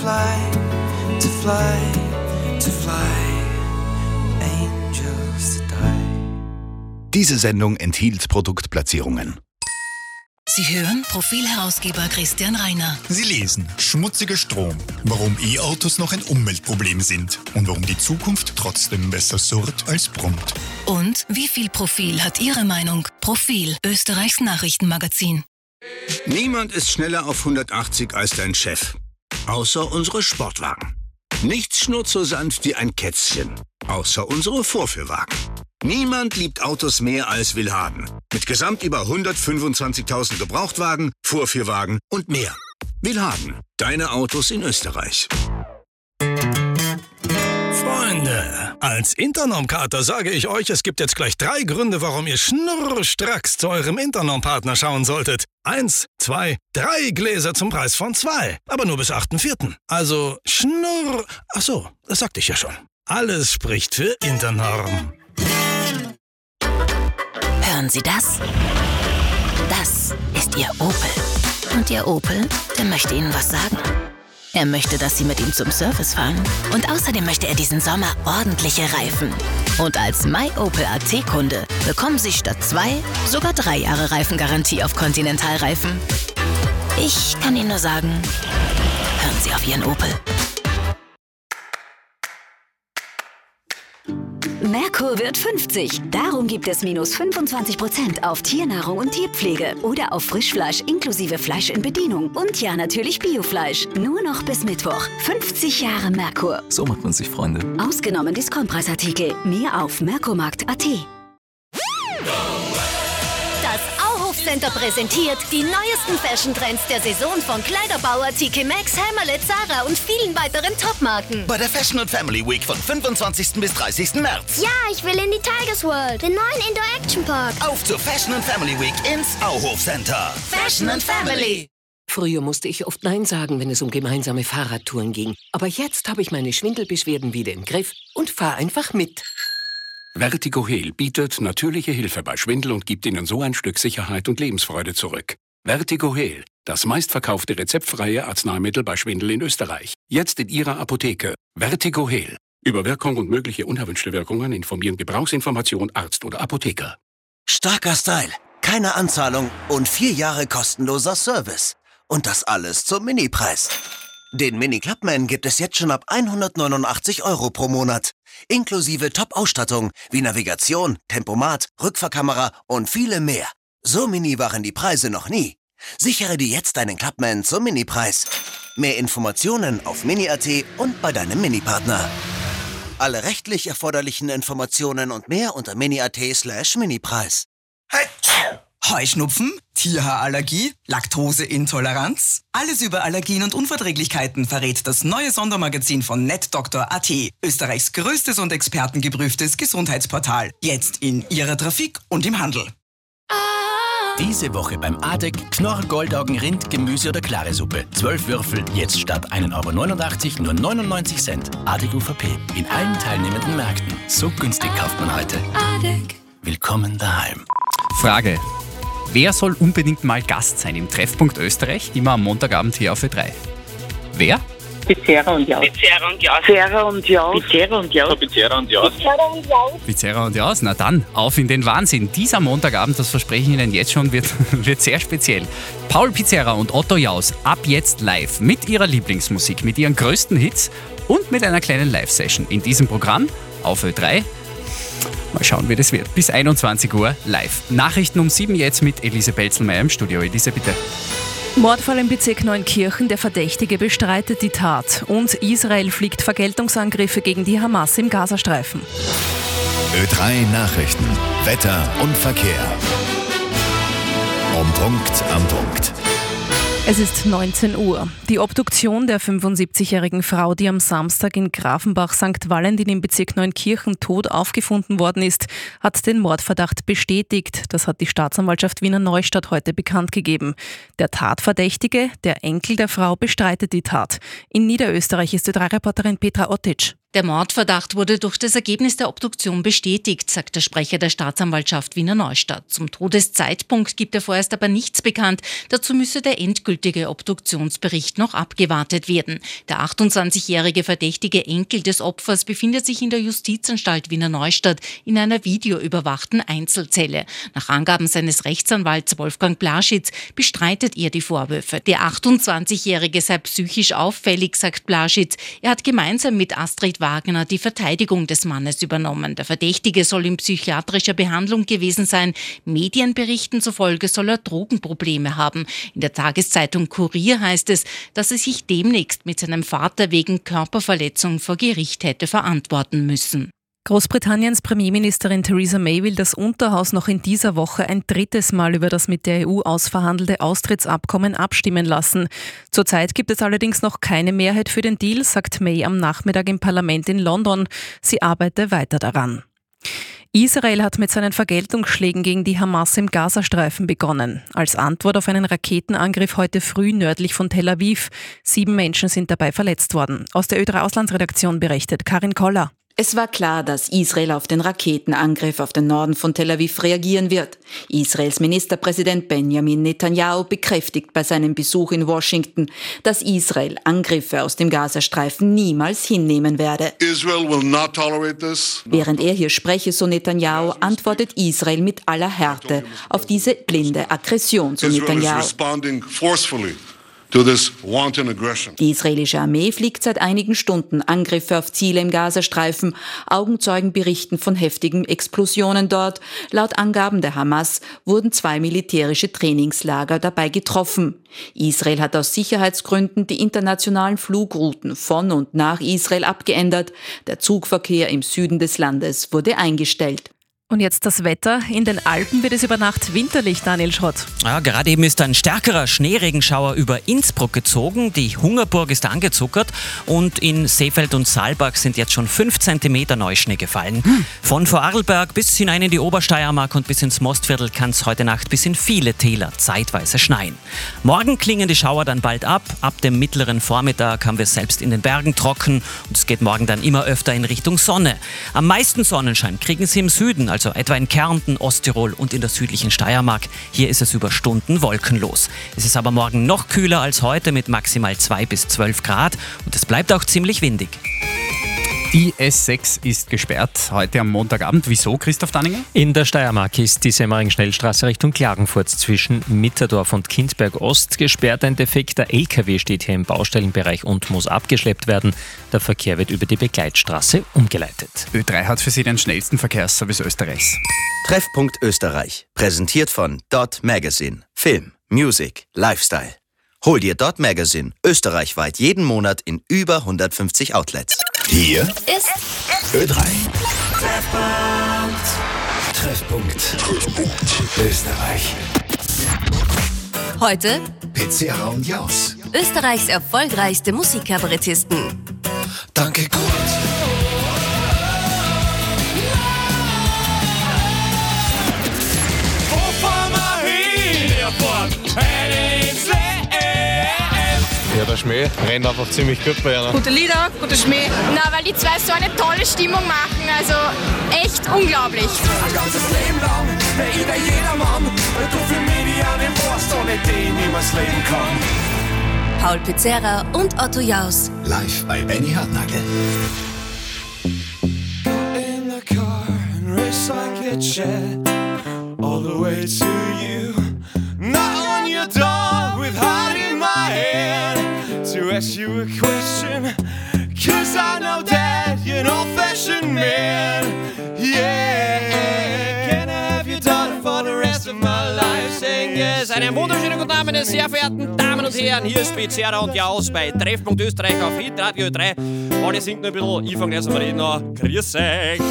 fly, to fly, to fly, angels to die. Diese Sendung enthielt Produktplatzierungen. Sie hören Profilherausgeber Christian Reiner. Sie lesen schmutziger Strom, warum E-Autos noch ein Umweltproblem sind und warum die Zukunft trotzdem besser surrt als brummt. Und wie viel Profil hat Ihre Meinung? Profil, Österreichs Nachrichtenmagazin. Niemand ist schneller auf 180 als dein Chef. Außer unsere Sportwagen. Nichts schnurrt so sanft wie ein Kätzchen. Außer unsere Vorführwagen. Niemand liebt Autos mehr als Willhaben. Mit gesamt über 125.000 Gebrauchtwagen, Vorführwagen und mehr. Willhaben, deine Autos in Österreich. Freunde, als Internom-Kater sage ich euch, es gibt jetzt gleich 3 Gründe, warum ihr schnurstracks zu eurem Internom-Partner schauen solltet. 1, 2, 3 Gläser zum Preis von 2, aber nur bis 8.4. Also Achso, das sagte ich ja schon. Alles spricht für Internorm. Hören Sie das? Das ist Ihr Opel. Und Ihr Opel, der möchte Ihnen was sagen. Er möchte, dass Sie mit ihm zum Service fahren. Und außerdem möchte er diesen Sommer ordentliche Reifen. Und als MyOpel.at-Kunde bekommen Sie statt 2 sogar 3 Jahre Reifengarantie auf Continental-Reifen. Ich kann Ihnen nur sagen, hören Sie auf Ihren Opel. Merkur wird 50. Darum gibt es minus 25% auf Tiernahrung und Tierpflege oder auf Frischfleisch inklusive Fleisch in Bedienung und ja natürlich Biofleisch. Nur noch bis Mittwoch. 50 Jahre Merkur. So macht man sich Freunde. Ausgenommen Discountpreisartikel. Mehr auf merkurmarkt.at. Das Auhof-Center präsentiert die neuesten Fashion-Trends der Saison von Kleiderbauer, TK Maxx, Hammerlet, Zara und vielen weiteren Topmarken. Bei der Fashion & Family Week von 25. bis 30. März. Ja, ich will in die Tigers World, den neuen Indoor-Action-Park. Auf zur Fashion & Family Week ins Auhof-Center. Fashion & Family. Früher musste ich oft Nein sagen, wenn es um gemeinsame Fahrradtouren ging. Aber jetzt habe ich meine Schwindelbeschwerden wieder im Griff und fahre einfach mit. VertigoHeal bietet natürliche Hilfe bei Schwindel und gibt Ihnen so ein Stück Sicherheit und Lebensfreude zurück. VertigoHeal, das meistverkaufte rezeptfreie Arzneimittel bei Schwindel in Österreich. Jetzt in Ihrer Apotheke. VertigoHeal. Über Wirkung und mögliche unerwünschte Wirkungen informieren Gebrauchsinformation Arzt oder Apotheker. Starker Style, keine Anzahlung und 4 Jahre kostenloser Service. Und das alles zum Minipreis. Den Mini Clubman gibt es jetzt schon ab 189 € pro Monat. Inklusive Top-Ausstattung wie Navigation, Tempomat, Rückfahrkamera und viele mehr. So mini waren die Preise noch nie. Sichere dir jetzt deinen Clubman zum Minipreis. Mehr Informationen auf Mini.at und bei deinem Mini-Partner. Alle rechtlich erforderlichen Informationen und mehr unter mini.at/Minipreis. Heuschnupfen, Tierhaarallergie, Laktoseintoleranz. Alles über Allergien und Unverträglichkeiten verrät das neue Sondermagazin von NetDoktor.at. Österreichs größtes und expertengeprüftes Gesundheitsportal. Jetzt in Ihrer Trafik und im Handel. Diese Woche beim ADEC Knorr, Goldaugen, Rind, Gemüse oder klare Suppe. 12 Würfel, jetzt statt 1,89 € nur 99 Cent. ADEC UVP. In allen teilnehmenden Märkten. So günstig kauft man heute. ADEC. Willkommen daheim. Frage. Wer soll unbedingt mal Gast sein im Treffpunkt Österreich, immer am Montagabend hier auf Ö3? Wer? Pizzerra und Jaus. Pizzerra und Jaus. Pizzerra und Jaus. Pizzerra und Jaus. Pizzerra und Jaus. Pizzerra und Jaus. Na dann, auf in den Wahnsinn. Dieser Montagabend, das verspreche ich Ihnen jetzt schon, wird sehr speziell. Paul Pizzerra und Otto Jaus ab jetzt live mit ihrer Lieblingsmusik, mit ihren größten Hits und mit einer kleinen Live-Session in diesem Programm auf Ö3. Mal schauen, wie das wird. Bis 21 Uhr live. Nachrichten um 7 jetzt mit Elise Belzelmeier im Studio. Elise, bitte. Mordfall im Bezirk Neunkirchen. Der Verdächtige bestreitet die Tat. Und Israel fliegt Vergeltungsangriffe gegen die Hamas im Gazastreifen. Ö3 Nachrichten, Wetter und Verkehr. Punkt am Punkt. Es ist 19 Uhr. Die Obduktion der 75-jährigen Frau, die am Samstag in Grafenbach St. Valentin im Bezirk Neunkirchen tot aufgefunden worden ist, hat den Mordverdacht bestätigt. Das hat die Staatsanwaltschaft Wiener Neustadt heute bekannt gegeben. Der Tatverdächtige, der Enkel der Frau, bestreitet die Tat. In Niederösterreich ist Ö3-Reporterin Petra Ottic. Der Mordverdacht wurde durch das Ergebnis der Obduktion bestätigt, sagt der Sprecher der Staatsanwaltschaft Wiener Neustadt. Zum Todeszeitpunkt gibt er vorerst aber nichts bekannt. Dazu müsse der endgültige Obduktionsbericht noch abgewartet werden. Der 28-jährige verdächtige Enkel des Opfers befindet sich in der Justizanstalt Wiener Neustadt in einer videoüberwachten Einzelzelle. Nach Angaben seines Rechtsanwalts Wolfgang Blaschitz bestreitet er die Vorwürfe. Der 28-jährige sei psychisch auffällig, sagt Blaschitz. Er hat gemeinsam mit Astrid Wagner die Verteidigung des Mannes übernommen. Der Verdächtige soll in psychiatrischer Behandlung gewesen sein. Medienberichten zufolge soll er Drogenprobleme haben. In der Tageszeitung Kurier heißt es, dass er sich demnächst mit seinem Vater wegen Körperverletzung vor Gericht hätte verantworten müssen. Großbritanniens Premierministerin Theresa May will das Unterhaus noch in dieser Woche ein drittes Mal über das mit der EU ausverhandelte Austrittsabkommen abstimmen lassen. Zurzeit gibt es allerdings noch keine Mehrheit für den Deal, sagt May am Nachmittag im Parlament in London. Sie arbeite weiter daran. Israel hat mit seinen Vergeltungsschlägen gegen die Hamas im Gazastreifen begonnen. Als Antwort auf einen Raketenangriff heute früh nördlich von Tel Aviv. 7 Menschen sind dabei verletzt worden. Aus der Ö3 Auslandsredaktion berichtet Karin Koller. Es war klar, dass Israel auf den Raketenangriff auf den Norden von Tel Aviv reagieren wird. Israels Ministerpräsident Benjamin Netanyahu bekräftigt bei seinem Besuch in Washington, dass Israel Angriffe aus dem Gazastreifen niemals hinnehmen werde. Israel will not tolerate this. Während er hier spreche, so Netanyahu, antwortet Israel mit aller Härte auf diese blinde Aggression, so Netanyahu. Die israelische Armee fliegt seit einigen Stunden Angriffe auf Ziele im Gazastreifen. Augenzeugen berichten von heftigen Explosionen dort. Laut Angaben der Hamas wurden 2 militärische Trainingslager dabei getroffen. Israel hat aus Sicherheitsgründen die internationalen Flugrouten von und nach Israel abgeändert. Der Zugverkehr im Süden des Landes wurde eingestellt. Und jetzt das Wetter. In den Alpen wird es über Nacht winterlich, Daniel Schrott. Ja, gerade eben ist ein stärkerer Schneeregenschauer über Innsbruck gezogen. Die Hungerburg ist angezuckert und in Seefeld und Saalbach sind jetzt schon 5 cm Neuschnee gefallen. Von Vorarlberg bis hinein in die Obersteiermark und bis ins Mostviertel kann es heute Nacht bis in viele Täler zeitweise schneien. Morgen klingen die Schauer dann bald ab. Ab dem mittleren Vormittag haben wir es selbst in den Bergen trocken und es geht morgen dann immer öfter in Richtung Sonne. Am meisten Sonnenschein kriegen Sie im Süden, also etwa in Kärnten, Osttirol und in der südlichen Steiermark. Hier ist es über Stunden wolkenlos. Es ist aber morgen noch kühler als heute mit maximal 2 bis 12 Grad und es bleibt auch ziemlich windig. Die S6 ist gesperrt heute am Montagabend. Wieso, Christoph Danninger? In der Steiermark ist die Semmering-Schnellstraße Richtung Klagenfurt zwischen Mitterdorf und Kindberg Ost gesperrt. Ein defekter LKW steht hier im Baustellenbereich und muss abgeschleppt werden. Der Verkehr wird über die Begleitstraße umgeleitet. Ö3 hat für Sie den schnellsten Verkehrsservice Österreichs. Treffpunkt Österreich. Präsentiert von Dot Magazine. Film, Music, Lifestyle. Hol dir Dot Magazine österreichweit jeden Monat in über 150 Outlets. Hier ist Ö3. Treffpunkt Österreich. heute Pizzera und Jaus. Österreichs erfolgreichste Musikkabarettisten. Danke gut. Ja, der Schmäh rennt einfach ziemlich gut bei einer. Gute Lieder, guter Schmäh. Na, weil die zwei so eine tolle Stimmung machen, also echt unglaublich. Ein ganzes Leben lang, der jedermann. Du für mich wie einen Wurst, ohne den niemals leben kann. Paul Pizzera und Otto Jaus. Live bei Benny Hartnagel. In the car and race like a jet, all the way to you. Knock on your door with heart in my head to ask you a question, 'cause I know that you're an old-fashioned man. Yeah, can I have your daughter for the rest of my life? Saying yes. Einen wunderschönen guten Abend, meine sehr verehrten Damen und Herren. Hier ist Pizzera und Jaus bei Treffpunkt Österreich auf Hitradio Ö3. Alle singt noch ein bisschen, ich fange erst mal reden an. Grüß euch.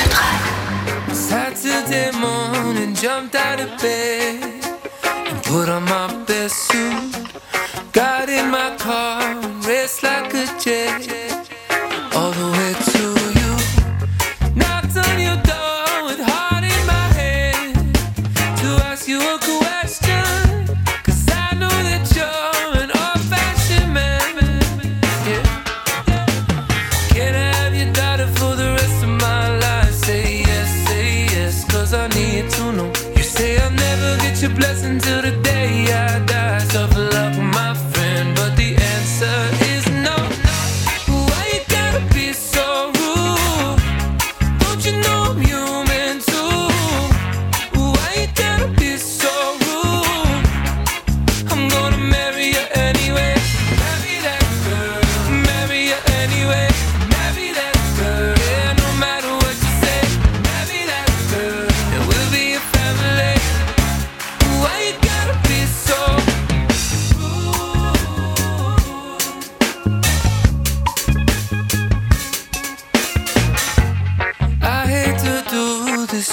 Saturday morning, jumped out of bed and put on my best suit. Got in my car and raced like a jet all the way to you. Knocked on your door with heart in my head to ask you a question, 'cause I know that you're an old-fashioned man. Yeah. Can I have your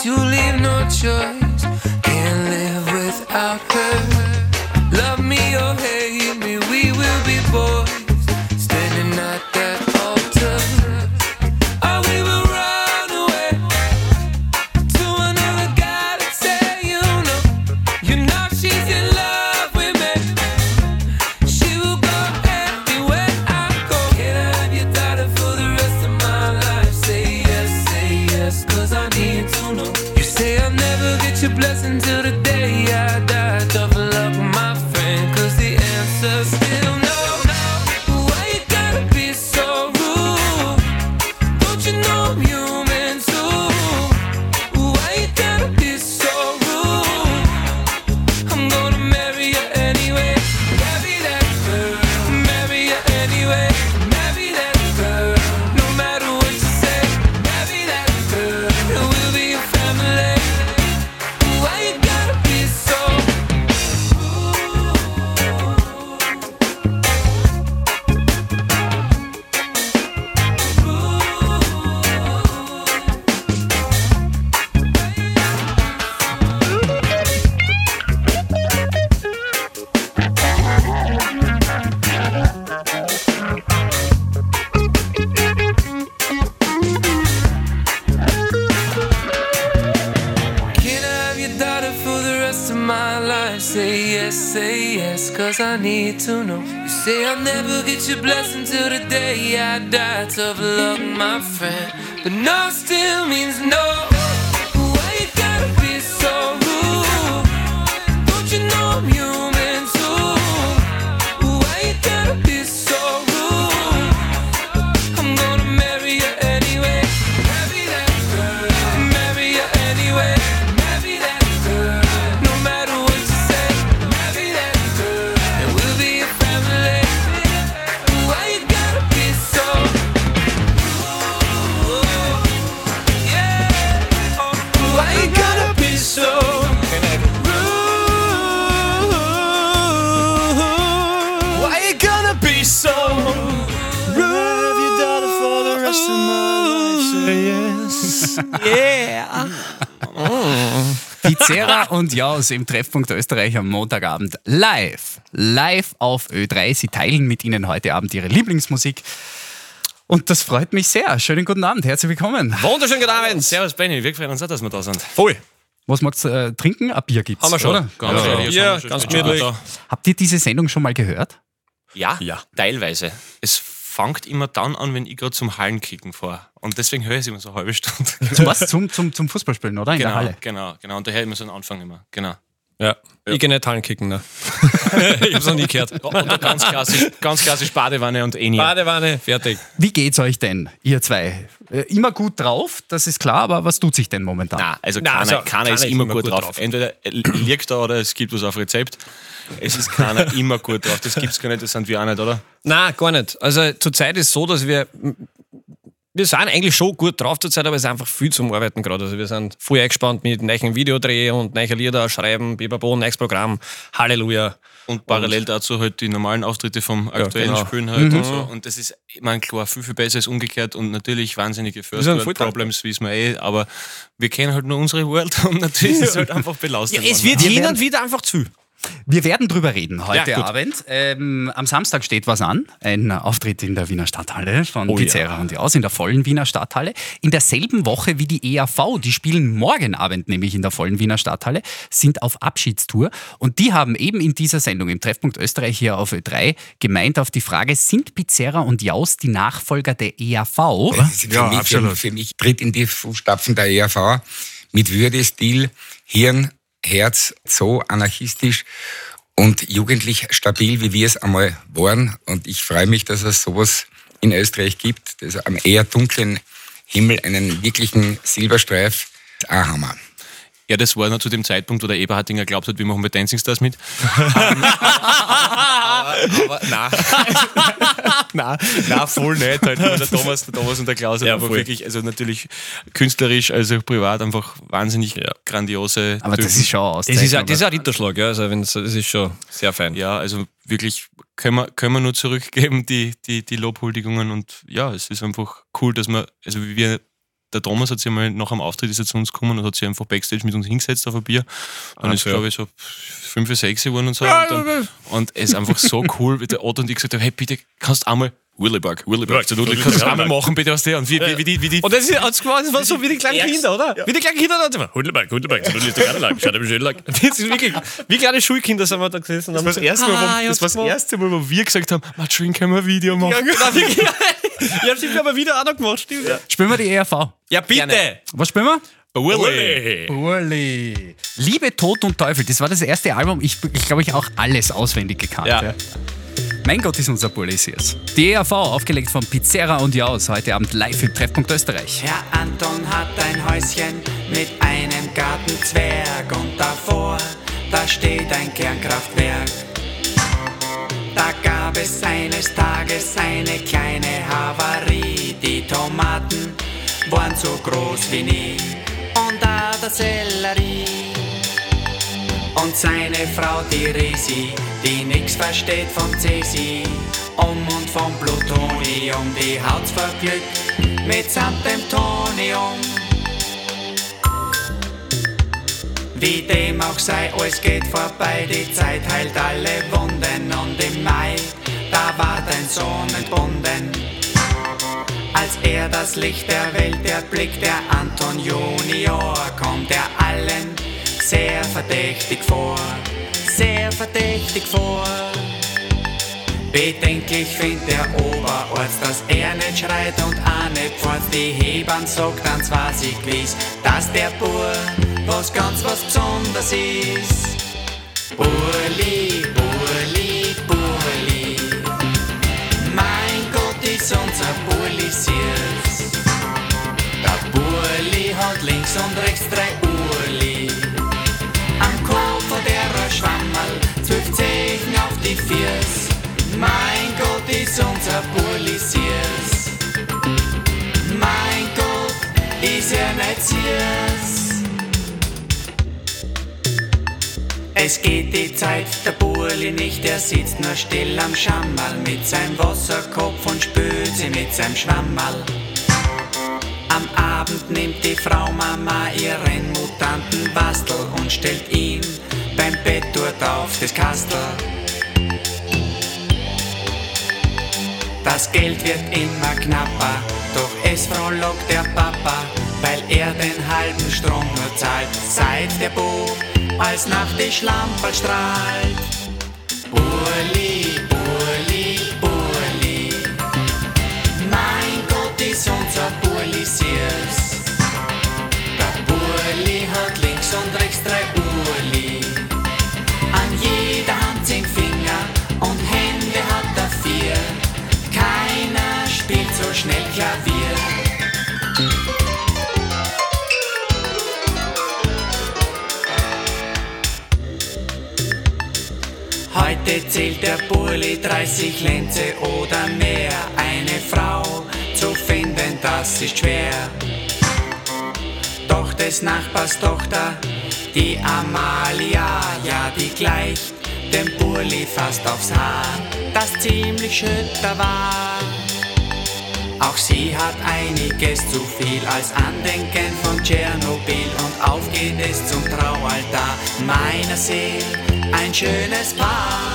choice, you leave no choice. Can't live without her. Love me or hate me, we will be boys. Standing at that altar. Or we will run away to another galaxy, you know she's in love with me. She will go anywhere I go. Can I have your daughter for the rest of my life? Say yes, cause I need to know. You say I'll never get your blessing till the day I die. Tough luck, my friend, cause the answer's still no. Why you gotta be so rude? Don't you know I'm human too? Why you gotta be so rude? I'm gonna marry you anyway. Marry that girl. Marry you anyway. Marry that girl. No matter what you say. Marry that girl. And we'll be a family. Why you gotta be so Can I have your daughter for the rest of my life? Say yes, cause I need to know. You say I'll never get your blessing till the day I die. Tough luck, my friend, but no still means no. Why you gotta be so rude? Don't you know I'm human too? Why you gotta be so rude? I'm gonna marry you anyway. Marry that girl. Marry you anyway. Marry that girl. No matter what you say. Marry that girl. And we'll be a family. Why you gotta be so rude? Yeah. Why you gotta be so rude? Why you gonna be so rude? Have you done it for the rest of my life? Say yes. Yeah. Pizzera und Jaus im Treffpunkt Österreich am Montagabend live auf Ö3. Sie teilen mit Ihnen heute Abend Ihre Lieblingsmusik. Und das freut mich sehr. Schönen guten Abend, herzlich willkommen. Wunderschönen guten Abend. Servus Benni, wir freuen uns auch, dass wir da sind. Voll. Was magst du trinken? Ein Bier gibt's, Haben wir schon. oder? Ganz Ja. Bier, ganz gemütlich. Habt ihr diese Sendung schon mal gehört? Ja, teilweise. Es fängt immer dann an, wenn ich gerade zum Hallenkicken fahre. Und deswegen höre ich es immer so eine halbe Stunde. Zum was? Zum Fußballspielen, oder? In der Halle? Genau. Und da höre ich immer so einen Anfang immer. Genau. Ja. Ich gehe nicht Hallenkicken, ne? Ich hab's noch nie gehört. Und ganz klassisch Badewanne und nie. Badewanne, fertig. Wie geht's euch denn, ihr zwei? Immer gut drauf, das ist klar, aber was tut sich denn momentan? Keiner ist immer gut drauf. Entweder liegt da oder es gibt was auf Rezept. Es ist keiner immer gut drauf. Das gibt's gar nicht, das sind wir auch nicht, oder? Nein, gar nicht. Also zurzeit ist es so, dass wir sind eigentlich schon gut drauf zurzeit, aber es ist einfach viel zum Arbeiten gerade. Also wir sind voll eingespannt mit neuen Videodreh und neue Lieder schreiben, Bibabo, neues Programm, Halleluja. Und parallel dazu halt die normalen Auftritte vom aktuellen Spielen halt und so. Und das ist, ich meine, klar, viel besser als umgekehrt und natürlich wahnsinnige First-World-Problems, wissen wir aber wir kennen halt nur unsere World und natürlich ist es halt einfach belastend. Ja, es wird hin und wieder einfach zu. Wir werden drüber reden heute Ja, Abend. Am Samstag steht was an. Ein Auftritt in der Wiener Stadthalle von Pizzera und Jaus, in der vollen Wiener Stadthalle. In derselben Woche wie die EAV. Die spielen morgen Abend nämlich in der vollen Wiener Stadthalle, sind auf Abschiedstour. Und die haben eben in dieser Sendung im Treffpunkt Österreich hier auf Ö3 gemeint auf die Frage, sind Pizzera und Jaus die Nachfolger der EAV? Für mich tritt in die Fußstapfen der EAV mit Würde, Stil, Hirn, Herz, so anarchistisch und jugendlich stabil, wie wir es einmal waren. Und ich freue mich, dass es sowas in Österreich gibt, das am eher dunklen Himmel einen wirklichen Silberstreif, auch Hammer. Ja, das war noch zu dem Zeitpunkt, wo der Eberhardinger glaubt hat, wir machen bei Dancing Stars mit. aber nein, voll nicht. Halt. Der Thomas und der Klaus haben einfach wirklich, also natürlich künstlerisch, also privat einfach wahnsinnig grandiose. Aber das ist schon Auszeichnung. Das ist ein Ritterschlag, ja. Also das ist schon sehr fein. Ja, also wirklich können wir nur zurückgeben, die Lobhuldigungen. Und ja, es ist einfach cool, dass wir, also wie wir der Thomas hat sich mal nach dem Auftritt ist er zu uns gekommen und hat sich einfach Backstage mit uns hingesetzt auf ein Bier. Dann ist, glaube ich, so 5, 6 geworden und so. Und es ist einfach so cool, wie der Otto und ich gesagt haben, hey, bitte, kannst du einmal Willyberg, kannst du das einmal machen, bitte aus der. Und wie die und das war so wie die kleinen Kinder, oder? Ja. Wie die kleinen Kinder da. Willyberg, schau dir schön lang. Das ist wirklich, wie kleine Schulkinder sind wir da gesessen. Das war das erste Mal, wo wir gesagt haben, Matschwin, können wir ein Video machen. Ja, stimmt, wir haben ein Video auch noch gemacht, stimmt. Ja. Spielen wir die ERV? Ja, bitte. Gerne. Was spielen wir? Urli. Liebe, Tod und Teufel, das war das erste Album. Ich glaube, ich auch alles auswendig gekannt. Ja. Mein Gott, ist unser Polisiers. Die ERV, aufgelegt von Pizzerra und Jaus, heute Abend live im Treffpunkt Österreich. Herr Anton hat ein Häuschen mit einem Gartenzwerg und davor, da steht ein Kernkraftwerk. Da gab es eines Tages eine kleine Havarie, die Tomaten waren so groß wie nie und da der Sellerie. Und seine Frau, die Resi, die nix versteht vom Cäsi und vom Plutonium, die Haut's verglückt mitsamt dem Tonium. Wie dem auch sei, alles geht vorbei, die Zeit heilt alle Wunden und im Mai, da war dein Sohn entbunden. Als er das Licht der Welt erblickt, der Anton Junior, kommt er allen sehr verdächtig vor, sehr verdächtig vor. Bedenklich findet der Oberarzt, dass er nicht schreit und auch nicht fort. Die Hebamme sagt, dann zwar sie gewiss, dass der Bur was ganz was Besonderes ist. Burli, Burli, Burli, mein Gott ist unser Burli süß. Der Burli hat links und rechts 3 Urli. Am Kopf hat er ein Schwammerl, 12 Zehen auf die Füße. Mein Gott ist unser Burli süß. Mein Gott ist er nicht süß. Es geht die Zeit, der Burli nicht, er sitzt nur still am Schammerl mit seinem Wasserkopf und spült sie mit seinem Schwammerl. Am Abend nimmt die Frau Mama ihren mutanten Bastel und stellt ihn beim Bett dort auf das Kastel. Das Geld wird immer knapper, doch es frohlockt der Papa, weil er den halben Strom nur zahlt, seit der Bub als Nacht die Schlamperl strahlt. Burli, Burli, Burli, mein Gott ist unser Burli süß. Der Burli hat links und rechts 3 Urli, an jeder Hand 10 Finger und Hände hat er 4. Keiner spielt so schnell Klavier. Heute zählt der Burli 30 Lenze oder mehr. Eine Frau zu finden, das ist schwer. Doch des Nachbars Tochter, die Amalia, ja die gleicht dem Burli fast aufs Haar, das ziemlich schütter war. Auch sie hat einiges zu viel als Andenken von Tschernobyl und auf geht es zum Traualtar meiner Seele, ein schönes Paar.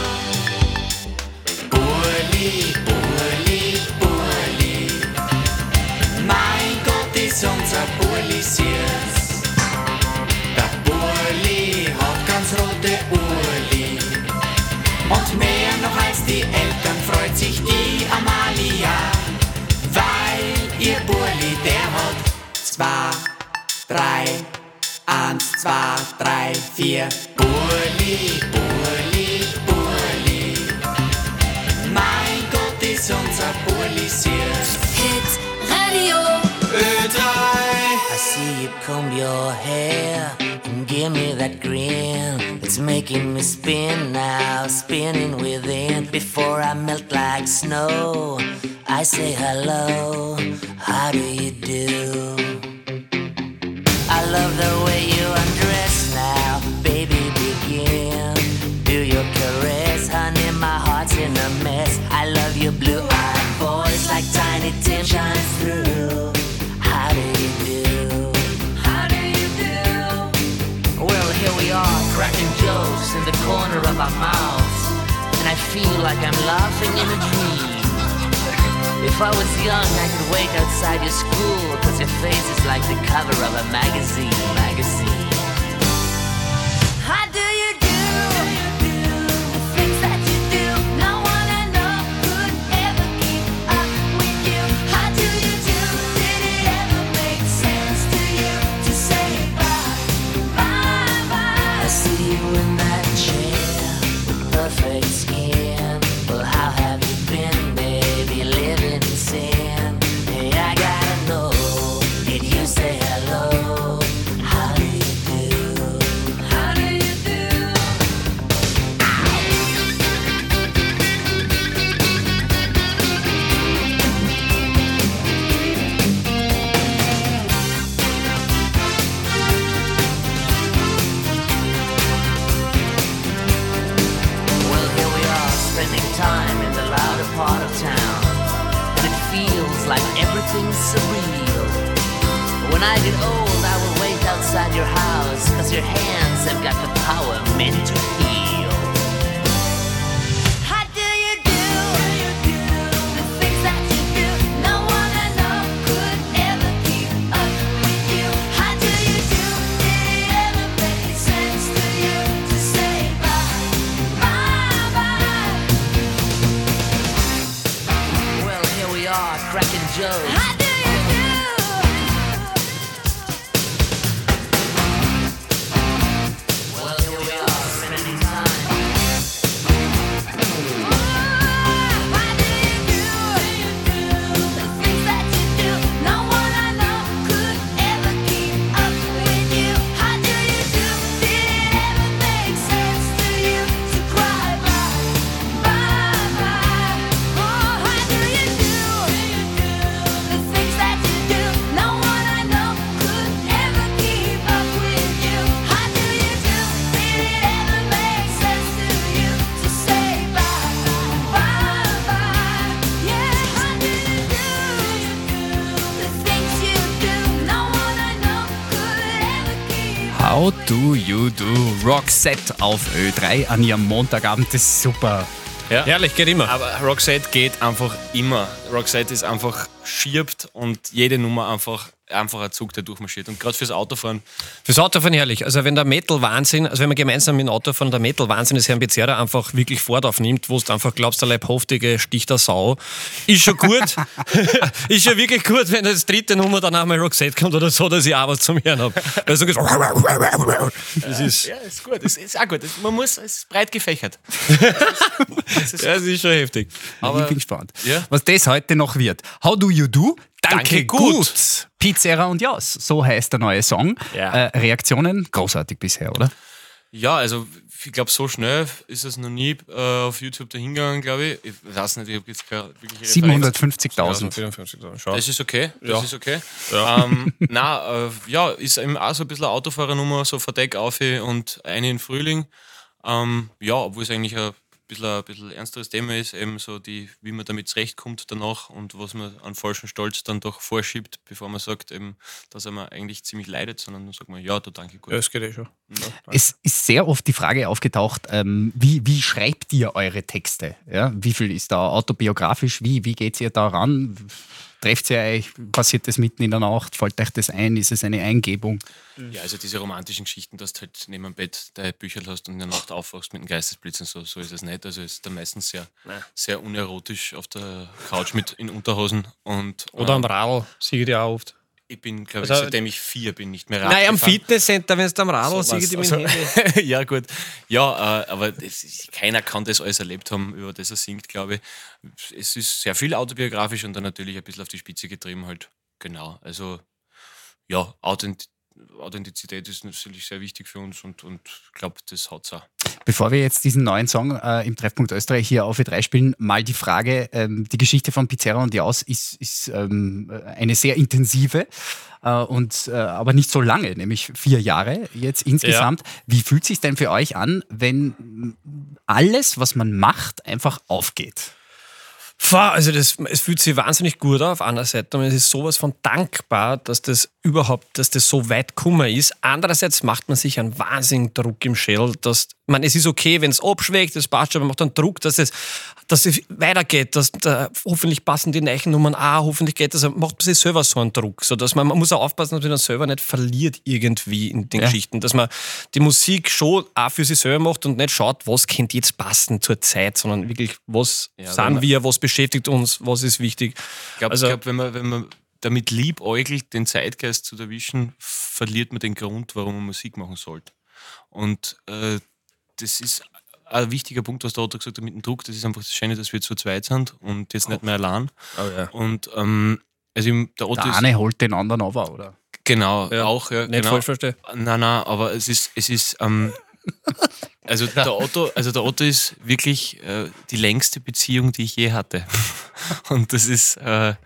Burli, Burli, Burli, mein Gott ist unser Burli süß. Der Burli hat ganz rote Urli und mehr noch als die Eltern freut sich die Amalia, weil ihr Burli, der hat 2, 3, 1, 2, 3, 4. Burli, Burli, Burli, mein Gott ist unser Burli süß. Hit Radio Ö3. I see you comb your hair and give me that grin. It's making me spin now, spinning within. Before I melt like snow, I say hello, how do you do? I love the way you undress now, baby begin. Do your caress, honey, my heart's in a mess. I love your blue-eyed voice like Tiny Tim shines through. How do you do? jokes in the corner of our mouths, and I feel like I'm laughing in a dream. If I was young, I could wait outside your school, cause your face is like the cover of a magazine. How do you do the things that you do? No one I know could ever keep up with you. How do you do? Did it ever make sense to you to say bye, bye, bye? I see you in that chair with perfect skin. Well, how have you been, baby? Living in sin. Hey, I gotta know, did you say hello? How do you do? How do you do? Well, here we are, spending time in the louder part of town, and it feels like everything's surreal. But when I get old, I will wait outside your house, cause your hands have got the power meant to heal. How do you do the things that you do? No one I know could ever keep up with you. How do you do? Did it ever make sense to you to say bye, bye, bye? Well, here we are, cracking jokes. How do you do? Well, here we are, spending time. How do you do the things that you do? No one I know could ever keep up with you. How do you do? Did it ever make sense to you to cry bye, bye, bye? Oh, how do you do the things that you do? No one I know could ever keep up with you. How do you do? Did it ever make sense to you to say bye, bye, bye? Yeah, how do you do the things you do? No one I know could ever keep. How do you do? Roxette auf Ö3 an ihrem Montagabend, das ist super. Ja. Herrlich, geht immer. Aber Roxette geht einfach immer. Roxette ist einfach schirbt und jede Nummer einfach ein Zug, der durchmarschiert. Und gerade fürs Autofahren. Fürs Autofahren herrlich. Also wenn der Metal-Wahnsinn, also wenn man gemeinsam mit dem Auto fahren, der Metal-Wahnsinn des Herrn Pizzerra einfach wirklich Fahrt aufnimmt, wo du einfach glaubst, der Leibhaftige sticht der Sau, ist schon gut. Ist schon wirklich gut, wenn das dritte Nummer dann einmal Roxette kommt oder so, dass ich auch was zum Hören habe. Weil so das ist Ja, ist gut. Das ist auch gut. Es ist breit gefächert. das ist schon heftig. Aber ich bin gespannt, Ja. was das heute noch wird. How do you do? Danke gut. Pizzerra und Jaus, so heißt der neue Song. Ja. Reaktionen großartig bisher, oder? Ja, also ich glaube, so schnell ist es noch nie auf YouTube dahingegangen, glaube ich. Ich weiß nicht, ich habe jetzt keine wirkliche Referenz. 750.000. Das ist okay. Ja. Ist okay. Ja. Ist eben auch so ein bisschen eine Autofahrernummer, so Verdeck auf und eine in Frühling. Obwohl es eigentlich ein bisschen ernsteres Thema ist, eben so wie man damit zurechtkommt danach und was man an falschen Stolz dann doch vorschiebt, bevor man sagt, eben, dass man eigentlich ziemlich leidet, sondern dann sagt man, ja, da danke gut. Ja, das geht eh schon. Ja, Es ist sehr oft die Frage aufgetaucht, wie schreibt ihr eure Texte? Ja? Wie viel ist da autobiografisch? Wie geht ihr da ran? Trefft ihr euch? Passiert das mitten in der Nacht? Fällt euch das ein? Ist es eine Eingebung? Ja, also diese romantischen Geschichten, dass du halt neben dem Bett dein Bücher hast und in der Nacht aufwachst mit dem Geistesblitz und so ist es nicht. Also ist da meistens sehr unerotisch auf der Couch mit in Unterhosen. Oder am Radl, sehe ich die auch oft. Ich bin, glaube ich, Also- seitdem ich 4 bin, nicht mehr Rad Nein, am gefahren. Fitnesscenter, wenn du am Radl So siehst, was. ich mein Handy. Ja, gut. Ja, aber keiner kann das alles erlebt haben, über das er singt, glaube ich. Es ist sehr viel autobiografisch und dann natürlich ein bisschen auf die Spitze getrieben halt. Genau. Also, ja, Authentizität ist natürlich sehr wichtig für uns und ich glaube, das hat es auch. Bevor wir jetzt diesen neuen Song im Treffpunkt Österreich hier auf E3 spielen, mal die Frage, die Geschichte von Pizzerra und Jaus ist eine sehr intensive aber nicht so lange, nämlich 4 Jahre jetzt insgesamt. Ja. Wie fühlt es sich denn für euch an, wenn alles, was man macht, einfach aufgeht? Also es fühlt sich wahnsinnig gut an auf einer Seite und es ist sowas von dankbar, dass das so weit gekommen ist. Andererseits macht man sich einen wahnsinnigen Druck im Schädel, es ist okay, wenn es abschwächt, das passt schon, man macht einen Druck, dass es weitergeht, dass hoffentlich passen die neuen Nummern auch, hoffentlich geht das, macht man sich selber so einen Druck, so dass man muss auch aufpassen, dass man dann selber nicht verliert irgendwie in den Geschichten, dass man die Musik schon auch für sich selber macht und nicht schaut, was könnte jetzt passen zur Zeit, sondern wirklich, was sind wir, was beschäftigt uns, was ist wichtig. Ich glaube, wenn man damit liebäugelt, den Zeitgeist zu erwischen, verliert man den Grund, warum man Musik machen sollte. Und das ist ein wichtiger Punkt, was der Otto gesagt hat mit dem Druck. Das ist einfach das Schöne, dass wir zu zweit sind und jetzt nicht mehr allein. Und der Otto der eine holt den anderen aber, oder? Genau, ja. auch. Ja, nicht falsch verstehen. Nein, aber es ist also der Otto ist wirklich die längste Beziehung, die ich je hatte. Und das ist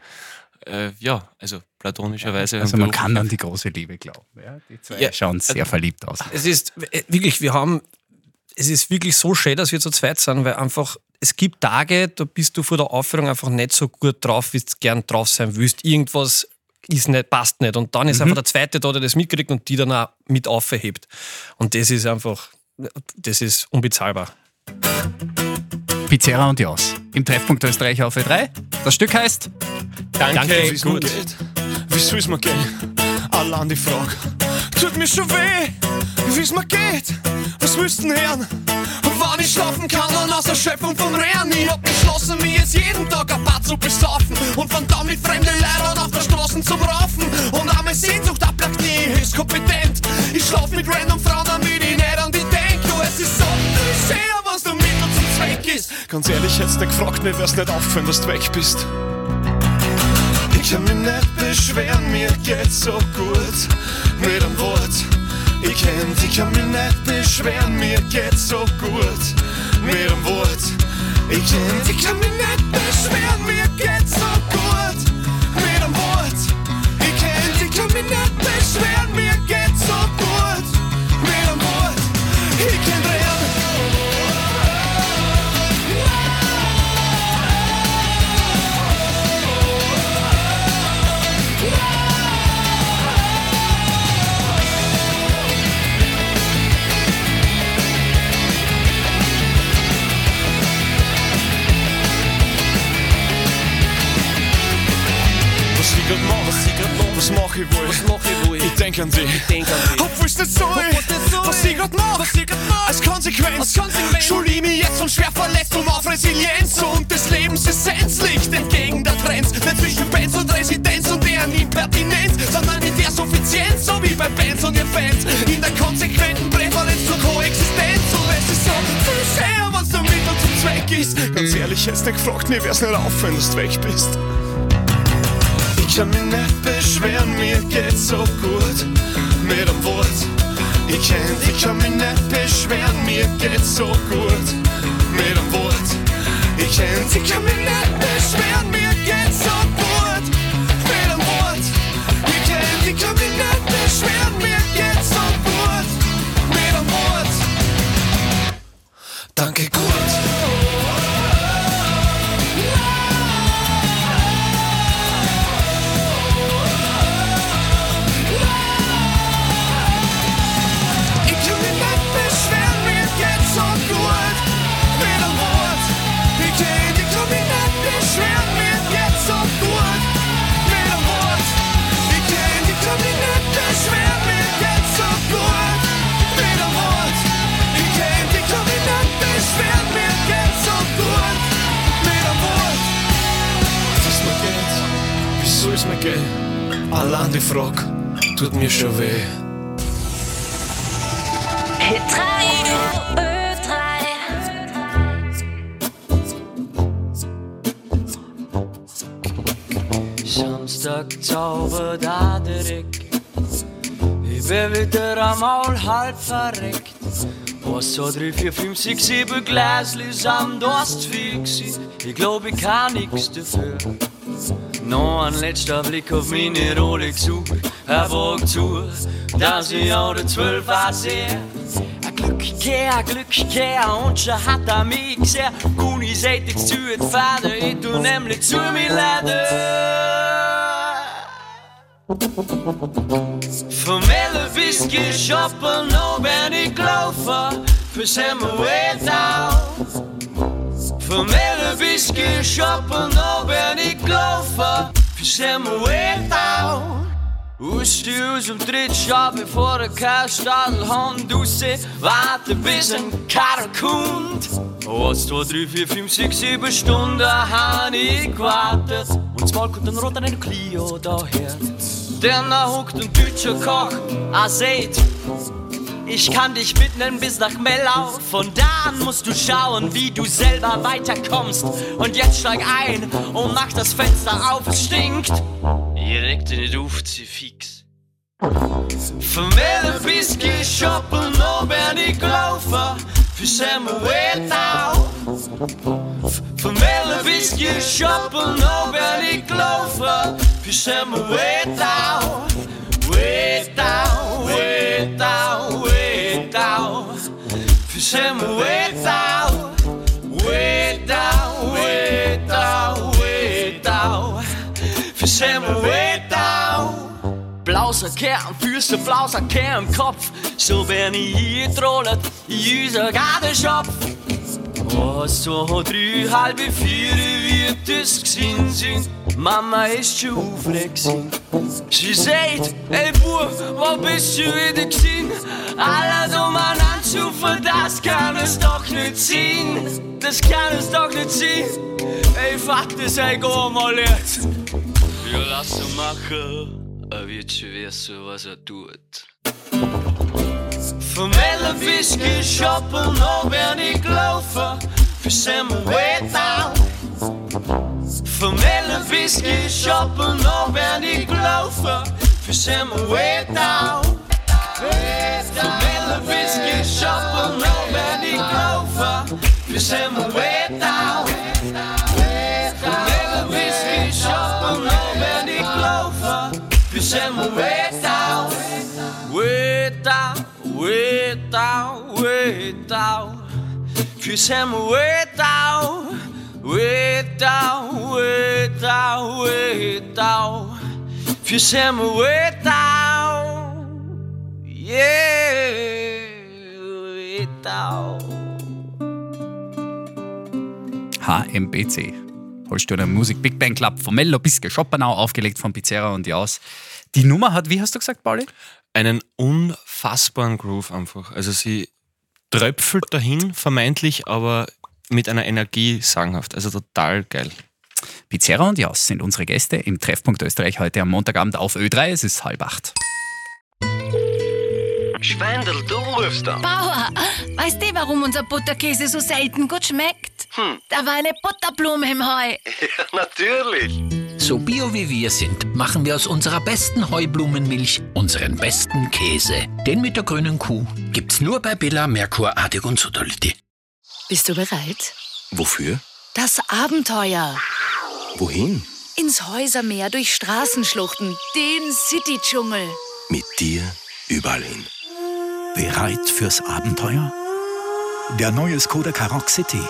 platonischerweise. Also man kann an die große Liebe glauben. Ja? Die zwei schauen sehr verliebt aus. Es ist wirklich, es ist wirklich so schön, dass wir zu zweit sind, weil einfach, es gibt Tage, da bist du vor der Aufführung einfach nicht so gut drauf, wie du gern drauf sein willst. Irgendwas passt nicht. Und dann ist einfach der Zweite da, der das mitkriegt und die dann auch mit aufhebt. Und das ist einfach, das ist unbezahlbar. Pizzerra und Jaus im Treffpunkt Österreich auf E3. Das Stück heißt Danke, wie's mir geht. Wie soll's mir gehen? Allein die Frage. Tut mir schon weh, wie's mir geht. Was willst du denn hören? Wann ich schlafen kann und aus Erschöpfung vom Rennen. Ich hab beschlossen, mir jetzt jeden Tag ein paar zu besaufen. Und von da mit fremden Lehrern auf der Straße zum Raufen. Und auch meine Sehnsucht ab der Knie ist kompetent. Ich schlaf mit random Frauen, damit ich nicht an die denk. Oh, es ist so schön, was der Mittel zum Zweck ist. Ganz ehrlich, hätt's nicht gefragt, mir wär's nicht aufgefallen, dass du weg bist. Ich kann mich nicht beschweren, mir geht's so gut mit einem Wort. Ich kann mich nicht beschweren, mir geht's so gut mit einem Wort. Ich kann mich nicht beschweren, mir geht's so gut mit einem Wort. Ich kann mich nicht beschweren, mir geht's so gut mit einem Wort. Ich kann reden. Was mach ich wohl? Ich denk an dich. Obwohl's nicht so ist, was ich grad mach. Als Konsequenz schul ich mich jetzt von schwer verletzt auf Resilienz. Und des Lebens Essenz liegt entgegen der Trends. Nicht zwischen Bands und Residenz und deren Impertinenz, sondern in der Suffizienz, so wie bei Bands und ihren Fans. In der konsequenten Prävalenz zur Koexistenz. Und es ist so viel schwer, was der Mittel zum Zweck ist. Ganz ehrlich, hätt's nicht gefragt, mir wär's nicht auffallen, dass du weg bist. Ich kann mich nicht beschweren, mir geht's so gut mit einem Wort. Ich kann mich nicht beschweren, mir geht's so gut mit einem Wort. Ich kann mich nicht beschweren, mir geht's so gut mit einem Wort. Ich kann mich nicht beschweren, mir geht's so gut mit einem Wort. Danke, gut. Allein die Frage tut mir schon weh. Samstag zaubert Aderik. Ich bin wieder einmal halb verreckt. 1, 2, 3, 4, 5, 6, 7 Gläsli sind Durst fix. Ich glaub, ich kann nix dafür. Noch ein letzter Blick auf meine Rolex-Uhr. Er fragt zu, dass ich auch der 12 sehe. Ein Glück, und schon hat er mich gesehen. Uniseitig zu entfahren, ich tu nämlich zu mir laden. Vom Whisky shoppen, no bin ich gelaufen, für Summer way down. Vom Whisky shoppen, no bin ich gelaufen, für Summer way down. Aus dem Drittschau, bevor der Karstadelhand aussieht, warte bis ein Karre kommt. 1, 2, 3, 4, 5, 6, 7 Stunden hab ich gewartet. Und zumal kommt ein roter Clio daher. Dann huckt ein deutscher Koch, seht, ich kann dich mitnehmen bis nach Mellau. Von da an musst du schauen, wie du selber weiterkommst. Und jetzt steig ein und mach das Fenster auf, es stinkt. Ihr regt nicht auf, sie fix. Vom Whisky shoppen, no bin ich gelaufen, für Summer way down. Vom Whisky shoppen, no bin ich gelaufen, für Summer way down. Way down, way down, way down, für Summer way down. Way down, way down, way down, für Summer way down. Blauser Kern, Füße, blauser Kern im Kopf. So bin ich hier getrollt in unser Gartenschopf. 1, 2, 3, halb 4 wird es gewesen sein. Mama ist schon aufgeregt. Sie sagt, ey Bub, wo bist du wieder gewesen? Alle umeinander schufen, das kann es doch nicht sein. Das kann es doch nicht sein. Ey Vater, sei gar mal jetzt. Wir lassen machen, wird schon wissen, was tut. Vom Whisky shoppen, no bin ich gelaufen, für Summer way down. Vom Whisky shoppen, no bin ich gelaufen, für Summer way down. Vom Whisky shoppen, no bin ich gelaufen, für Summer way down. Vom Whisky shoppen, no bin ich gelaufen, für Summer way down. Way down, way down, way down, für Summer way down. Way down, way down, way down, für Summer way down. Yeah, way down. HMBC. Holsteiner Musik Big Bang Club von Mello bis Schoppenau, aufgelegt von Pizzerra und Jaus. Die Nummer hat, wie hast du gesagt, Pauli? Einen unfassbaren Groove einfach. Also sie tröpfelt dahin, vermeintlich, aber mit einer Energie sagenhaft. Also total geil. Pizzerra und Jaus sind unsere Gäste im Treffpunkt Österreich heute am Montagabend auf Ö3. Es ist 7:30. Schwendel, du rufst an. Bauer, weißt du, warum unser Butterkäse so selten gut schmeckt? Da war eine Butterblume im Heu. Ja, natürlich. So bio wie wir sind, machen wir aus unserer besten Heublumenmilch unseren besten Käse. Den mit der grünen Kuh gibt's nur bei Billa, Merkur, Artig und Sodality. Bist du bereit? Wofür? Das Abenteuer. Wohin? Ins Häusermeer, durch Straßenschluchten, den City-Dschungel. Mit dir überall hin. Bereit fürs Abenteuer? Der neue Skoda Karoq City.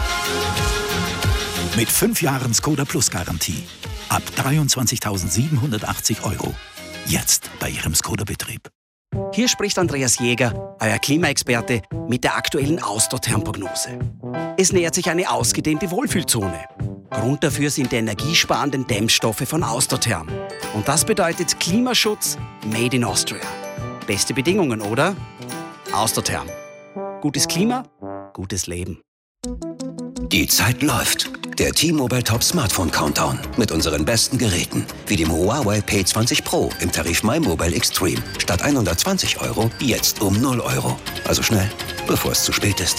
Mit 5 Jahren Skoda Plus Garantie. Ab 23.780 €. Jetzt bei Ihrem Skoda-Betrieb. Hier spricht Andreas Jäger, euer Klimaexperte, mit der aktuellen Ausdauerprognose. Es nähert sich eine ausgedehnte Wohlfühlzone. Grund dafür sind die energiesparenden Dämmstoffe von Ausdauertherm. Und das bedeutet Klimaschutz made in Austria. Beste Bedingungen, oder? Ausdauertherm. Gutes Klima, gutes Leben. Die Zeit läuft. Der T-Mobile Top Smartphone Countdown mit unseren besten Geräten, wie dem Huawei P20 Pro im Tarif MyMobile Extreme. Statt 120 € jetzt um 0 €. Also schnell, bevor es zu spät ist.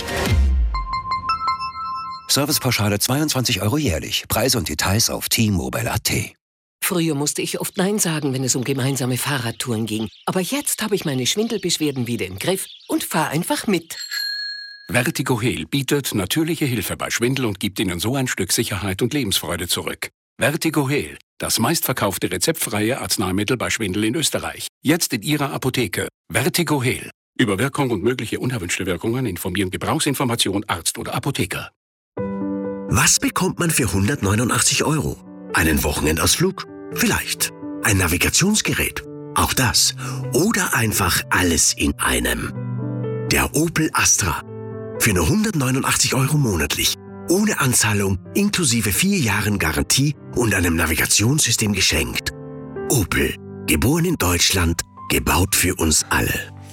Servicepauschale 22 € jährlich. Preise und Details auf T-Mobile.at. Früher musste ich oft Nein sagen, wenn es um gemeinsame Fahrradtouren ging. Aber jetzt habe ich meine Schwindelbeschwerden wieder im Griff und fahre einfach mit. Vertigo Heal bietet natürliche Hilfe bei Schwindel und gibt Ihnen so ein Stück Sicherheit und Lebensfreude zurück. Vertigo Heal, das meistverkaufte rezeptfreie Arzneimittel bei Schwindel in Österreich. Jetzt in Ihrer Apotheke. Vertigo Heal. Über Wirkung und mögliche unerwünschte Wirkungen informieren Gebrauchsinformation Arzt oder Apotheker. Was bekommt man für 189 €? Einen Wochenendausflug? Vielleicht. Ein Navigationsgerät? Auch das. Oder einfach alles in einem. Der Opel Astra. Für nur 189 € monatlich. Ohne Anzahlung, inklusive 4 Jahren Garantie und einem Navigationssystem geschenkt. Opel. Geboren in Deutschland. Gebaut für uns alle.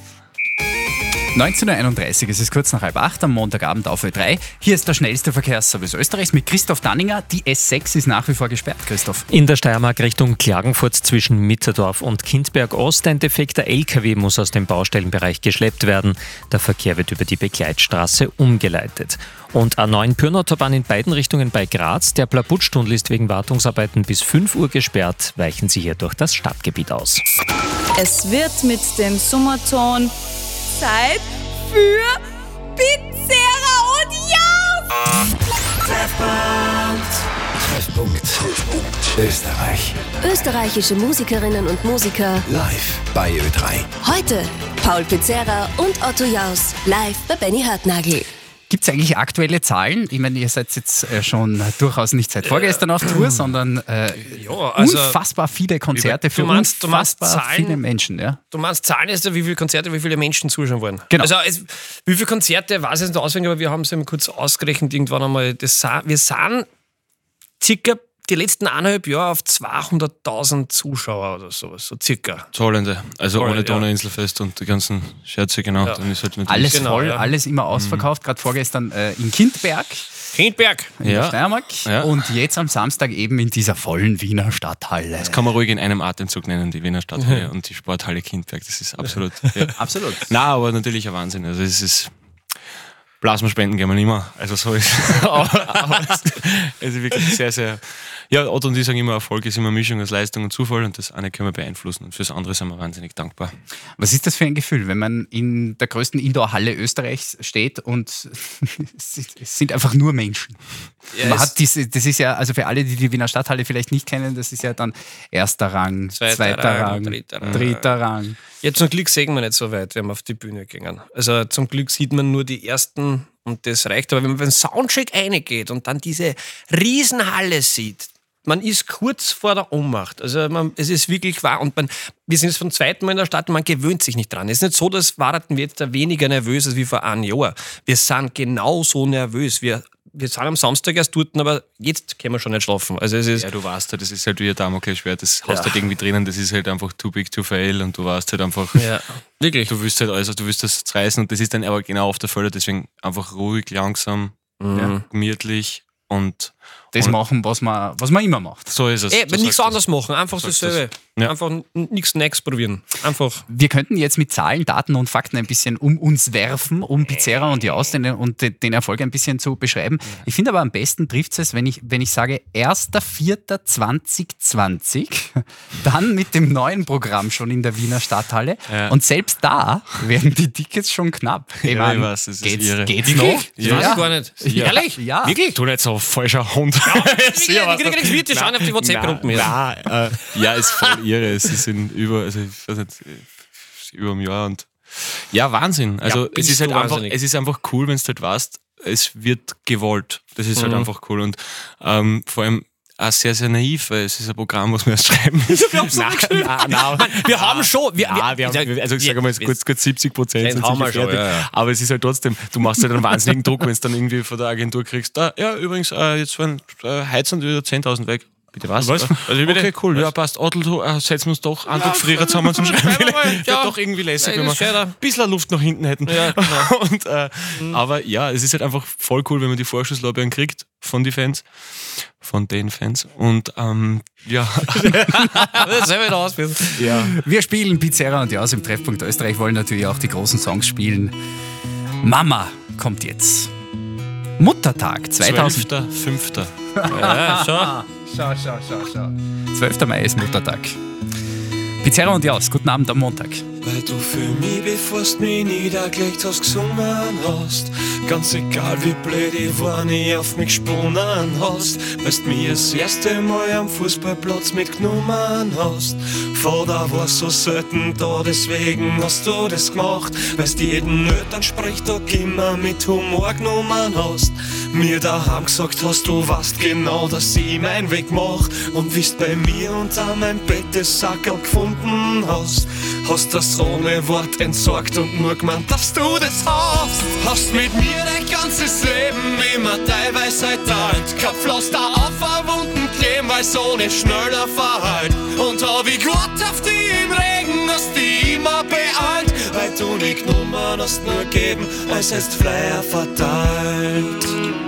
19.31 Uhr, es ist kurz nach 7:30 am Montagabend auf Ö3. Hier ist der schnellste Verkehrsservice Österreichs mit Christoph Danninger. Die S6 ist nach wie vor gesperrt, Christoph. In der Steiermark Richtung Klagenfurt zwischen Mitterdorf und Kindberg Ost. Ein defekter LKW muss aus dem Baustellenbereich geschleppt werden. Der Verkehr wird über die Begleitstraße umgeleitet. Und A9 Pyrnautaubahn in beiden Richtungen bei Graz. Der Blabutsch-Tunnel ist wegen Wartungsarbeiten bis 5 Uhr gesperrt. Weichen Sie hier durch das Stadtgebiet aus. Es wird mit dem Sommerton Zeit für Pizzera und Jaus! Treffpunkt Österreich. Österreichische Musikerinnen und Musiker Live bei Ö3. heute Paul Pizzera und Otto Jaus live bei Benny Hartnagel. Gibt es eigentlich aktuelle Zahlen? Ich meine, ihr seid jetzt schon durchaus nicht seit vorgestern auf Tour, sondern unfassbar viele Konzerte für unfassbar viele Menschen. Ja? Du meinst Zahlen, ist wie viele Konzerte, wie viele Menschen zuschauen wollen? Genau. Also wie viele Konzerte, weiß ich nicht auswendig, aber wir haben es eben kurz ausgerechnet irgendwann einmal. Wir sind circa die letzten 1,5 Jahre auf 200.000 Zuschauer oder sowas, so circa. Zahlende, also ohne Donauinselfest und die ganzen Scherze, genau. Dann ist halt alles voll, alles immer ausverkauft. Gerade vorgestern in Kindberg. In der Steiermark. Ja. Und jetzt am Samstag eben in dieser vollen Wiener Stadthalle. Das kann man ruhig in einem Atemzug nennen, die Wiener Stadthalle und die Sporthalle Kindberg. Das ist absolut... Ja. Absolut. Nein, aber natürlich ein Wahnsinn. Also es ist... Plasmaspenden gehen wir nicht mehr. Also so ist aber es ist wirklich sehr, sehr... Ja, Otto und ich sagen immer, Erfolg ist immer eine Mischung aus Leistung und Zufall und das eine können wir beeinflussen und fürs andere sind wir wahnsinnig dankbar. Was ist das für ein Gefühl, wenn man in der größten Indoor-Halle Österreichs steht und es sind einfach nur Menschen? Ja, man hat das ist ja, also für alle, die die Wiener Stadthalle vielleicht nicht kennen, das ist ja dann erster Rang, zweiter Rang, dritter Rang. Ja, zum Glück sehen wir nicht so weit, wenn wir auf die Bühne gehen. Also zum Glück sieht man nur die ersten und das reicht. Aber wenn man beim Soundcheck reingeht und dann diese Riesenhalle sieht, man ist kurz vor der Ohnmacht. Also es ist wirklich wahr. Und wir sind jetzt vom zweiten Mal in der Stadt und man gewöhnt sich nicht dran. Es ist nicht so, dass warten wir jetzt da weniger nervös als wie vor einem Jahr. Wir sind genauso nervös. Wir sind am Samstag erst dort, aber jetzt können wir schon nicht schlafen. Also es ist du weißt, das ist halt wie ein Damoklesschwert. Das hast halt irgendwie drinnen, das ist halt einfach too big to fail und du weißt halt einfach, wirklich. Du willst halt alles, du willst das reißen und das ist dann aber genau auf der Fälle. Deswegen einfach ruhig, langsam, gemütlich und das machen, was man immer macht. So ist es. Nichts anderes machen, einfach dasselbe. Ja. Einfach nichts Neues probieren. Einfach. Wir könnten jetzt mit Zahlen, Daten und Fakten ein bisschen um uns werfen, um Pizzera und Jaus und den Erfolg ein bisschen zu beschreiben. Ich finde aber am besten trifft es, wenn ich sage 1.4.2020, dann mit dem neuen Programm schon in der Wiener Stadthalle. Ja. Und selbst da werden die Tickets schon knapp. Ich weiß, das ist irre. Geht's noch? Ja. Weiß ich gar nicht. Ja. Ehrlich? Ja. Wirklich? Du nicht so falscher Hund. Ja, wir schauen auf die WhatsApp-Gruppen hier. Ja, ist voll irre. Es sind über einem Jahr und ja, Wahnsinn. Also es ist halt einfach cool, wenn du halt weißt, es wird gewollt. Das ist halt einfach cool und vor allem auch sehr, sehr naiv, weil es ist ein Programm, was wir erst schreiben müssen. Wir haben schon. Also ich sage mal, gut 70% sind sicher fertig. Aber es ist halt trotzdem, du machst halt einen wahnsinnigen Druck, wenn du dann irgendwie von der Agentur kriegst, übrigens, jetzt werden Heizen wieder 10.000 weg. Bitte was? Also okay, cool, ja passt. Adel, setzen wir uns doch Andruck früher zusammen zum Schreiben. Ja, doch irgendwie lässig, wenn wir ein bisschen Luft nach hinten hätten. Ja, genau. Aber ja, es ist halt einfach voll cool, wenn man die Vorschusslorbeeren kriegt von den Fans. Und ja. Das soll wieder ausbilden. Ja. Wir spielen Pizzera und Jaus im Treffpunkt Österreich, wollen natürlich auch die großen Songs spielen. Mama kommt jetzt. Muttertag 12.05. Ja, schau. 12. Mai ist Muttertag. Pizzeria und Jaus, guten Abend am Montag. Weil du für mich, bevor du mich niedergelegt hast, gesungen hast. Ganz egal wie blöd ich war, nie auf mich gesponnen hast. Weil du mich das erste Mal am Fußballplatz mitgenommen hast. Vater war so selten da, deswegen hast du das gemacht. Weil du jeden Elternsprechtag immer mit Humor genommen hast. Mir daheim gesagt hast, du weißt genau, dass ich meinen Weg mach. Und wie's bei mir unter meinem Bett das Sackerl gefunden hast. Hast das ohne Wort entsorgt und nur gemeint, dass du das hast. Hast mit mir dein ganzes Leben immer teilweise alt. Kein Pflaster auf einen Wunden kleben, weil's ohne schneller verheilt. Und hab ich gewartet auf dich im Regen, hast dich immer beeilt. Weil du nicht genommen hast, nur geben, als hättest Flyer verteilt.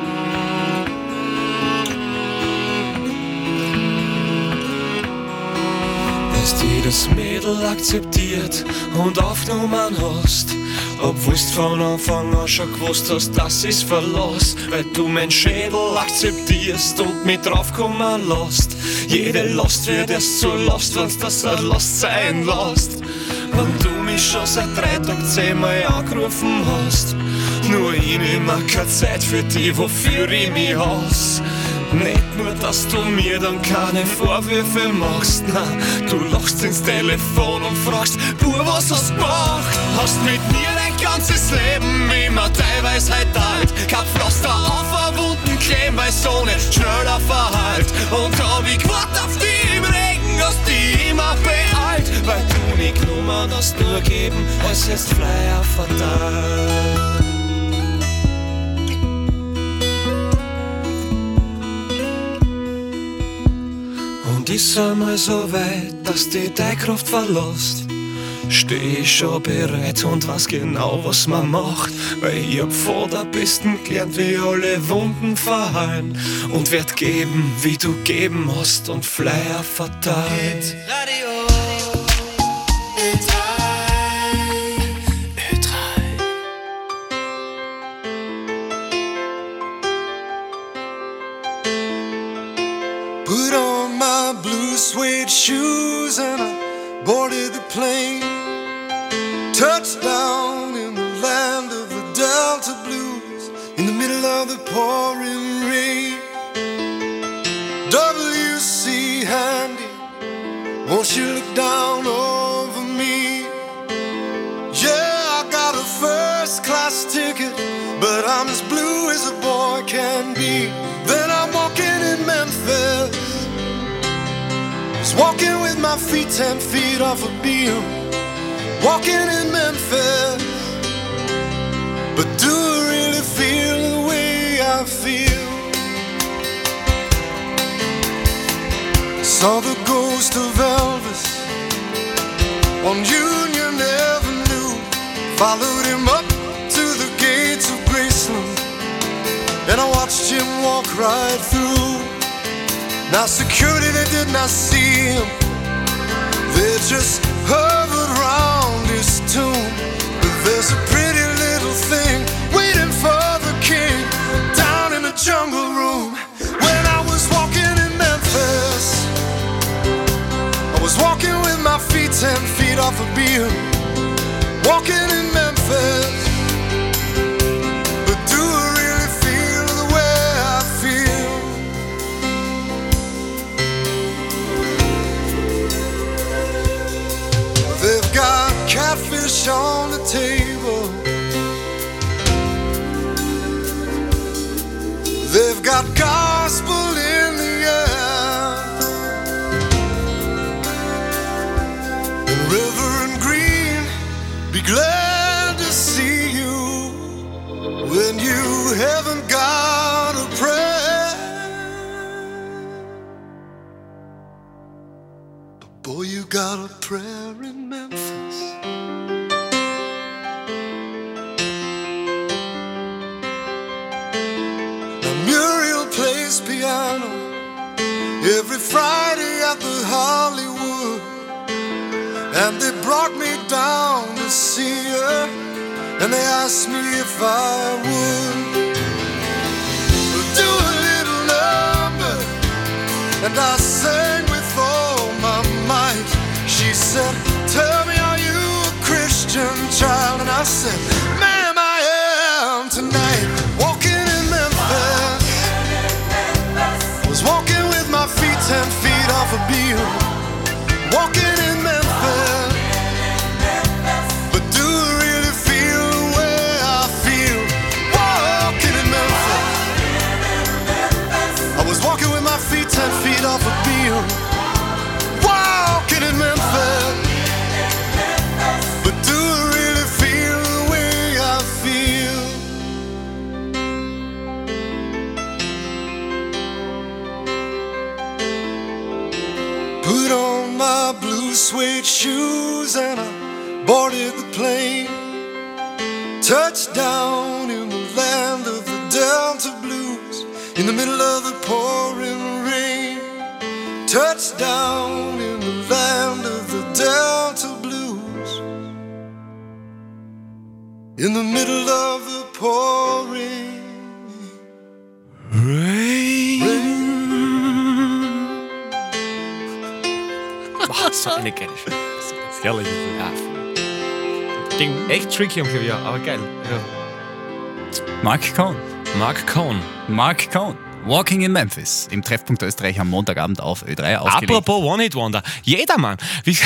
Dass jedes Mädel akzeptiert und aufgenommen hast. Obwohl's von Anfang an schon gewusst hast, das ist Verlass. Weil du mein Schädel akzeptierst und mich draufkommen lässt. Jede Last wird erst zur Last, wenn's das eine Last sein lässt. Wenn du mich schon seit 3 Tagen 10-mal angerufen hast. Nur ich nehm mir keine Zeit für die, wofür ich mich hasse. Nicht nur, dass du mir dann keine Vorwürfe machst, nein, du lachst ins Telefon und fragst, was hast du gemacht? Hast mit mir dein ganzes Leben immer teilweise alt. Kein Pflaster auf einen Wunden kleben, weil's ohne schneller verheilt. Und hab ich gewartet auf dich im Regen, hast dich immer beeilt. Weil du nicht genommen hast, nur geben, als hättest Flyer verteilt. Und ist einmal so weit, dass die deine Kraft verlässt. Steh ich schon bereit und weiß genau, was man macht. Weil ich hab vor der Besten gelernt, wie alle Wunden verheilen. Und werd geben, wie du geben hast und Flyer verteilt. Put on my blue suede shoes and I boarded the plane. Touchdown in the land of the Delta Blues, in the middle of the pouring rain. W.C. Handy, won't you look down over me? Yeah, I got a first class ticket, but I'm as blue as a boy can be. Then I'm walking in Memphis, just walking with my feet 10 feet off a beam. Walking in Memphis, but do I really feel the way I feel? Saw the ghost of Elvis on Union Avenue. Followed him up to the gates of Graceland, and I watched him walk right through. Now security, they did not see him, they just hovered round his tomb. But there's a pretty little thing waiting for the king down in the jungle room. When I was walking in Memphis, I was walking with my feet 10 feet off a beam. Walking in Memphis, but do I really feel the way I feel? They've got catfish on the table, they've got gospel in the air, and Reverend Green, be glad to see you when you haven't got a prayer. But boy, you got a prayer in Memphis. Now Muriel plays piano every Friday at the Hollywood, and they brought me down to see her, and they asked me if I would do a little number, and I sang with all my might. She said, said, tell me, are you a Christian child? And I said, ma'am, I am tonight. Walking in Memphis. Was walking with my feet 10 feet off a beam. Walking in Memphis. But do I really feel the way I feel? Walking in Memphis. I was walking with my feet 10 feet off a beam. Walking in Memphis. But do I really feel the way I feel? Put on my blue suede shoes and I boarded the plane. Touched down in the land of the Delta Blues, in the middle of the pouring rain. Touched down in the land of the Delta Blues, in the middle of the pouring rain. Boah, so eine geile Stimme. Das ist herrlich. Ja. Ding. Echt tricky am Klavier, aber geil. Ja. Mark Cohn. Walking in Memphis. Im Treffpunkt Österreich am Montagabend auf Ö3 ausgelegt. Apropos One-Hit-Wonder. Jedermann.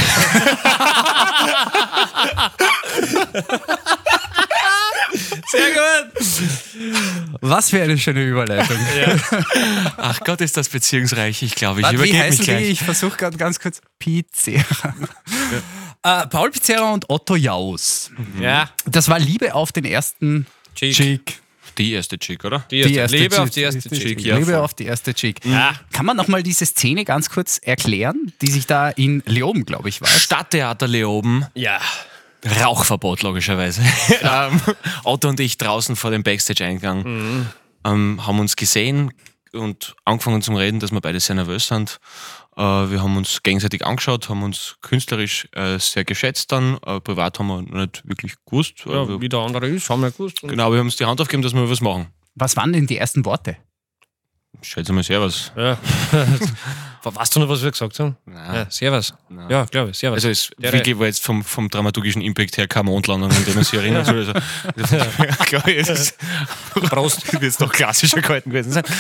Sehr gut. Was für eine schöne Überleitung. Ja. Ach Gott, ist das beziehungsreich. Ich glaube, ich übergebe mich gleich. Ich versuche gerade ganz kurz. Pizzerra. Ja. Paul Pizzerra und Otto Jaus. Ja. Das war Liebe auf den ersten Chick. Die erste Chick, oder? Liebe auf die erste Chick. Ja, Liebe auf die erste Chick. Ja. Kann man nochmal diese Szene ganz kurz erklären, die sich da in Leoben, glaube ich, war? Stadttheater Leoben. Ja. Rauchverbot, logischerweise. Otto und ich draußen vor dem Backstage-Eingang haben uns gesehen und angefangen zum Reden, dass wir beide sehr nervös sind. Wir haben uns gegenseitig angeschaut, haben uns künstlerisch sehr geschätzt dann. Privat haben wir nicht wirklich gewusst. Ja, wie der andere ist, haben wir gewusst. Genau, wir haben uns die Hand aufgegeben, dass wir was machen. Was waren denn die ersten Worte? Schätze mal Servus. Ja. Weißt du noch, was wir gesagt haben? Nein. Ja, Servus. Nein. Ja, glaube ich, Servus. Also es wirklich war jetzt vom dramaturgischen Impact her keine Mondlandung, an den man sich erinnern soll. Also, glaube ich, ist Prost, wird es doch klassischer gehalten gewesen sein.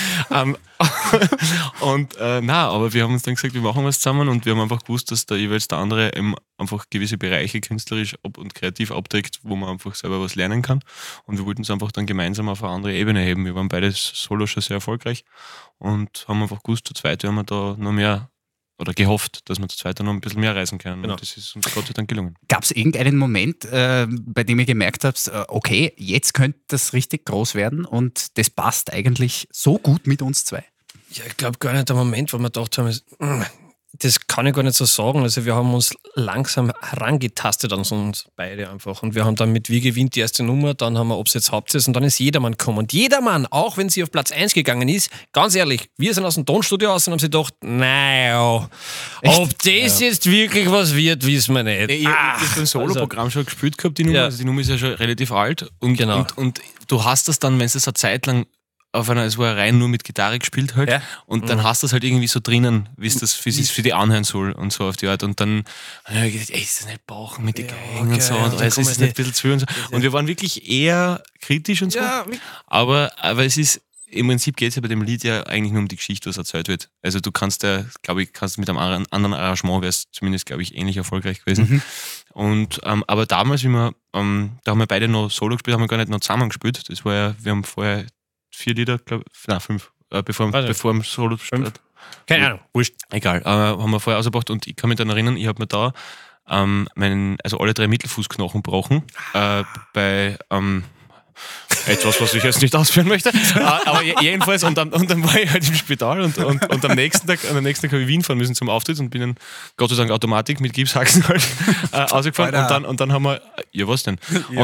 Aber wir haben uns dann gesagt, wir machen was zusammen und wir haben einfach gewusst, dass da jeweils der andere eben einfach gewisse Bereiche künstlerisch und kreativ abdeckt, wo man einfach selber was lernen kann. Und wir wollten es einfach dann gemeinsam auf eine andere Ebene heben. Wir waren beide solo schon sehr erfolgreich und haben einfach gewusst, zu zweit haben wir da noch mehr oder gehofft, dass wir zu zweit noch ein bisschen mehr reisen können. Genau. Und das ist uns Gott sei Dank gelungen. Gab es irgendeinen Moment, bei dem ihr gemerkt habt, okay, jetzt könnte das richtig groß werden und das passt eigentlich so gut mit uns zwei? Ja, ich glaube gar nicht der Moment, wo wir gedacht haben, das kann ich gar nicht so sagen. Also wir haben uns langsam herangetastet an uns beide einfach. Und wir haben dann mit Wie gewinnt die erste Nummer, dann haben wir Ob's jetzt Hauptsache und dann ist Jedermann gekommen. Und Jedermann, auch wenn sie auf Platz 1 gegangen ist, ganz ehrlich, wir sind aus dem Tonstudio raus und haben sie gedacht, naja, ob das jetzt wirklich was wird, wissen wir nicht. Ich habe das beim Solo-Programm schon gespielt gehabt, die Nummer. Ja. Also die Nummer ist ja schon relativ alt. Und du hast das dann, wenn es eine Zeit lang es war rein nur mit Gitarre gespielt halt und dann hast du das halt irgendwie so drinnen, wie es das für die anhören soll und so auf die Art und dann habe ich gedacht, ist das nicht Bauchen mit den Geigen und so und alles ist nicht ein bisschen zu und so und wir waren wirklich eher kritisch und so, aber es ist, im Prinzip geht es ja bei dem Lied ja eigentlich nur um die Geschichte, was erzählt wird. Also du kannst mit einem anderen Arrangement wär's zumindest, glaube ich, ähnlich erfolgreich gewesen. Und aber damals, wie wir, da haben wir beide noch Solo gespielt, haben wir gar nicht noch zusammen gespielt. Das war ja, wir haben vorher 4 Lieder, glaube ich, 5, bevor wir Solo gespielt. Keine Ahnung, wurscht. Egal, haben wir vorher ausgebracht und ich kann mich dann erinnern, ich habe mir da alle 3 Mittelfußknochen gebrochen bei etwas, was ich jetzt nicht ausführen möchte. Aber jedenfalls, und dann war ich halt im Spital und am nächsten Tag habe ich Wien fahren müssen zum Auftritt und bin dann Gott sei Dank Automatik mit Gipshaxen halt ausgefahren und dann haben wir, ja was denn? Ja.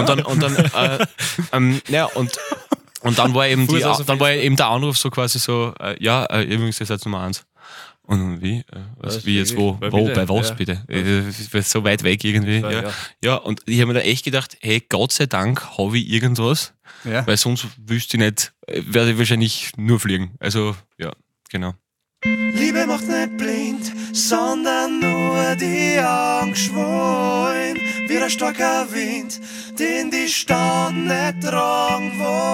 Und dann war eben der Anruf so quasi so, übrigens, ihr seid Nummer 1. Und wie? Wie jetzt wo? Bei was bitte? So weit weg irgendwie. Ja, und ich habe mir da echt gedacht, hey, Gott sei Dank habe ich irgendwas, weil sonst wüsste ich nicht, werde ich wahrscheinlich nur fliegen. Also, ja, genau. Liebe macht nicht blind, sondern nur nur die Augen schwollen, wie der starker Wind, den die Stauden nicht tragen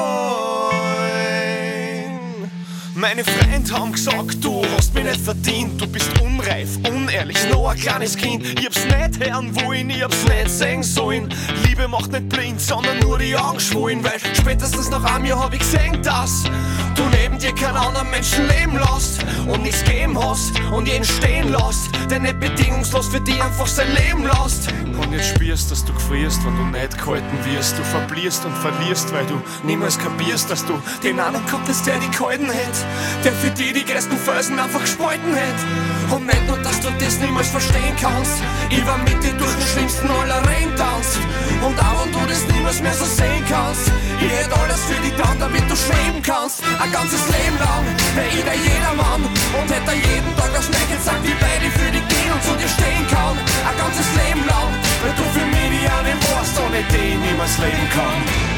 wollen. Meine Freunde haben gesagt, du hast mich nicht verdient, du bist unreif, unehrlich, noch ein kleines Kind. Ich hab's nicht hören wollen, ich hab's nicht sehen sollen. Liebe macht nicht blind, sondern nur die Augen schwollen, weil spätestens nach einem Jahr hab ich gesehen, dass du neben dir keinen anderen Menschen leben lässt und nichts geben hast und jeden stehen lässt, der nicht bedingungslos für dich einfach sein Leben lässt. Und jetzt spürst, dass du gefrierst, wenn du nicht gehalten wirst. Du verblierst und verlierst, weil du niemals kapierst, dass du den anderen konntest, der dich gehalten hätte, der für dich die größten Felsen einfach gespalten hätte. Und nicht nur, dass du das niemals verstehen kannst, ich war mit dir durch den schlimmsten aller Regen tanzt. Und auch wenn du das niemals mehr so sehen kannst, ich hätte alles für dich dann, damit du schweben kannst. Ein ganzes Leben lang wär ich der Jedermann und hätte jeden Tag aufs Neck gesagt, wie weit ich für dich gehen und zu dir stehen kann. Ein ganzes Leben lang, weil du für mich die eine warst, ohne die ich niemals leben kann.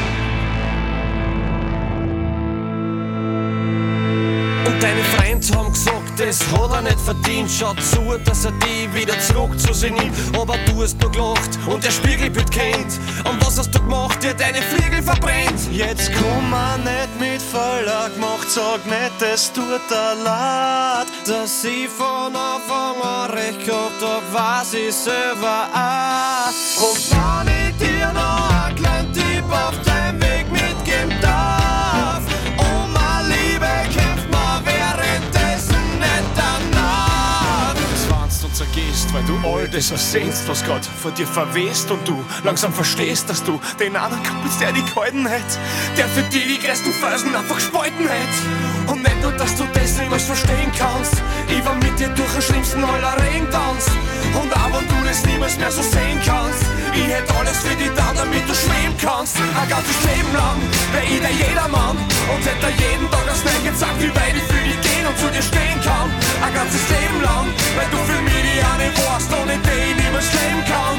Und deine Freunde haben gesagt, das hat er nicht verdient. Schaut zu, dass er die wieder zurück zu sich nimmt. Aber du hast nur gelacht und der Spiegelbild kennt. Und was hast du gemacht? Dir deine Flügel verbrennt. Jetzt komm er nicht mit voller Macht, sag nicht, das tut er leid. Dass ich von Anfang an recht gehabt hab, weiß ich selber auch. Und wenn ich dir noch ein kleinen Tipp auf deinem Weg mitgeben darf, um meine Liebe kämpft man währenddessen nicht danach. Du zwanst und zergehst, weil du all das ersehnst, was Gott vor dir verwest. Und du langsam verstehst, dass du den anderen kommst, der dich gehalten hätte, der für dich die größten Felsen einfach gespalten hätte. Und nicht nur, dass du das niemals verstehen kannst, ich war mit dir durch den schlimmsten aller Regen tanzt. Und auch wenn du das niemals mehr so sehen kannst, ich hätte alles für dich da, damit du schweben kannst. Ein ganzes Leben lang wär ich der Jedermann und hätte jeden Tag aufs Neck gesagt, wie weit ich für dich gehen und zu dir stehen kann. Ein ganzes Leben lang, weil du für mich die eine warst, ohne die ich niemals leben kann.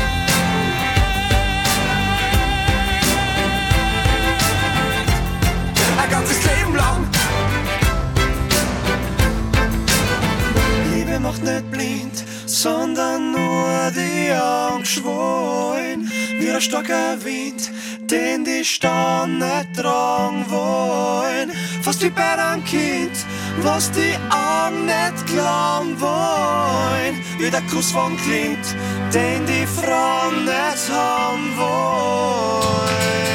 Ein ganzes Leben lang. Liebe macht nicht blind, sondern nur die Augen schwollen, wie ein starker Wind, den die Stauden nicht tragen wollen. Fast wie bei einem Kind, was die Augen nicht glauben wollen, wie der Kuss von Clint, den die Frauen nicht haben wollen.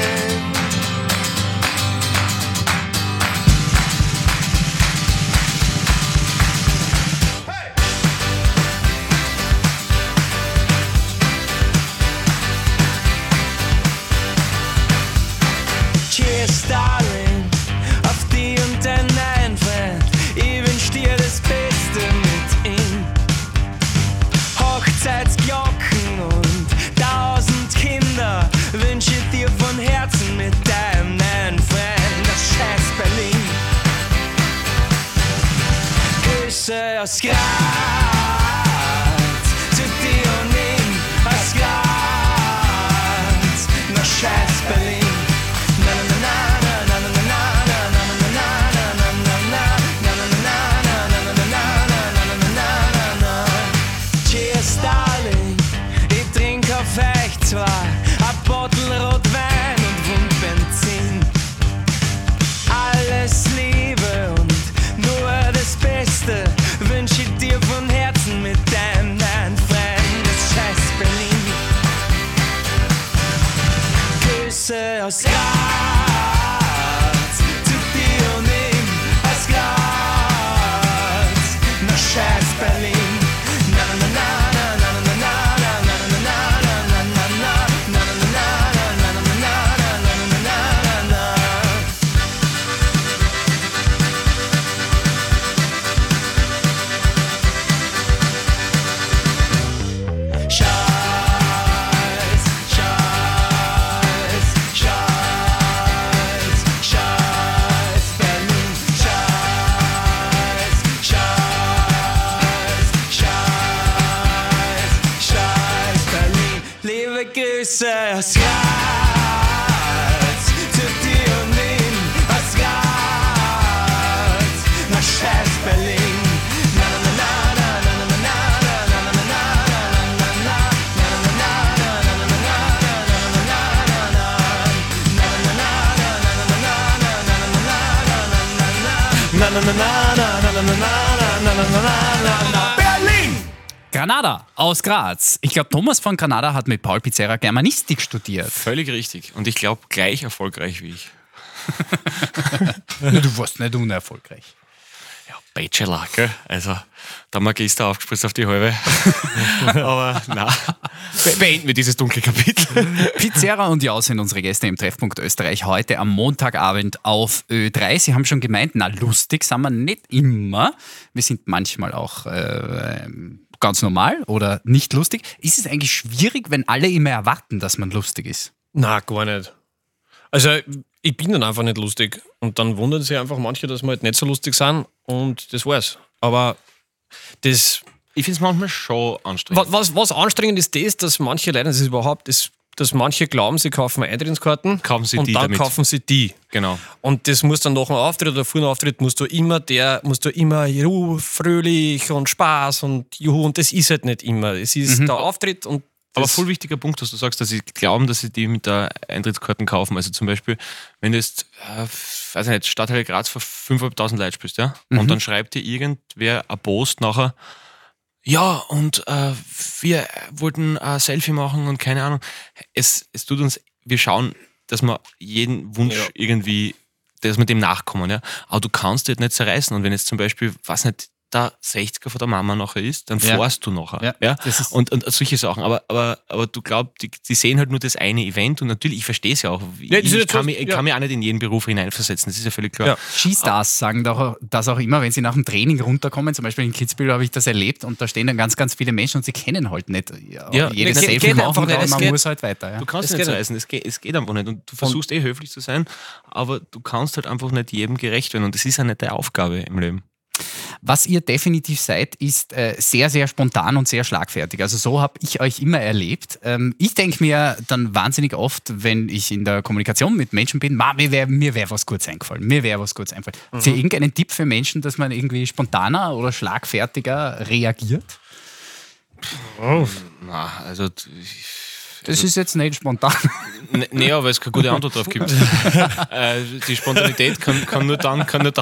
Cheers, Darling, auf die und dein neuen Freund. Ich wünsch dir das Beste mit ihm. Hochzeitsglocken und 1000 Kinder wünsch ich dir von Herzen mit deinem neuen Freund. Das scheiß Berlin. Grüße aus Graz zu dir und ihm aus Graz. Na scheiß Berlin. Zwar ein Bottle Rotwein und Wund Benzin. Alles Liebe und nur das Beste wünsch ich dir von Herzen mit deinem neuen Freund. Das scheiß Berlin. Grüße aus Graz zu dir und ihm aus Graz. Na scheiß Berlin. Na na na na na na na na na na na. Scheiß, Scheiß, Scheiß, Scheiß Berlin. Scheiß, Scheiß, Scheiß, Scheiß Berlin. Liebe Grüße aus Graz zu dir und ihm aus Graz. Na scheiß Berlin. Na na na na na na na na na na na na Berlin! Granada aus Graz. Ich glaube, Thomas von Granada hat mit Paul Pizzerra Germanistik studiert. Völlig richtig. Und ich glaube, gleich erfolgreich wie ich. Du warst nicht unerfolgreich. Ja, Bachelor, gell? Also, der Magister aufgespritzt auf die halbe. Aber na, beenden wir dieses dunkle Kapitel. Pizzerra und Jaus sind unsere Gäste im Treffpunkt Österreich heute am Montagabend auf Ö3. Sie haben schon gemeint, na lustig sind wir nicht immer. Wir sind manchmal auch ganz normal oder nicht lustig. Ist es eigentlich schwierig, wenn alle immer erwarten, dass man lustig ist? Na, gar nicht. Also ich bin dann einfach nicht lustig. Und dann wundern sich einfach manche, dass wir halt nicht so lustig sind. Und das war's. Aber das... Ich finde es manchmal schon anstrengend. Was anstrengend ist, dass manche Leute, das ist überhaupt, dass manche glauben, sie kaufen Eintrittskarten kaufen sie und die dann damit. kaufen sie die. Genau. Und das muss dann nach einem Auftritt oder vor einem Auftritt musst du immer fröhlich und Spaß und juhu, und das ist halt nicht immer. Es ist der Auftritt und aber voll wichtiger Punkt, dass du sagst, dass sie glauben, dass sie die mit der Eintrittskarten kaufen. Also zum Beispiel, wenn du jetzt, weiß ich nicht, Stadthalle Graz vor 5.500 Leuten spielst, ja? Und dann schreibt dir irgendwer ein Post nachher, ja, und wir wollten ein Selfie machen und keine Ahnung. Es tut uns, wir schauen, dass wir jeden Wunsch irgendwie, dass wir dem nachkommen, ja. Aber du kannst dich nicht zerreißen. Und wenn jetzt zum Beispiel, weiß nicht, der 60er von der Mama nachher ist, dann fährst du nachher. Ja. Und solche Sachen. Aber du glaubst, die sehen halt nur das eine Event und natürlich, ich verstehe es ja auch. Ich kann mich auch nicht in jeden Beruf hineinversetzen, das ist ja völlig klar. Ja. Skistars sagen das auch immer, wenn sie nach dem Training runterkommen, zum Beispiel in Kitzbühel habe ich das erlebt und da stehen dann ganz, ganz viele Menschen und sie kennen halt nicht jedes Selfie machen, aber man muss halt weiter. Ja. Du kannst nicht zerreißen, es geht einfach nicht und du versuchst höflich zu sein, aber du kannst halt einfach nicht jedem gerecht werden und das ist ja nicht deine Aufgabe im Leben. Was ihr definitiv seid, ist sehr, sehr spontan und sehr schlagfertig. Also so habe ich euch immer erlebt. Ich denke mir dann wahnsinnig oft, wenn ich in der Kommunikation mit Menschen bin, mir wäre was Gutes eingefallen. Habt ihr irgendeinen Tipp für Menschen, dass man irgendwie spontaner oder schlagfertiger reagiert? Na, also... Das ist jetzt nicht spontan. Nee, aber es keine gute Antwort drauf gibt. Die Spontanität kann nur dann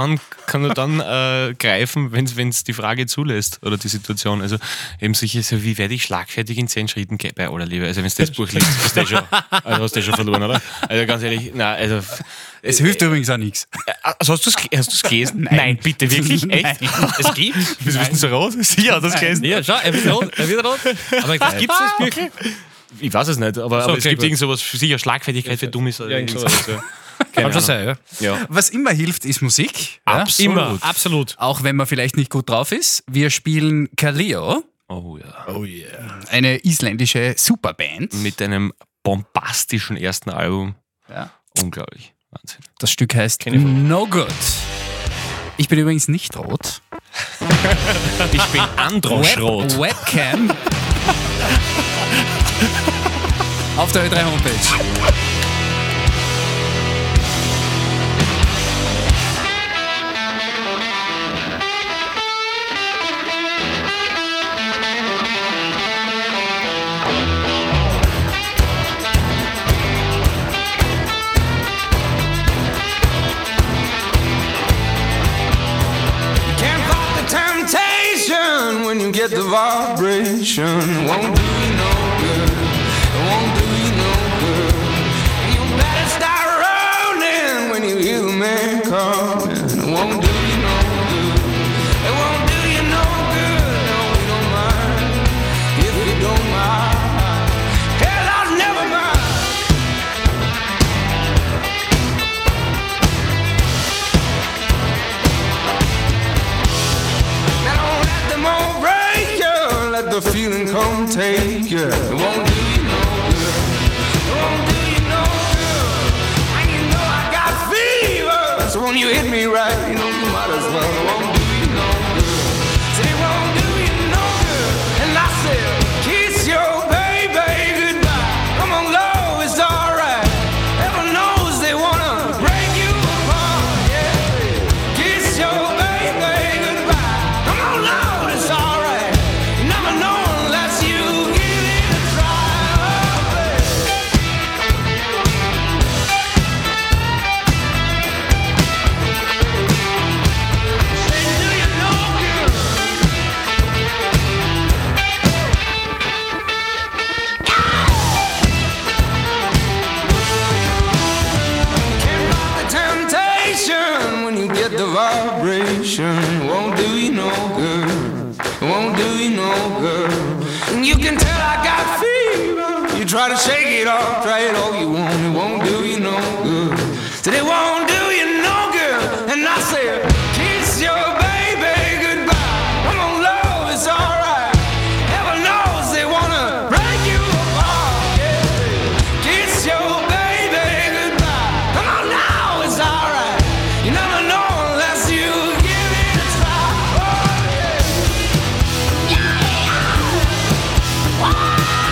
greifen, wenn es die Frage zulässt oder die Situation. Also eben sicher so, wie werde ich schlagfertig in 10 Schritten bei aller Liebe. Also wenn du das Buch liest, hast du schon verloren, oder? Also ganz ehrlich, nein, also... Es hilft übrigens auch nichts. Also hast du es gelesen? Nein, bitte, wirklich? Echt? Es gibt? Wieso bist du so rot? Sie hat das gelesen. Ja, schau, er wird rot. Aber gibt es das Büchlein? Ich weiß es nicht, aber es gibt irgend sowas für sicher Schlagfertigkeit für Dummies. Oder Kann schon sein, ja. Was immer hilft, ist Musik. Absolut. Immer, absolut. Auch wenn man vielleicht nicht gut drauf ist. Wir spielen Kaleo. Oh ja. Eine isländische Superband. Mit einem bombastischen ersten Album. Ja. Unglaublich. Wahnsinn. Das Stück heißt No Good. Ich bin übrigens nicht rot. Ich bin Androschrot. Webcam. Auf der Ö3 Homepage. When you get the vibration, won't do you no good. It won't do you no good. You better start rolling when you hear the man coming. It won't do you no good. It won't do you no good. No, we don't mind if you don't mind. Hell, I'll never mind. Now let them all break you. Let the feeling come take you. It won't do you no good. It won't do you no good. And you know I got fever, so when you hit me right, you know you might as well. It won't do you no good. Say it won't do you no good. And I said, kiss your baby goodbye. Come on, love, it's alright. Heaven knows they wanna break you apart. Yeah, kiss your baby goodbye. Come on, love, it's alright. You never know unless you give it a try. Oh, baby. You can tell I got fever. You try to shake it off, try it all you want, it won't do you no good. Said it won't do you no good. And I said, kiss your baby goodbye. Come on, love, it's alright. Heaven knows they wanna break you apart. Yeah. Kiss your baby goodbye. Come on now, it's alright. You never know unless you give it a try. Oh, yeah. Yeah. Oh.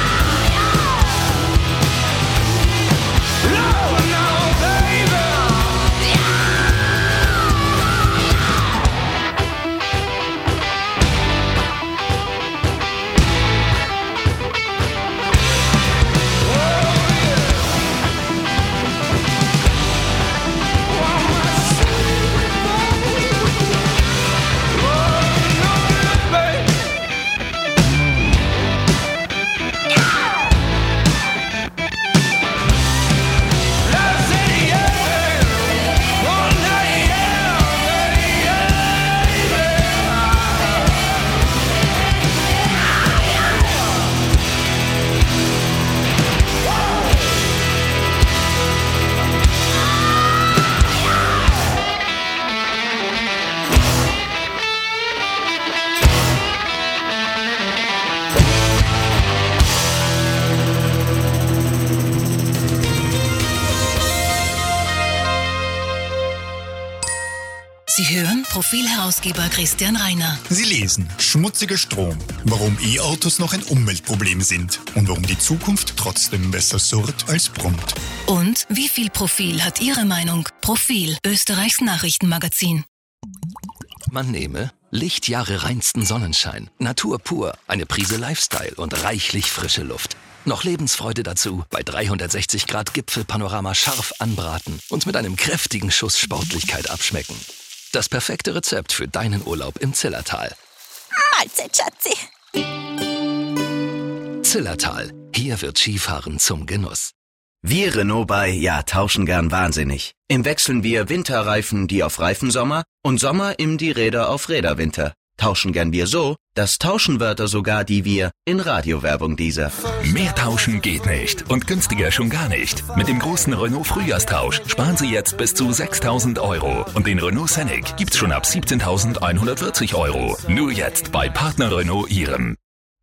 Sie hören Profilherausgeber Christian Reiner. Sie lesen schmutziger Strom, warum E-Autos noch ein Umweltproblem sind und warum die Zukunft trotzdem besser surrt als brummt. Und wie viel Profil hat Ihre Meinung? Profil, Österreichs Nachrichtenmagazin. Man nehme Lichtjahre reinsten Sonnenschein, Natur pur, eine Prise Lifestyle und reichlich frische Luft. Noch Lebensfreude dazu, bei 360 Grad Gipfelpanorama scharf anbraten und mit einem kräftigen Schuss Sportlichkeit abschmecken. Das perfekte Rezept für deinen Urlaub im Zillertal. Mahlzeit, Schatzi. Zillertal. Hier wird Skifahren zum Genuss. Wir Renault bei tauschen gern wahnsinnig. Im wechseln wir Winterreifen die auf Reifensommer und Sommer im die Räder auf Räderwinter. Tauschen gern wir so, dass Tauschenwörter sogar die wir in Radiowerbung dieser. Mehr tauschen geht nicht und günstiger schon gar nicht. Mit dem großen Renault Frühjahrstausch sparen Sie jetzt bis zu 6.000 € und den Renault Scenic gibt's schon ab 17.140 €. Nur jetzt bei Partner Renault Ihrem.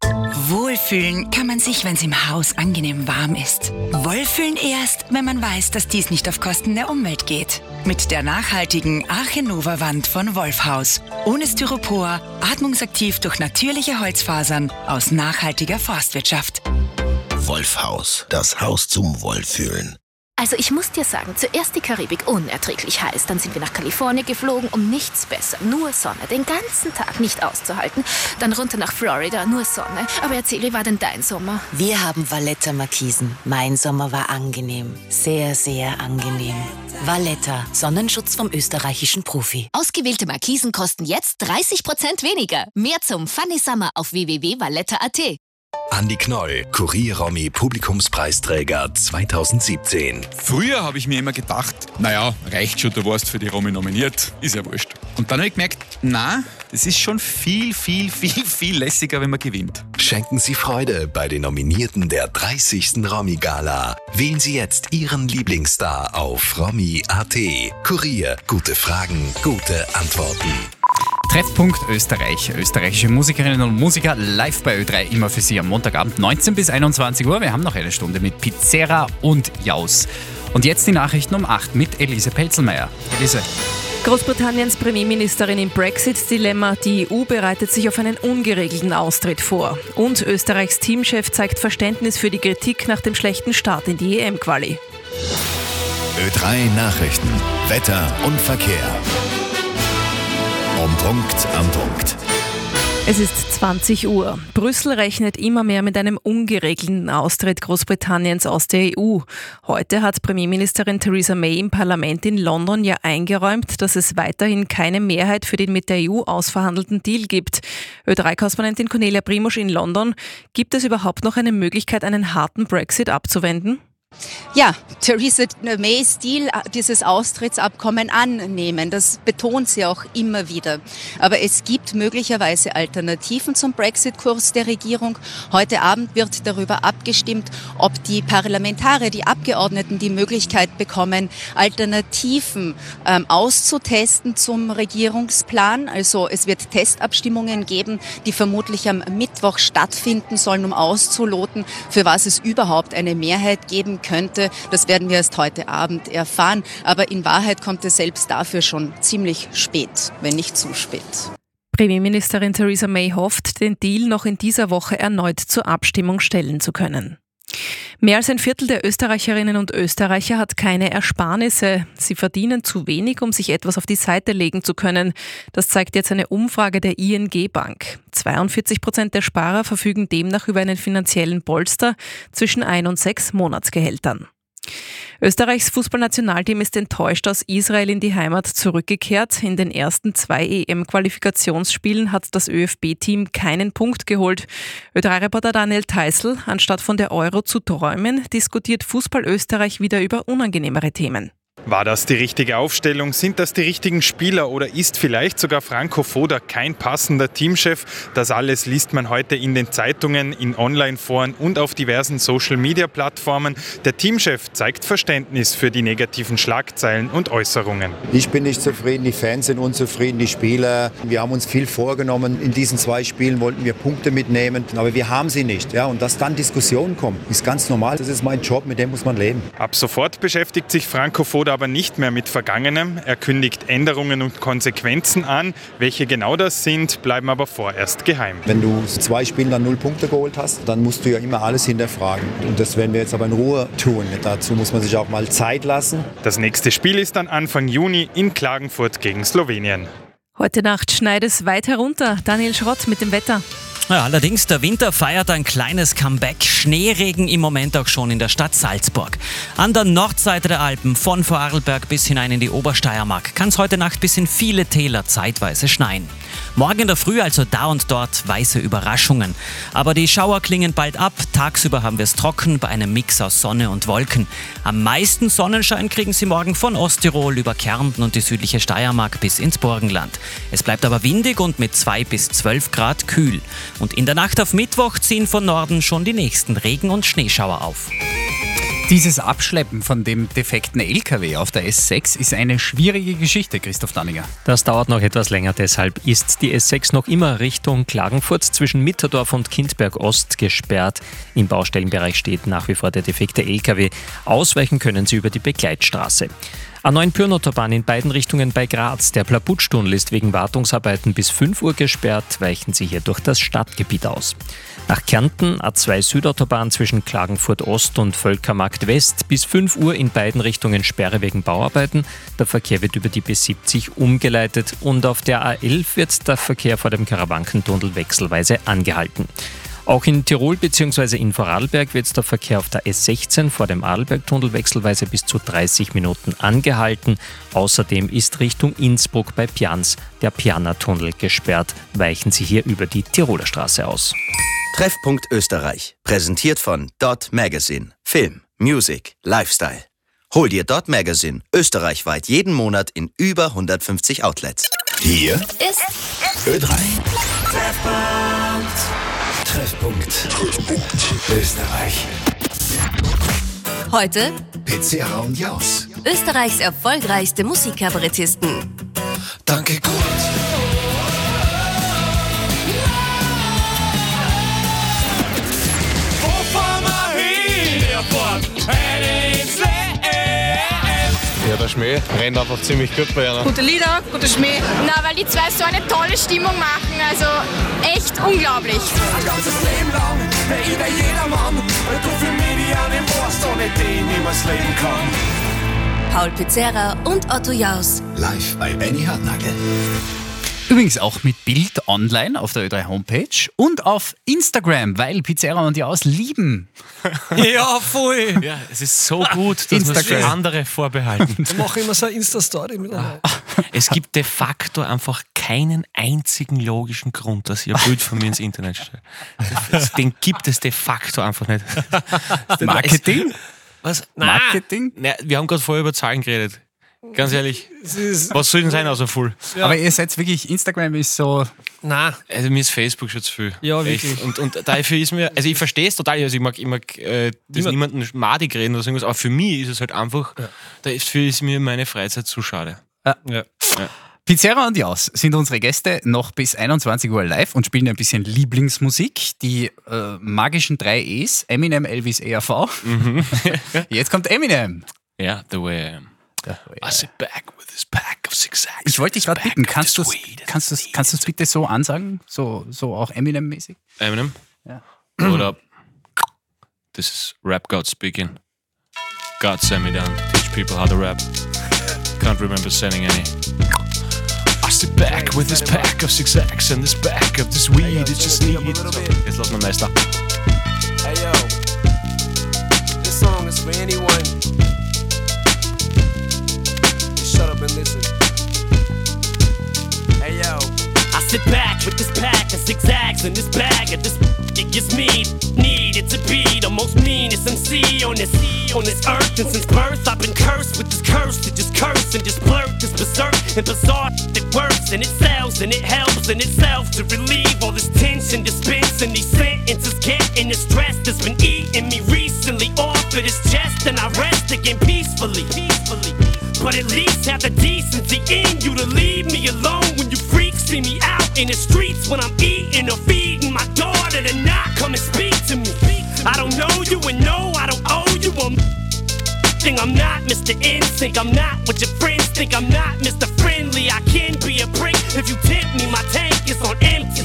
Wohlfühlen kann man sich, wenn es im Haus angenehm warm ist. Wohlfühlen erst, wenn man weiß, dass dies nicht auf Kosten der Umwelt geht. Mit der nachhaltigen Archenova-Wand von Wolfhaus. Ohne Styropor, atmungsaktiv durch natürliche Holzfasern aus nachhaltiger Forstwirtschaft. Wolfhaus, das Haus zum Wohlfühlen. Also ich muss dir sagen, zuerst die Karibik unerträglich heiß, dann sind wir nach Kalifornien geflogen, um nichts besser, nur Sonne, den ganzen Tag nicht auszuhalten, dann runter nach Florida, nur Sonne. Aber erzähl, wie war denn dein Sommer? Wir haben Valletta Markisen. Mein Sommer war angenehm, sehr, sehr angenehm. Valletta, Sonnenschutz vom österreichischen Profi. Ausgewählte Markisen kosten jetzt 30% weniger. Mehr zum Funny Summer auf www.valletta.at. Andi Knoll, Kurier-Romy Publikumspreisträger 2017. Früher habe ich mir immer gedacht, naja, reicht schon, du warst für die Romy nominiert, ist ja wurscht. Und dann habe ich gemerkt, na, das ist schon viel lässiger, wenn man gewinnt. Schenken Sie Freude bei den Nominierten der 30. Romy-Gala. Wählen Sie jetzt Ihren Lieblingsstar auf romy.at. Kurier, gute Fragen, gute Antworten. Treffpunkt Österreich. Österreichische Musikerinnen und Musiker live bei Ö3, immer für Sie am Montagabend 19 bis 21 Uhr. Wir haben noch eine Stunde mit Pizzerra und Jaus. Und jetzt die Nachrichten um 8 mit Elise Pelzelmeier. Elise. Großbritanniens Premierministerin im Brexit-Dilemma. Die EU bereitet sich auf einen ungeregelten Austritt vor. Und Österreichs Teamchef zeigt Verständnis für die Kritik nach dem schlechten Start in die EM-Quali. Ö3 Nachrichten, Wetter und Verkehr. Punkt am Punkt. Es ist 20 Uhr. Brüssel rechnet immer mehr mit einem ungeregelten Austritt Großbritanniens aus der EU. Heute hat Premierministerin Theresa May im Parlament in London ja eingeräumt, dass es weiterhin keine Mehrheit für den mit der EU ausverhandelten Deal gibt. Ö3-Korrespondentin Cornelia Primusch in London. Gibt es überhaupt noch eine Möglichkeit, einen harten Brexit abzuwenden? Ja, Theresa Mays Deal, dieses Austrittsabkommen annehmen, das betont sie auch immer wieder. Aber es gibt möglicherweise Alternativen zum Brexit-Kurs der Regierung. Heute Abend wird darüber abgestimmt, ob die Parlamentarier, die Abgeordneten die Möglichkeit bekommen, Alternativen auszutesten zum Regierungsplan. Also es wird Testabstimmungen geben, die vermutlich am Mittwoch stattfinden sollen, um auszuloten, für was es überhaupt eine Mehrheit geben könnte. Das werden wir erst heute Abend erfahren. Aber in Wahrheit kommt es selbst dafür schon ziemlich spät, wenn nicht zu spät. Premierministerin Theresa May hofft, den Deal noch in dieser Woche erneut zur Abstimmung stellen zu können. Mehr als ein Viertel der Österreicherinnen und Österreicher hat keine Ersparnisse. Sie verdienen zu wenig, um sich etwas auf die Seite legen zu können. Das zeigt jetzt eine Umfrage der ING Bank. 42% der Sparer verfügen demnach über einen finanziellen Polster zwischen 1 und 6 Monatsgehältern. Österreichs Fußballnationalteam ist enttäuscht aus Israel in die Heimat zurückgekehrt. In den ersten 2 EM-Qualifikationsspielen hat das ÖFB-Team keinen Punkt geholt. Ö3-Reporter Daniel Theißl, anstatt von der Euro zu träumen, diskutiert Fußball Österreich wieder über unangenehmere Themen. War das die richtige Aufstellung? Sind das die richtigen Spieler oder ist vielleicht sogar Franco Foda kein passender Teamchef? Das alles liest man heute in den Zeitungen, in Online-Foren und auf diversen Social-Media-Plattformen. Der Teamchef zeigt Verständnis für die negativen Schlagzeilen und Äußerungen. Ich bin nicht zufrieden, die Fans sind unzufrieden, die Spieler. Wir haben uns viel vorgenommen. In diesen 2 Spielen wollten wir Punkte mitnehmen, aber wir haben sie nicht. Ja, und dass dann Diskussionen kommen, ist ganz normal. Das ist mein Job, mit dem muss man leben. Ab sofort beschäftigt sich Franco Foda aber nicht mehr mit Vergangenem. Er kündigt Änderungen und Konsequenzen an. Welche genau das sind, bleiben aber vorerst geheim. Wenn du 2 Spielen dann 0 Punkte geholt hast, dann musst du ja immer alles hinterfragen. Und das werden wir jetzt aber in Ruhe tun. Dazu muss man sich auch mal Zeit lassen. Das nächste Spiel ist dann Anfang Juni in Klagenfurt gegen Slowenien. Heute Nacht schneit es weit herunter. Daniel Schrott mit dem Wetter. Ja, allerdings, der Winter feiert ein kleines Comeback. Schneeregen im Moment auch schon in der Stadt Salzburg. An der Nordseite der Alpen, von Vorarlberg bis hinein in die Obersteiermark, kann es heute Nacht bis in viele Täler zeitweise schneien. Morgen in der Früh also da und dort weiße Überraschungen. Aber die Schauer klingen bald ab. Tagsüber haben wir es trocken bei einem Mix aus Sonne und Wolken. Am meisten Sonnenschein kriegen Sie morgen von Osttirol über Kärnten und die südliche Steiermark bis ins Burgenland. Es bleibt aber windig und mit 2 bis 12 Grad kühl. Und in der Nacht auf Mittwoch ziehen von Norden schon die nächsten Regen- und Schneeschauer auf. Dieses Abschleppen von dem defekten LKW auf der S6 ist eine schwierige Geschichte, Christoph Danninger. Das dauert noch etwas länger, deshalb ist die S6 noch immer Richtung Klagenfurt zwischen Mitterdorf und Kindberg Ost gesperrt. Im Baustellenbereich steht nach wie vor der defekte LKW. Ausweichen können Sie über die Begleitstraße. A9 Pyrnotaubahn in beiden Richtungen bei Graz. Der Plabutschtunnel ist wegen Wartungsarbeiten bis 5 Uhr gesperrt. Weichen Sie hier durch das Stadtgebiet aus. Nach Kärnten A2 Südautobahn zwischen Klagenfurt Ost und Völkermarkt West. Bis 5 Uhr in beiden Richtungen Sperre wegen Bauarbeiten. Der Verkehr wird über die B70 umgeleitet. Und auf der A11 wird der Verkehr vor dem Karawankentunnel wechselweise angehalten. Auch in Tirol bzw. in Vorarlberg wird der Verkehr auf der S16 vor dem Arlbergtunnel wechselweise bis zu 30 Minuten angehalten. Außerdem ist Richtung Innsbruck bei Pians der Pianertunnel gesperrt. Weichen Sie hier über die Tiroler Straße aus. Treffpunkt Österreich. Präsentiert von Dot Magazine. Film, Music, Lifestyle. Hol dir Dot Magazine österreichweit jeden Monat in über 150 Outlets. Hier ist Ö3. Treffpunkt Österreich. heute Pizzera und Jaus. Österreichs erfolgreichste Musikkabarettisten. Danke Gott. Wo fahren wir hin? Airport, eine ins Leben. Ja, der Schmäh rennt einfach ziemlich gut bei einer. Gute Lieder, gute Schmäh. Na, weil die zwei so eine tolle Stimmung machen, also echt unglaublich. Ein ganzes Leben lang, wer über jedermann. Du für mich wie einen Wurst, ohne den niemals leben kann. Paul Pizzera und Otto Jaus. Live bei Benny Hartnagel. Übrigens auch mit Bild online auf der Ö3 Homepage und auf Instagram, weil Pizzera und Jaus lieben. Ja, voll. Ja, es ist so gut, dass man es für andere vorbehalten. Ich mache immer so eine Insta-Story mittlerweile. Es gibt de facto einfach keinen einzigen logischen Grund, dass ihr ein Bild von mir ins Internet stellt. Den gibt es de facto einfach nicht. Marketing? Was? Marketing? Nein, wir haben gerade vorher über Zahlen geredet. Ganz ehrlich, was soll denn sein außer full? Ja. Aber ihr seid wirklich, Instagram ist so... Nein. Also mir ist Facebook schon zu viel. Ja, wirklich. Echt. Und dafür ist mir, also ich verstehe es total, also ich mag das niemanden madig reden oder so irgendwas, aber für mich ist es halt einfach, dafür ist mir meine Freizeit zu schade. Ja. Pizzerra und Jaus sind unsere Gäste noch bis 21 Uhr live und spielen ein bisschen Lieblingsmusik. Die magischen 3 E's, Eminem, Elvis, ERV. Jetzt kommt Eminem. Ja, The Way I Am. I sit back with this pack of zigzags. Ich wollte dich gerade bitten, kannst du es bitte so ansagen? So auch Eminem-mäßig? Eminem? Ja. Oder this is Rap God speaking. God sent me down to teach people how to rap. Can't remember sending any. I sit back with this pack of zigzags and this bag of this weed. It's just neat. Jetzt lass mal Meister. Hey yo, this song is for anyone. Just shut up and listen. Hey yo, I sit back with this pack of zigzags and this bag of this. It gives me needed to be the most meanest MC on this earth. And since birth, I've been cursed with this curse to just curse and just blurt this berserk and bizarre. It works and it sells and it helps in itself to relieve all this tension, dispensing these sentences, getting the stress that's been eating me recently off of this chest, and I rest again peacefully. But at least have the decency in you to leave me alone when you freaks see me out in the streets when I'm eating or feeding my daughter to not come and speak to me. I don't know you and no, I don't owe you a thing. I'm not Mr. NSYNC, I'm not what your friends think. I'm not Mr. Friendly, I can be a prick if you tip me. My tank is on empty.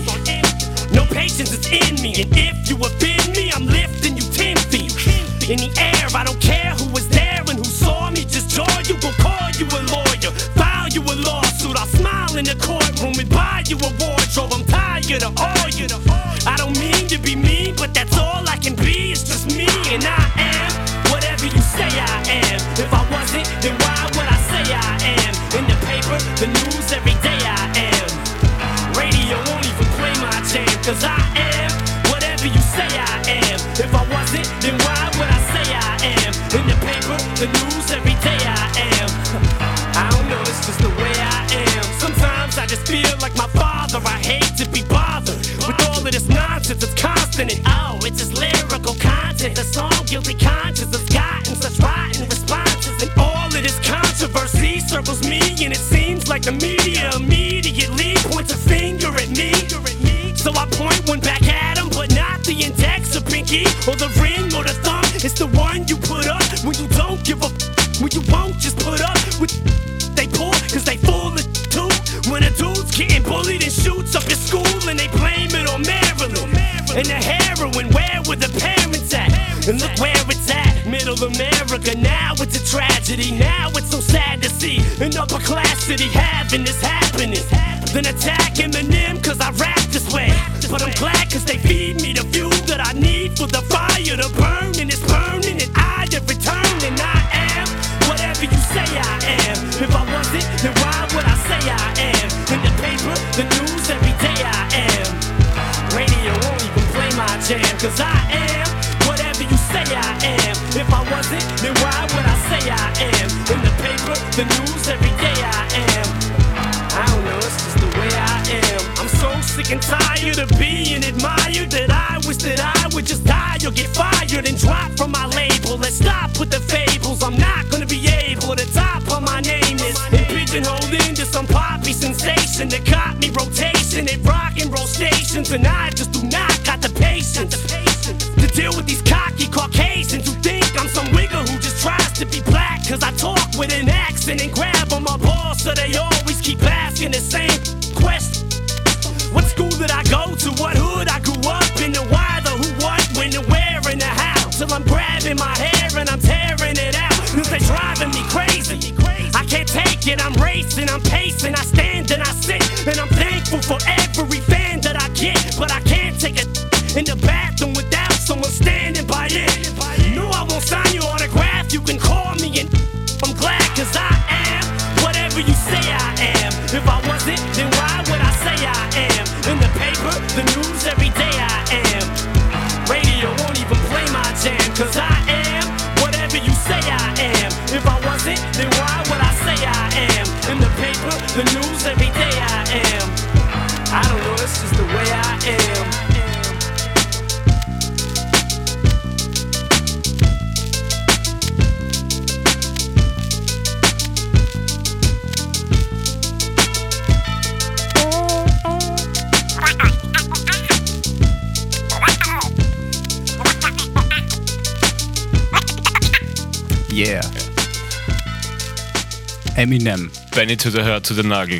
No patience is in me, and if you offend me, I'm lifting you 10 feet in the air. I don't care who was there and who saw me. Just joy, you gon' call you a lawyer, file you a lawsuit. I'll smile in the courtroom and buy you a wardrobe. I'm tired of all you. I don't mean to be mean, but that's all I can be. It's just me, and I am whatever you say I am. If I wasn't, then why would I say I am? In the paper, the news, every day I am. Radio won't even play my jam, cause I am whatever you say I am. If I wasn't, then why would I say I am? In the paper, the news, every day I am. I don't know, it's just the way I am. Sometimes I just feel like my father. I hate to be bothered with all of this nonsense. It's constant and oh, it's just lyrical content. The song Guilty Conscience has gotten such rotten responses, and all of this controversy circles me, and it seems like the media immediately points a finger at me. So I point one back at him, but not the index or pinky or the ring or the thumb. It's the one you put up when you don't give a when you won't just put up with they pull, cause they full of too. When a dude's getting bullied and shoots up his school, and they blame it on Maryland and the heroin, where were the parents at? And look where it's at, middle America. Now it's a tragedy, now it's so sad to see an upper class city having this happening. Then attack Eminem cause I rap this way, but I'm glad cause they feed me the fuel that I need for the fire to burn, and it's burning and I have returned, and I am whatever you say I am. If I wasn't, then why would I say I am? In the paper, the news, every day I am. Radio won't even play my jam, cause I am whatever you say I am. If I wasn't, then why would I say I am? In the paper, the news, every day I am. I don't know, it's just the way I am. I'm so sick and tired of being admired that I wish that I would just die or get fired and drop from my label. Let's stop with the fables. I'm not gonna be able to top on my name is and pigeonholed into some poppy sensation that caught me rotation at rock and roll stations, and I just do not got the patience to deal with these cocky Caucasians who think I'm some wigger who just tries to be black cause I talk with an accent and grab on my balls, so they always keep asking the same question. What school did I go to? What hood I grew up in? The why, the who, what, when, the where, and the how. Till I'm grabbing my hair and I'm tearing it out, cause they driving me crazy. I can't take it, I'm racing, I'm pacing, I stand and I sit, and I'm thankful for every fan that I get, but I can't take it in the bathroom without someone standing by it. No, I won't sign your autograph, you can call me, and I'm glad cause I am whatever you say I am. If I wasn't, then why would I say I am? In the paper, the news, every day I am. Radio won't even play my jam, cause I am whatever you the news every day I am. I don't know, it's just the way I am. Yeah. Eminem. Benny to the Hurt, to the Nagel.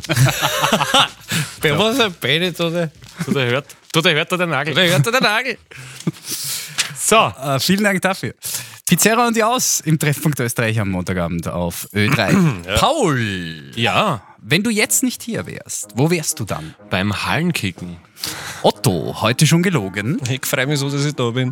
Wer war das? Benny to the Hurt, to the Hurt, to the Nagel. To the Hurt, to the Nagel. So, vielen Dank dafür. Pizzerra und Jaus im Treffpunkt Österreich am Montagabend auf Ö3. Ja. Paul! Ja? Wenn du jetzt nicht hier wärst, wo wärst du dann? Beim Hallenkicken. Otto, heute schon gelogen? Ich freue mich so, dass ich da bin.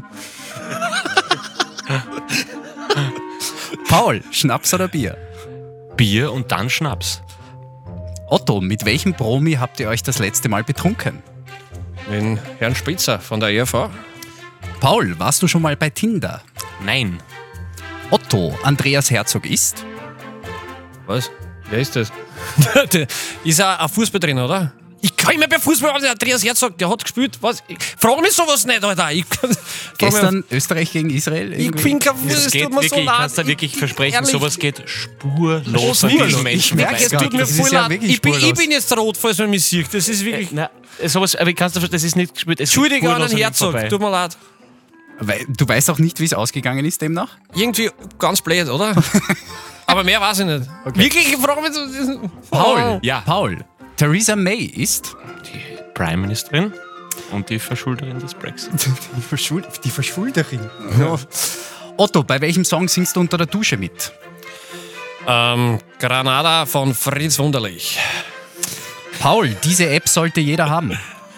Paul, Schnaps oder Bier? Bier und dann Schnaps. Otto, mit welchem Promi habt ihr euch das letzte Mal betrunken? Mit Herrn Spitzer von der ERV. Paul, warst du schon mal bei Tinder? Nein. Otto, Andreas Herzog ist? Was? Wer ist das? Ist ein Fußballtrainer, oder? Ich kann immer bei Fußball, der Andreas Herzog, der hat gespielt. Was? Ich frage mich sowas nicht, Alter. Gestern Österreich gegen Israel? Ich bin kein Es geht tut mir wirklich, so leid. kannst du wirklich versprechen, Ehrlich? sowas geht spurlos an diesen Menschen. Ich merke, es tut mir voll leid. Ich bin jetzt rot, falls man mich sieht. Das ist wirklich... sowas, aber kannst du, das ist nicht gespielt. Entschuldige an den Herzog, tut mir leid. Du weißt auch nicht, wie es ausgegangen ist demnach? Irgendwie ganz blöd, oder? Aber mehr weiß ich nicht. Okay. Wirklich, ich frage mich so... Paul, Paul. Theresa May ist... Die Prime Ministerin und die Verschulderin des Brexit. Die Verschulderin? Ja. Otto, bei welchem Song singst du unter der Dusche mit? Granada von Fritz Wunderlich. Paul, diese App sollte jeder haben.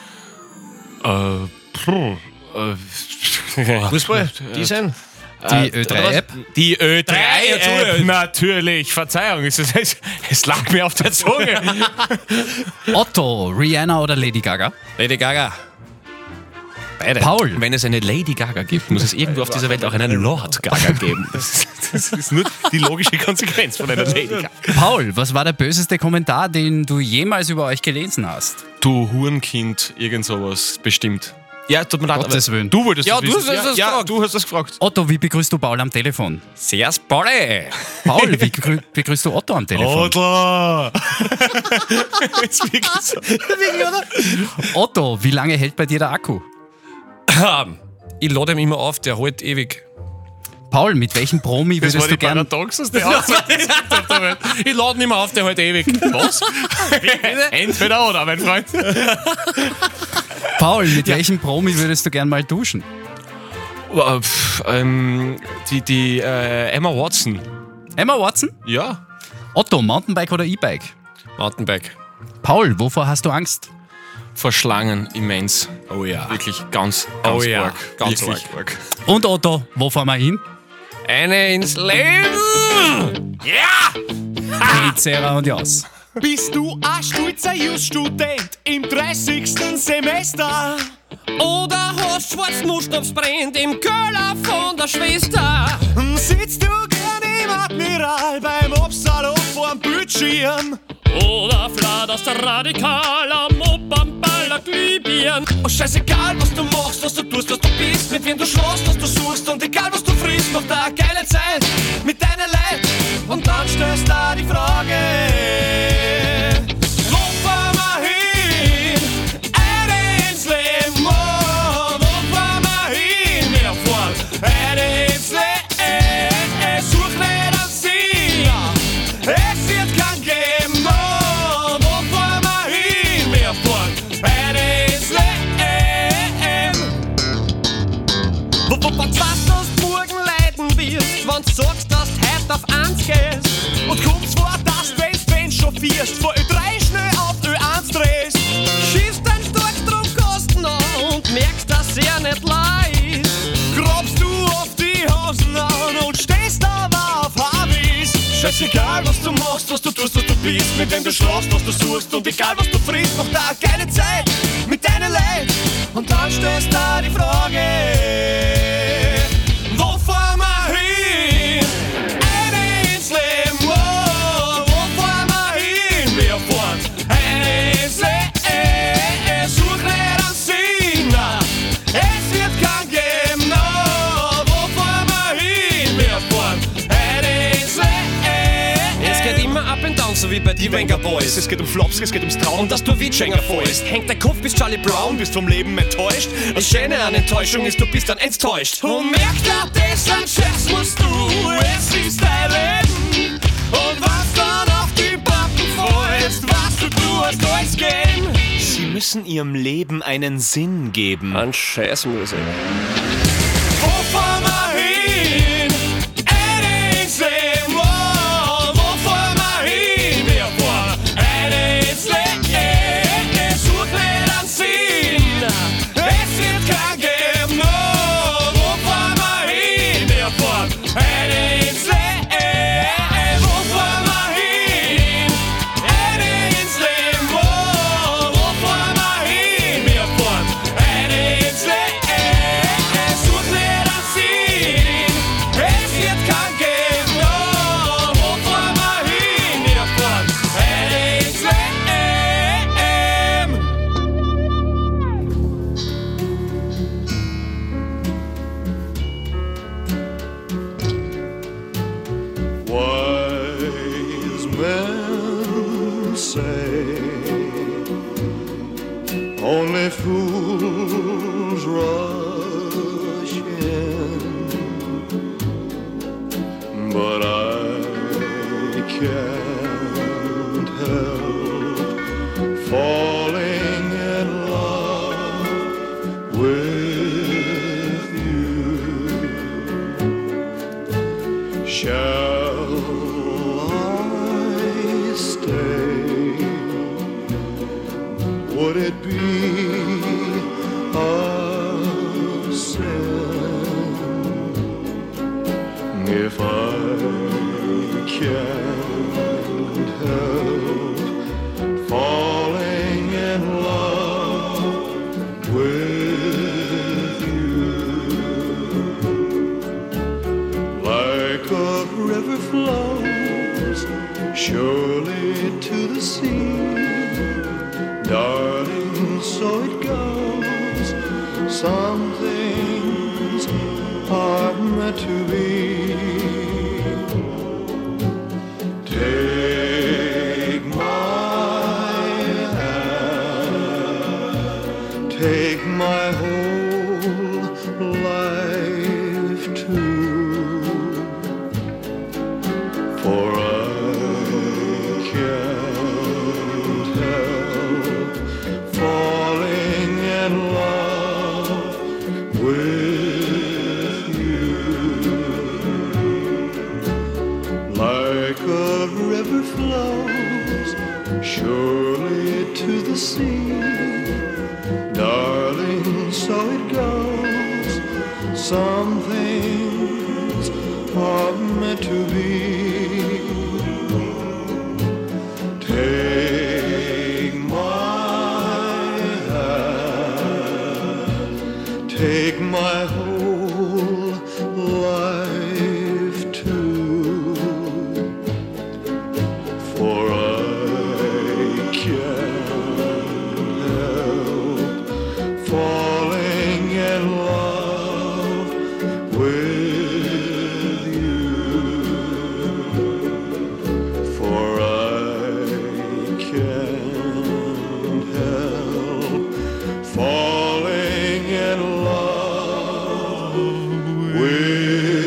Fußball? Die sind? Die Ö3-App? Die Ö3-App, natürlich. Verzeihung, es lag mir auf der Zunge. Otto, Rihanna oder Lady Gaga? Lady Gaga. Beide. Paul. Wenn es eine Lady Gaga gibt, muss es irgendwo auf dieser Welt auch einen Lord Gaga geben. Das ist nur die logische Konsequenz von einer Lady Gaga. Paul, was war der böseste Kommentar, den du jemals über euch gelesen hast? Du Hurenkind, irgend sowas, bestimmt. Ja, tut mir leid, Gottes Willen. Du wolltest ja, das wissen. Du hast das gefragt. Otto, wie begrüßt du Paul am Telefon? Servus, Pauli. Paul, wie begrüßt du Otto am Telefon? Otto! Ist wirklich so. Otto, wie lange hält bei dir der Akku? Ich lade ihn immer auf, der hält ewig. Paul, mit welchem Promi würdest du gern... paradoxeste Aussage. Ich lade ihn immer auf, der hält ewig. Was? Entweder oder, mein Freund. Paul, mit welchem Promi würdest du gern mal duschen? Die Emma Watson. Emma Watson? Ja. Otto, Mountainbike oder E-Bike? Mountainbike. Paul, wovor hast du Angst? Vor Schlangen immens. Oh ja. Wirklich ganz oh ja. arg. Ganz arg. Und Otto, wo fahren wir hin? Eine ins Leben! Ja! Pizzerra und Jaus. Bist du ein stolzer Just-Student im 30. Semester? Oder hast Schwarzmuschnapsbrennt im Keller von der Schwester? Sitzt du gern im Admiral beim Obstsalon vorm Bildschirm? Oder flatterst der Radikal am Opernball Glühbirn? Oh, scheißegal, was du machst, was du tust, was du bist, mit wem du schläfst, was du suchst und egal, was du frisst, macht da geile Zeit mit deinen Leid. Und dann stellst du die Frage, wo fahren wir hin? Eine ins Leben, oh, wo fahren wir hin? Wir fahren eine ins Leben, such nicht an sie, es wird kein geben, oh, wo fahren wir hin? Wir fahren eine ins Leben. Was du morgen leiden wirst, wenn du sagst, dass du heute auf 1 gehst? Und kommt's vor, dass du wenn chauffierst, vor Ö3 schnell auf Ö1 drehst. Schießt dein Starkstromkosten an und merkst, dass er nicht leid. Grabst du auf die Hosen an und stehst aber auf Habis. Scheißegal, was du machst, was du tust, was du bist, mit wem du schlafst, was du suchst und egal, was du frisst, macht da keine Zeit mit deinen Leid. Und dann stellst du die Frage, wo fahren wir hin? Eine ins Leben, oh, wo fahren wir hin? Wir so wie bei die Wenger Boys. Es geht um Flops, es geht ums Trauen und dass du wie Jenga fallst. Hängt dein Kopf bis Charlie Brown, bist vom Leben enttäuscht. Das Schöne an Enttäuschung ist, du bist dann enttäuscht. Und merk grad, das ein Scherz musst du, es ist dein Leben. Und was dann auf die Backen fällst, was du tust, alles gehen. Sie müssen ihrem Leben einen Sinn geben. An Scheißmusik. Wo fahren wir hin? Eine ins Leben. Wo fahren wir hin? Wir fahren eine ins Leben. Such nicht einen Sinn. Es wird kein geben. Wo fahren wir hin? Wir fahren eine ins Leben. Wo fahren wir hin? Eine ins Leben. Wo fahren wir hin? Wir fahren eine ins Leben. Only fools rush in, but I can't help falling in love with you. Shall I stay? Would it be a sin if I can't help falling in love with you? Like a river flows surely to the sea, darling, so it goes. Some things are meant to be. Take my hand, take my whole life too, for I can't help falling in love with you. Like a river flows surely to the sea, darling, so it goes. Some things are meant to be. Take my hand, take my whole life too, for I can't help falling in love with you, for I can't help falling in love with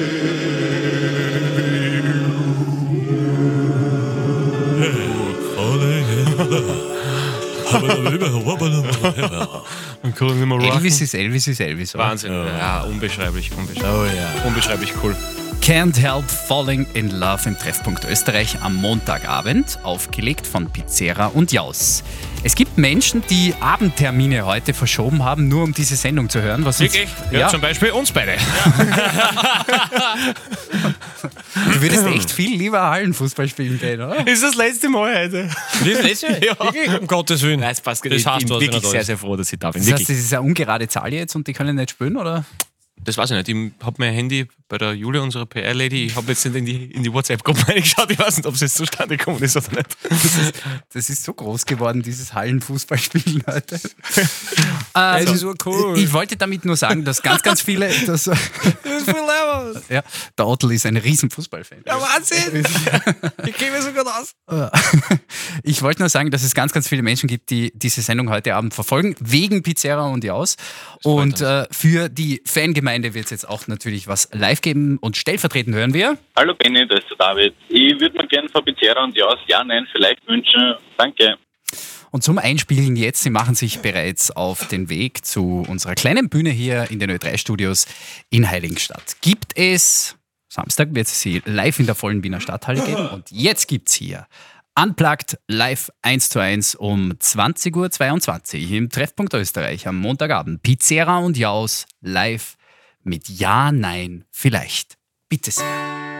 Elvis ist Elvis. Oder? Wahnsinn. Ja, unbeschreiblich. Oh ja. Unbeschreiblich cool. Can't Help Falling in Love im Treffpunkt Österreich am Montagabend, aufgelegt von Pizzera und Jaus. Es gibt Menschen, die Abendtermine heute verschoben haben, nur um diese Sendung zu hören. Was wirklich? Ja, zum Beispiel uns beide. Du würdest echt viel lieber Hallenfußball spielen gehen, oder? Ist das letzte Mal heute. Das letzte Mal? Ja. Wirklich? Um Gottes Willen. Nein, es passt. Das heißt, ich bin wirklich sehr, sehr froh, dass ich da bin. Das heißt, das ist eine ungerade Zahl jetzt und die können nicht spielen, oder? Das weiß ich nicht. Ich habe mein Handy bei der Julia, unserer PR-Lady. Ich habe jetzt nicht in die WhatsApp-Gruppe reingeschaut. Ich weiß nicht, ob es jetzt zustande gekommen ist oder nicht. Das ist so groß geworden, dieses Hallenfußballspielen heute. Das ist so cool. Ich wollte damit nur sagen, dass ganz viele... Das ist viel Leben. Ja, der Ottel ist ein riesen Fußballfan. Ja, Wahnsinn! Ich kenne mich so gut aus. Ich wollte nur sagen, dass es ganz viele Menschen gibt, die diese Sendung heute Abend verfolgen, wegen Pizzeria und Jaus. Und für die Fangemeinde wird es jetzt auch natürlich was live geben. Und stellvertretend hören wir... Hallo Benni, das ist der David. Ich würde mir gerne von Pizzeria und Jaus ja, nein, vielleicht wünschen. Danke. Und zum Einspielen jetzt, sie machen sich bereits auf den Weg zu unserer kleinen Bühne hier in den Ö3-Studios in Heiligenstadt. Samstag wird es sie live in der vollen Wiener Stadthalle geben. Und jetzt gibt es hier Unplugged live 1:1 um 20.22 Uhr im Treffpunkt Österreich am Montagabend. Pizzeria und Jaus live mit Ja, Nein, Vielleicht. Bitte sehr.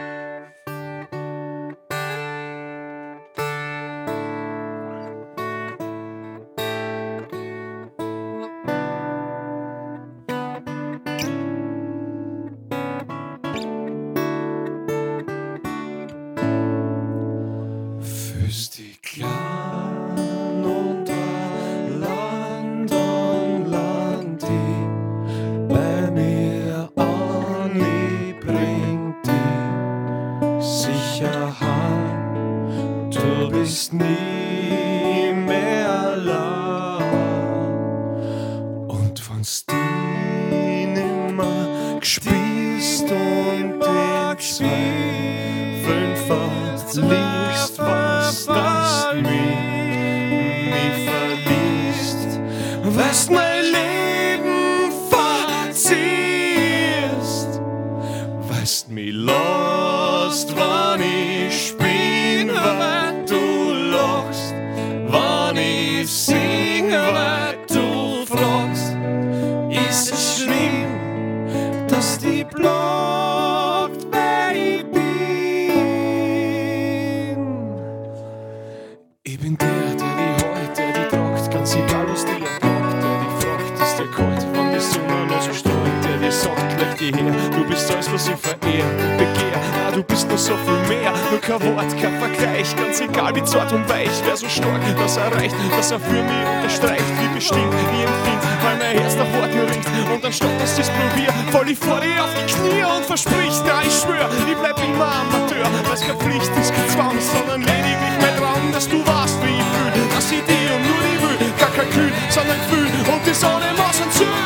Dass er für mich unterstreicht, wie bestimmt ich empfind, weil mein Herz nach Worten ringt. Und anstatt dass ich's probier, fall ich vor dir auf die Knie und versprich, na ich schwör, ich bleib immer Amateur. Weil's keine Pflicht ist, kein Zwang, sondern lediglich mein Traum, dass du weißt, wie ich fühl, dass ich dir und nur die will, gar kein Kühl, sondern Gefühl und die Sonne muss und Zünd.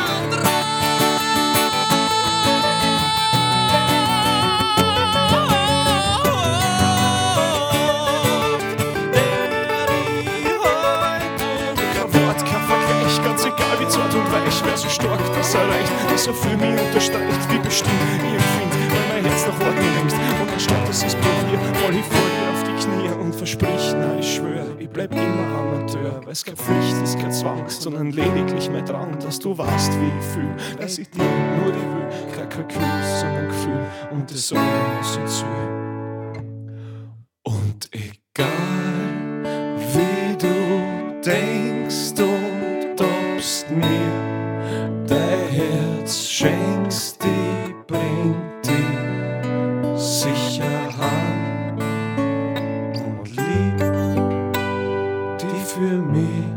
So stark, dass er reicht, dass er für mich unterstreicht, wie bestimmt ich empfind, weil mein Herz nach Worten ringt. Und anstatt dass ich's probier, fall ich vor dir auf die Knie und versprich, na ich schwör, ich bleib immer Amateur, weil's keine Pflicht ist, kein Zwang, sondern lediglich mein Drang, dass du weißt, wie ich fühl, dass ich dir nur die will, kein Kalkül, sondern Gefühl und das alles und so. Und egal, wie du denkst und tobst mir, dein Herz schenkst, die bringt die Sicherheit und liebt die für mich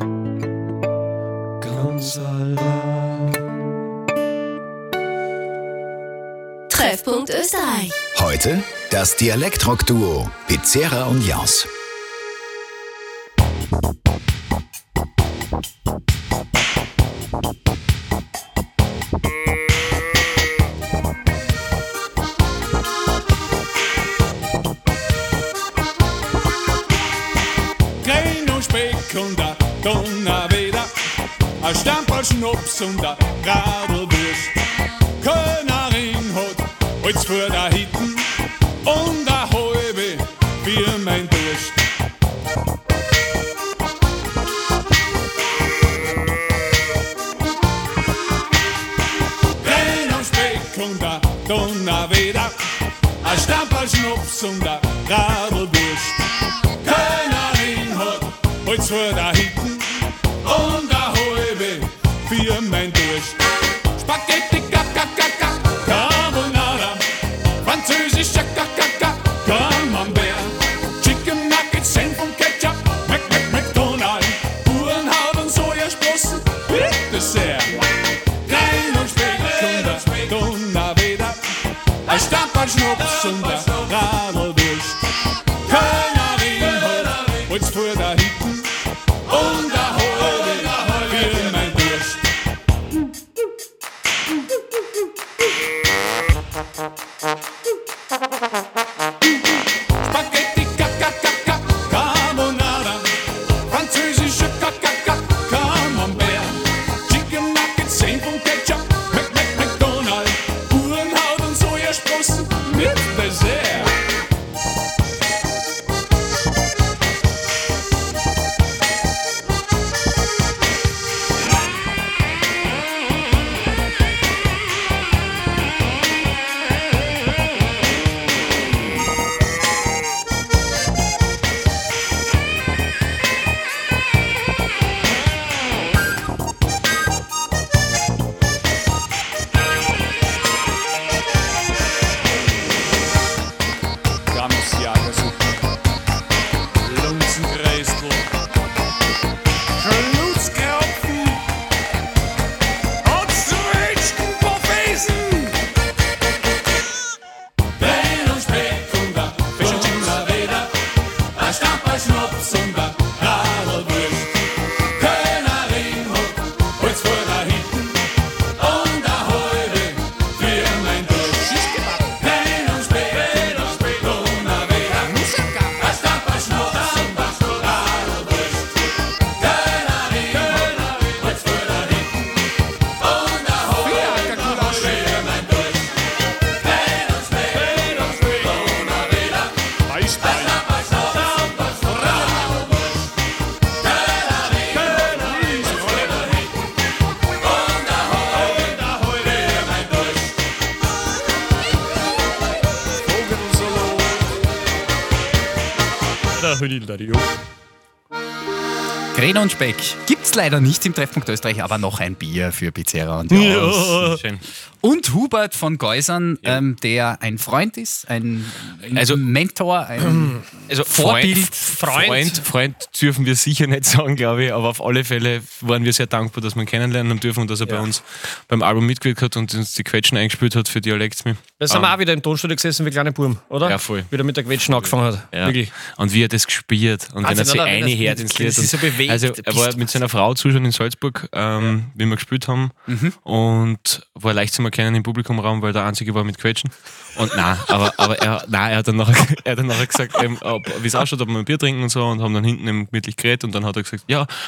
ganz allein. Treffpunkt Österreich. Heute das Dialektrock-Duo Pizzeria und Jaus. Ein Stamperl Schnaps und ein Radlwurst. Kölnerin hat Holz vor der Hitten und eine halbe für mein Durst. Rein am Speck und ein Donnerwetter. Ein Stamperl Schnaps und ein Radlwurst. Kölnerin hat Holz vor der Hitten und eine halbe für mein Durst. Spaghetti, Carbonara, ein Stamperl Schnaps und ein Radlwurst. Keiner Rehholz, Holz vor der Hütten und ein halbe für mein Durst. Spaghetti, Carbonara, französische Camembert, Chicken Nuggets, Senf und Ketchup, McDonald's, Uhrenhaut und Sojasprossen mit Dessert. Krähen und Speck gibt's leider nicht im Treffpunkt Österreich, aber noch ein Bier für Pizzeria und Jaus. Ja. Schön. Und Hubert von Geusern, der ein Freund ist, ein Mentor, ein Vorbild. Freund dürfen wir sicher nicht sagen, glaube ich, aber auf alle Fälle waren wir sehr dankbar, dass wir ihn kennenlernen haben dürfen und dass er bei uns beim Album mitgewirkt hat und uns die Quetschen eingespielt hat für Dialekt. Da sind wir auch wieder im Tonstudio gesessen wie kleine Buben, oder? Ja, voll. Wieder mit der Quetschen angefangen hat. Ja. Wirklich. Und wie er das gespielt und wenn er sich einhört ins Lied. Das ist so bewegt. Also er war mit seiner Frau zuschauen in Salzburg, wie wir gespielt haben und war leicht zu erkennen im Publikumraum, weil der Einzige war mit Quetschen. Und er hat dann nachher gesagt, wie es ausschaut, ob wir ein Bier trinken und so und haben dann hinten eben gemütlich geredet und dann hat er gesagt,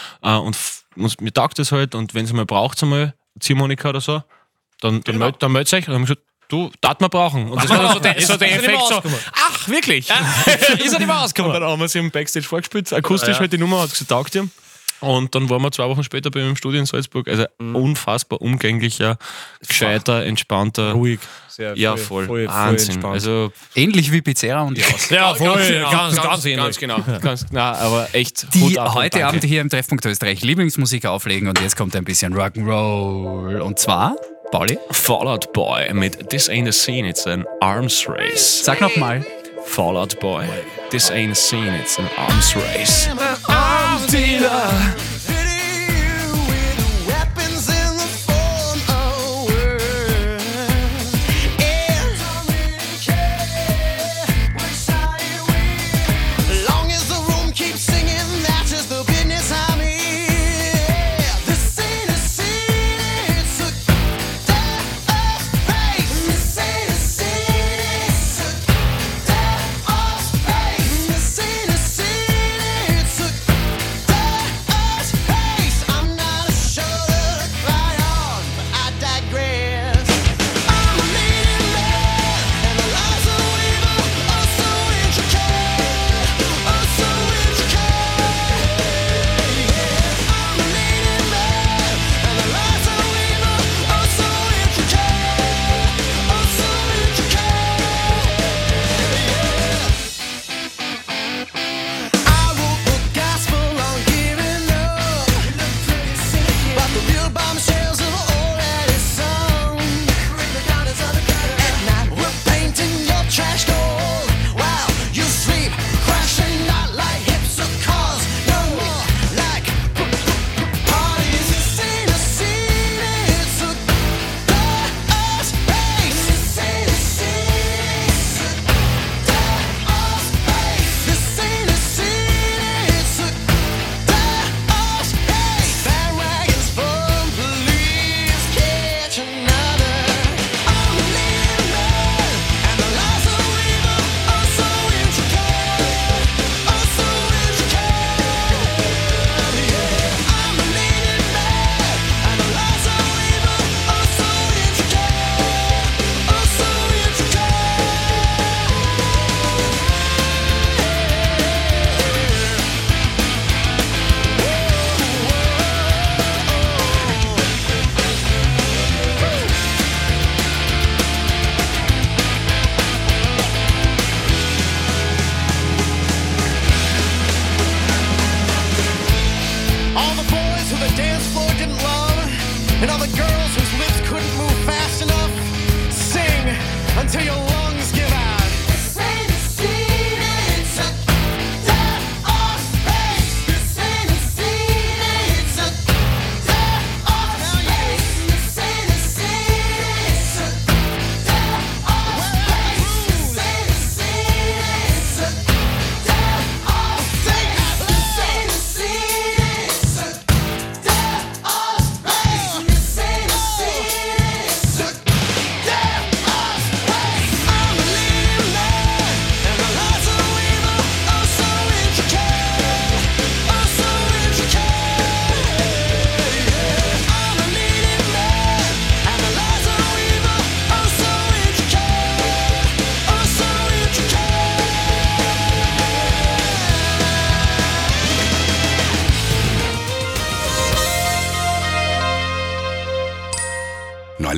mir taugt das halt und wenn es mal braucht, einmal Ziehharmonika oder so, dann meldet euch. Und dann haben wir gesagt, du, das wir brauchen. Und das war so der Effekt so, ach, wirklich? Ja. Ist er nicht mehr rausgekommen? Und dann haben wir sie im Backstage vorgespielt, akustisch halt die Nummer, hat gesagt, taugt ihr. Und dann waren wir 2 Wochen später bei ihm im Studio in Salzburg. Also unfassbar umgänglicher, gescheiter, entspannter. Ruhig. Voll Wahnsinn. Also ähnlich wie Pizzeria und Jaus. Ja, voll. Ganz ähnlich. Ganz genau. Aber echt. Die heute Abend hier im Treffpunkt Österreich Lieblingsmusik auflegen und jetzt kommt ein bisschen Rock'n'Roll. Und zwar, Pauli? Fall Out Boy mit This Ain't a Scene, It's an Arms Race. Sag nochmal. Fall Out Boy, This Ain't a Scene, It's an Arms Race. Arms dealer.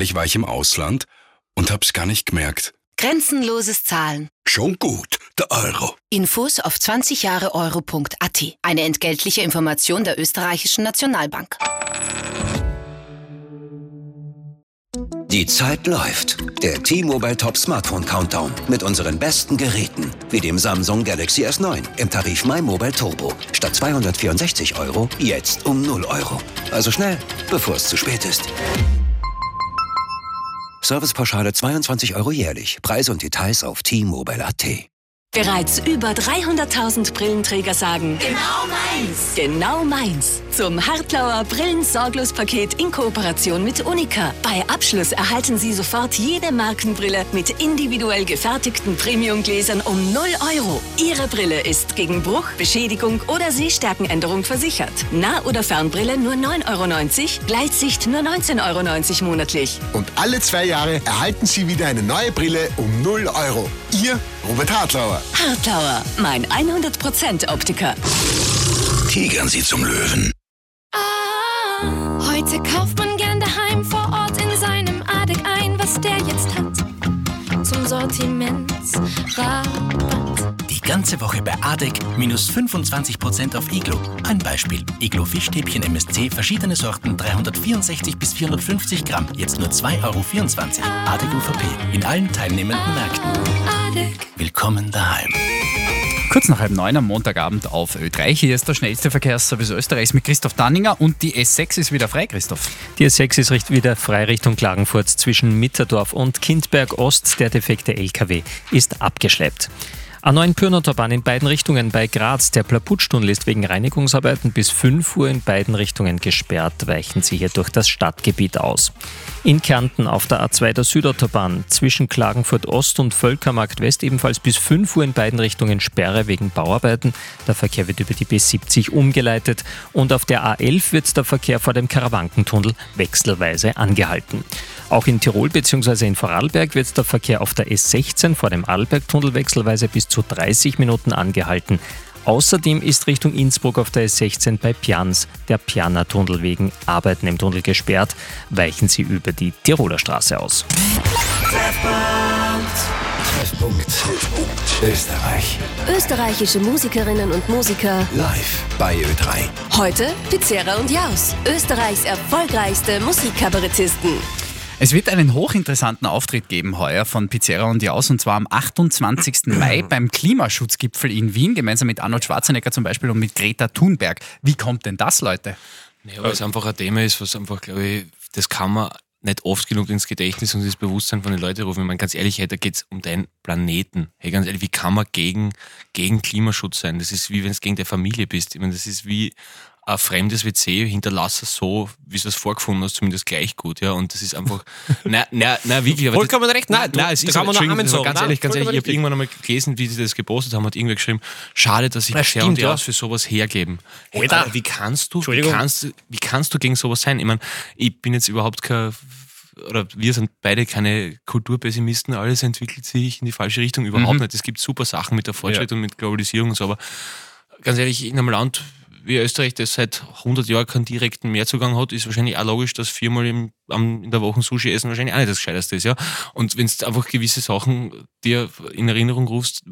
Neulich war ich im Ausland und hab's gar nicht gemerkt. Grenzenloses Zahlen. Schon gut, der Euro. Infos auf 20jahreeuro.at. Eine entgeltliche Information der österreichischen Nationalbank. Die Zeit läuft. Der T-Mobile Top Smartphone Countdown mit unseren besten Geräten, wie dem Samsung Galaxy S9 im Tarif MyMobile Turbo. Statt 264 €, jetzt um 0 €. Also schnell, bevor es zu spät ist. Servicepauschale 22 € jährlich. Preise und Details auf T-Mobile.at. Bereits über 300.000 Brillenträger sagen: Genau meins! Genau meins! Zum Hartlauer Brillen-Sorglos-Paket in Kooperation mit Unica. Bei Abschluss erhalten Sie sofort jede Markenbrille mit individuell gefertigten Premiumgläsern um 0 €. Ihre Brille ist gegen Bruch, Beschädigung oder Sehstärkenänderung versichert. Nah- oder Fernbrille nur 9,90 €, Gleitsicht nur 19,90 € monatlich. Und alle 2 Jahre erhalten Sie wieder eine neue Brille um 0 €. Ihr Robert Hartlauer. Hartlauer, mein 100% Optiker. Tigern Sie zum Löwen. Heute kauft man gern daheim vor Ort in seinem Adek ein, was der jetzt hat. Zum Sortimentsrabatt. Die ganze Woche bei ADEC minus 25% auf Iglo. Ein Beispiel. Iglo Fischstäbchen MSC, verschiedene Sorten, 364 bis 450 Gramm. Jetzt nur 2,24 €. ADEC UVP. In allen teilnehmenden Märkten. Willkommen daheim. Kurz nach 8:30 am Montagabend auf Ö3. Hier ist der schnellste Verkehrsservice Österreichs mit Christoph Danninger und die S6 ist wieder frei, Christoph. Die S6 ist wieder frei Richtung Klagenfurt zwischen Mitterdorf und Kindberg Ost. Der defekte LKW ist abgeschleppt. A9 Pyrnerbahn in beiden Richtungen bei Graz. Der Plaputstunnel ist wegen Reinigungsarbeiten bis 5 Uhr in beiden Richtungen gesperrt. Weichen Sie hier durch das Stadtgebiet aus. In Kärnten auf der A2 der Südautobahn zwischen Klagenfurt Ost und Völkermarkt West ebenfalls bis 5 Uhr in beiden Richtungen Sperre wegen Bauarbeiten. Der Verkehr wird über die B70 umgeleitet und auf der A11 wird der Verkehr vor dem Karawankentunnel wechselweise angehalten. Auch in Tirol bzw. in Vorarlberg wird der Verkehr auf der S16 vor dem Arlbergtunnel wechselweise bis zu 30 Minuten angehalten. Außerdem ist Richtung Innsbruck auf der S16 bei Pians der Pianer-Tunnel wegen Arbeiten im Tunnel gesperrt. Weichen Sie über die Tiroler Straße aus. Treffpunkt Österreich. Österreichische Musikerinnen und Musiker Live bei Ö3. Heute Pizzerra und Jaus, Österreichs erfolgreichste Musikkabarettisten. Es wird einen hochinteressanten Auftritt geben heuer von Pizzerra und Jaus, und zwar am 28. Mai beim Klimaschutzgipfel in Wien, gemeinsam mit Arnold Schwarzenegger zum Beispiel und mit Greta Thunberg. Wie kommt denn das, Leute? Ja, weil es einfach ein Thema ist, was einfach, glaube ich, das kann man nicht oft genug ins Gedächtnis und ins Bewusstsein von den Leuten rufen. Ich meine, ganz ehrlich, hey, da geht es um deinen Planeten. Hey, ganz ehrlich, wie kann man gegen Klimaschutz sein? Das ist wie wenn du gegen deine Familie bist. Ich meine, das ist wie ein fremdes WC, hinterlass es so, wie du es vorgefunden hast, zumindest gleich gut. Ja? Und das ist einfach, nein, wirklich. Vollkommen recht, es ist kann man noch Amen sagen. Ganz ehrlich, ich habe irgendwann einmal gelesen, wie sie das gepostet haben, hat irgendwer geschrieben, schade, dass sich Pizzerra und Jaus für sowas hergeben. Hey, Alter, wie kannst du gegen sowas sein? Ich meine, ich bin jetzt überhaupt kein, oder wir sind beide keine Kulturpessimisten, alles entwickelt sich in die falsche Richtung, überhaupt nicht. Es gibt super Sachen mit der Fortschritt und mit Globalisierung und so, aber ganz ehrlich, in einem Land wie Österreich, das seit 100 Jahren keinen direkten Mehrzugang hat, ist wahrscheinlich auch logisch, dass 4-mal in der Woche Sushi essen wahrscheinlich auch nicht das Gescheiteste ist. Ja? Und wenn du einfach gewisse Sachen dir in Erinnerung rufst,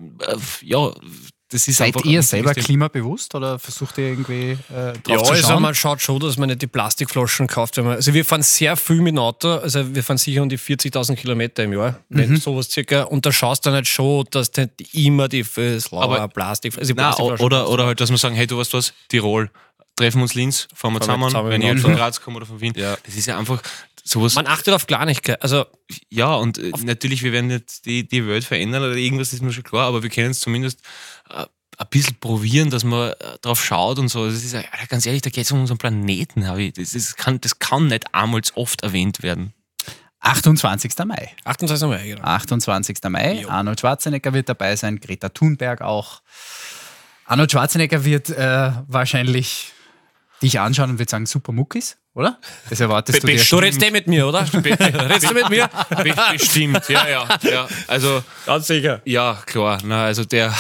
das ist Seid einfach... ihr selber klimabewusst oder versucht ihr irgendwie drauf zu schauen? Also man schaut schon, dass man nicht die Plastikflaschen kauft. Also wir fahren sehr viel mit dem Auto, also wir fahren sicher um die 40.000 Kilometer im Jahr, wenn sowas circa. Und da schaust du dann halt schon, dass du nicht immer die Plastik... Also oder halt, dass wir sagen, hey, du weißt was, Tirol, treffen wir uns Linz, fahren wir zusammen, wenn ich von Graz komme oder von Wien. Ja. Das ist ja einfach... Sowas. Man achtet auf Kleinigkeit. Also ja, und natürlich, wir werden nicht die Welt verändern oder irgendwas, ist mir schon klar, aber wir können es zumindest ein bisschen probieren, dass man drauf schaut und so. Das ist, ganz ehrlich, da geht es um unseren Planeten. Das kann nicht einmal so oft erwähnt werden. 28. Mai. 28. Mai, genau. 28. Mai. Jo. Arnold Schwarzenegger wird dabei sein, Greta Thunberg auch. Arnold Schwarzenegger wird wahrscheinlich dich anschauen und wird sagen, super Muckis, oder? Das erwartest du dir. Du redest mit mir, oder? Redest du mit mir? Bestimmt, ja. Also, ganz sicher. Ja, klar. Na, also der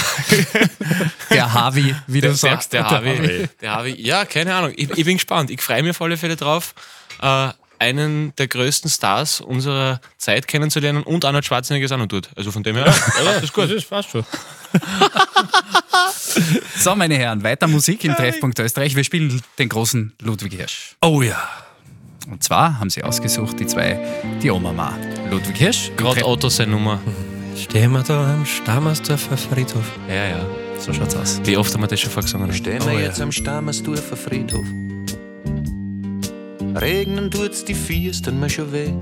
Harvey, wie du sagst. Der Harvey. Ja, keine Ahnung. Ich bin gespannt. Ich freue mich auf alle Fälle drauf. einen der größten Stars unserer Zeit kennenzulernen und Arnold Schwarzenegger ist auch noch dort. Also von dem her, das ist gut. Das passt schon. So, meine Herren, weiter Musik im Treffpunkt Österreich. Wir spielen den großen Ludwig Hirsch. Oh ja. Und zwar haben sie ausgesucht, die Oma. Ludwig Hirsch. Gerade Otto seine Nummer. Stehen wir da am Stammersdorfer Friedhof. Ja. So schaut's aus. Wie oft haben wir das schon vorgesungen? Stehen wir jetzt am Stammersdorfer Friedhof. Regnen tut's die Füße, tun mir schon weh.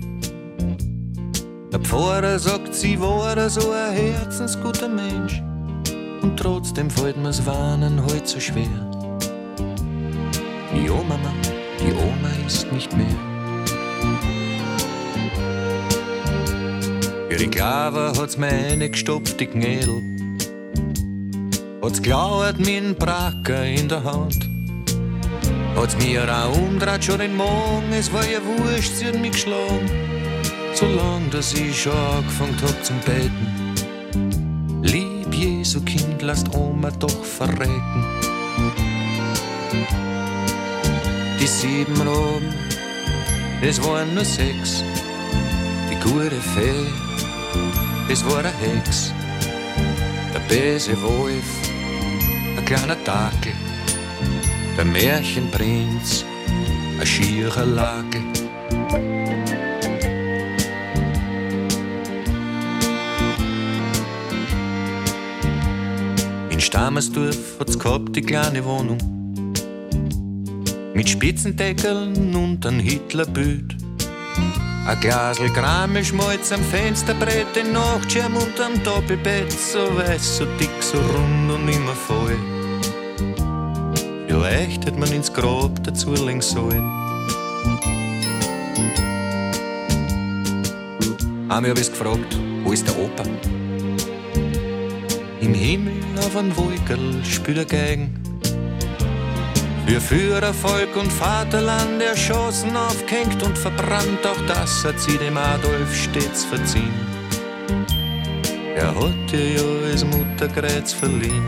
Der Pfarrer sagt, sie war so ein herzensguter Mensch. Und trotzdem fällt mir's Warnen heut so schwer. Die Oma ist nicht mehr. Ihre Klaver hat's mir reingestopft, die Gnädel. Hat's glauert mit dem Bracker in der Hand. Hat's mir auch umdreht schon den Morgen, es war ja wurscht, sie hat mich geschlagen. Solang, dass ich schon angefangen hab zum Beten. Lieb Jesu Kind, lasst Oma doch verrecken. Die 7 Raben, es waren nur 6. Die gute Fee, es war eine Hex. Der böse Wolf, ein kleiner Dackel. Der Märchenprinz, ein schierer Lage. In Stammersdorf hat's gehabt die kleine Wohnung mit Spitzendeckeln und ein Hitlerbild. Ein Glasl Krammelschmalz am Fensterbrett, den Nachtschirm und am Doppelbett, so weiß, so dick, so rund und immer voll. Vielleicht hätte man ins Grab dazu legen sollen. Einmal hab ich's gefragt, wo ist der Opa? Im Himmel auf einem Wolkerl spielt er Geigen. Für Führer, Volk und Vaterland erschossen, aufgehängt und verbrannt, auch das hat sie dem Adolf stets verziehen. Er hat ihr ja als Mutterkreuz verliehen.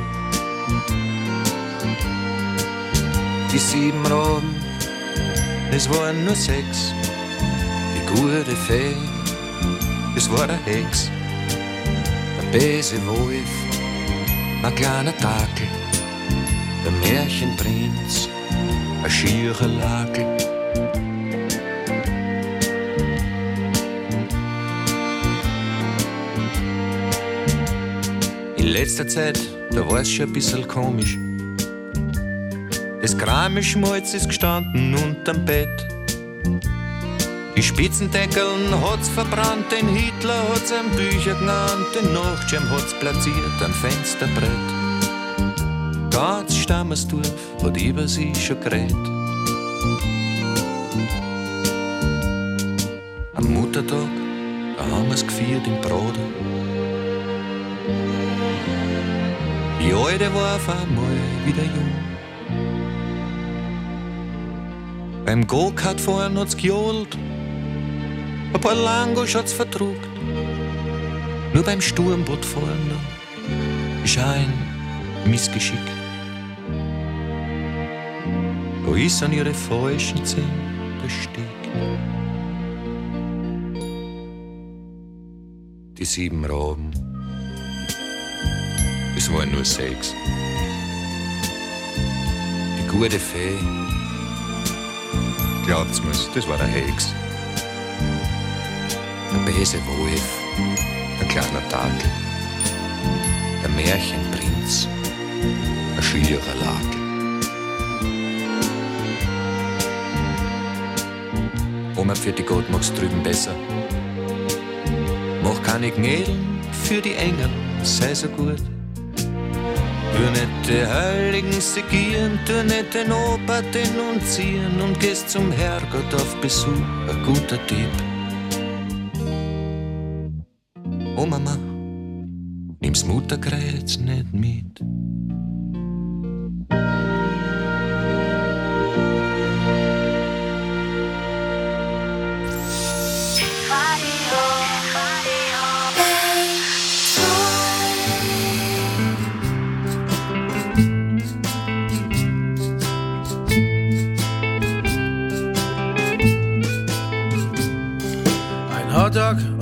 Die 7 Raben, es waren nur 6. Die gute Fee, es war eine Hex. Der böse Wolf, ein kleiner Dackel. Der Märchenprinz, ein schierer Lage. In letzter Zeit, da war's schon ein bisschen komisch. Das Krammelschmalz ist gestanden unterm Bett. Die Spitzendeckeln hat's verbrannt, den Hitler hat's am Bücher genannt, den Nachtschirm hat's platziert am Fensterbrett. Ganz Stammersdorf hat über sie schon geredet. Am Muttertag, da haben wir's gefeiert im Broder. Die Alte war auf einmal wieder jung. Beim Go-Kart fahren hat's gejohlt, ein paar Langos hat's verdruckt. Nur beim Sturmboot fahren da ist ein Missgeschick. Da ist an ihre falschen Zähne der Steg. Die 7 Raben, es waren nur 6. Die gute Fee, glaubt's mir's, das war der Hex. Der böse Wolf, ein kleiner Dackel. Der Märchenprinz, ein schierer Lage. Oma, für die Gott mach's drüben besser. Mach keine Gnädeln für die Engel, sei so gut. Tu nicht die Heiligen segieren, tu nicht den Opa denunzieren und gehst zum Herrgott auf Besuch, ein guter Tipp. Oh Mama, nimm's Mutterkreuz nicht mit.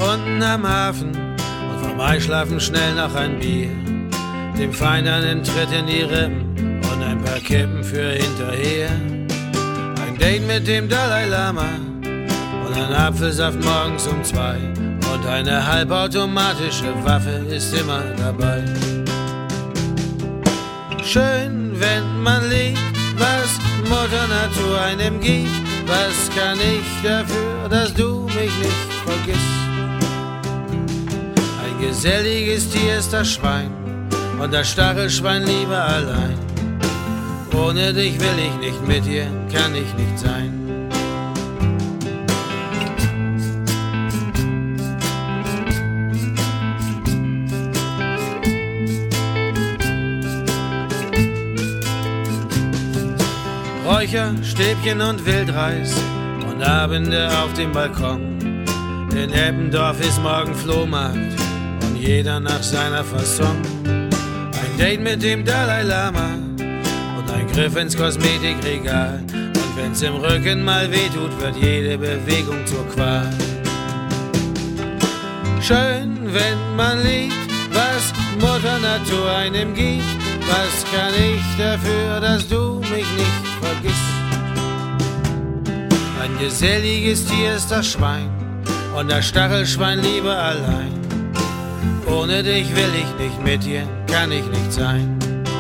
unten am Hafen und vom Einschlafen schnell noch ein Bier. Dem Feind einen Tritt in die Rippen und ein paar Kippen für hinterher. Ein Date mit dem Dalai Lama und ein Apfelsaft morgens um 2. Und eine halbautomatische Waffe ist immer dabei. Schön, wenn man liebt, was Mutter Natur einem gibt. Was kann ich dafür, dass du mich nicht vergisst? Ein geselliges Tier ist das Schwein und das Stachelschwein lieber allein. Ohne dich will ich nicht, mit dir kann ich nicht sein. Räucher, Stäbchen und Wildreis und Abende auf dem Balkon. In Eppendorf ist morgen Flohmarkt und jeder nach seiner Fasson. Ein Date mit dem Dalai Lama und ein Griff ins Kosmetikregal. Und wenn's im Rücken mal wehtut, wird jede Bewegung zur Qual. Schön, wenn man liebt, was Mutter Natur einem gibt. Was kann ich dafür, dass du mich nicht vergisst? Ein geselliges Tier ist das Schwein und das Stachelschwein lieber allein. Ohne dich will ich nicht, mit dir kann ich nicht sein.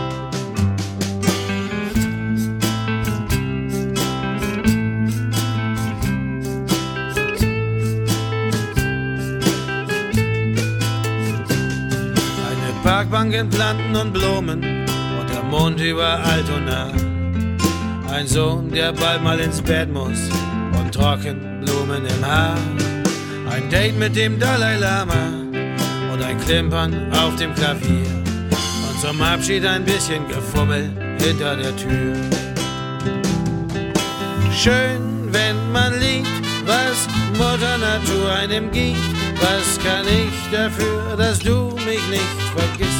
Eine Parkbank in Planten und Blumen und der Mond über Altona. Ein Sohn, der bald mal ins Bett muss und Trockenblumen im Haar. Ein Date mit dem Dalai Lama und ein Klimpern auf dem Klavier. Und zum Abschied ein bisschen Gefummel hinter der Tür. Schön, wenn man liebt, was Mutter Natur einem gibt. Was kann ich dafür, dass du mich nicht vergisst?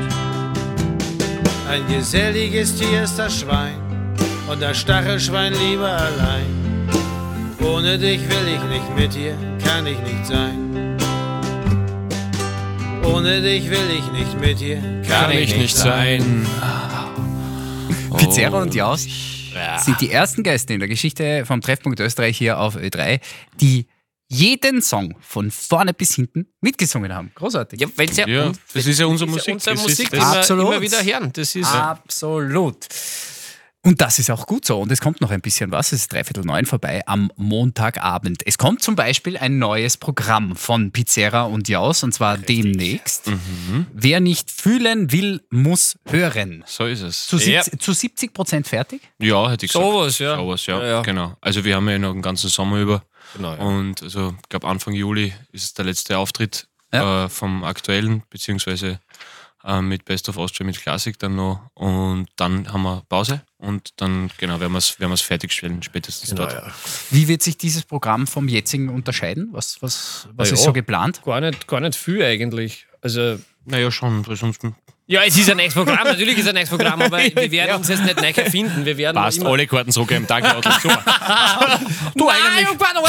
Ein geselliges Tier ist das Schwein und das Stachelschwein lieber allein. Ohne dich will ich nicht, mit dir kann ich nicht sein. Ohne dich will ich nicht, mit dir kann ich nicht sein. Pizzerra und Jaus sind die ersten Gäste in der Geschichte vom Treffpunkt Österreich hier auf Ö3, die jeden Song von vorne bis hinten mitgesungen haben. Großartig. Ja, das ist ja unsere Musik. Unsere Musik, die wir immer wieder hören. Das ist absolut. Und das ist auch gut so. Und es kommt noch ein bisschen was. Es ist 8:45 vorbei am Montagabend. Es kommt zum Beispiel ein neues Programm von Pizzerra und Jaus, und zwar demnächst. Wer nicht fühlen will, muss hören. So ist es. Zu 70% fertig? Ja, hätte ich gesagt. Sowas, ja. Sowas, ja. Ja. Genau. Also wir haben ja noch den ganzen Sommer über. Genau, ja. Und also ich glaube Anfang Juli ist der letzte Auftritt vom aktuellen, beziehungsweise mit Best of Austria mit Klassik dann noch. Und dann haben wir Pause und dann werden wir es fertigstellen, spätestens dort. Ja. Wie wird sich dieses Programm vom jetzigen unterscheiden? Was ist so geplant? Gar nicht viel eigentlich. Also, naja, schon. Sonst ja, es ist ein neues Programm, natürlich ist es ein neues Programm, aber wir werden uns jetzt nicht neu erfinden. Wir werden passt, alle Karten so geben. Danke, Otto. Du eigentlich.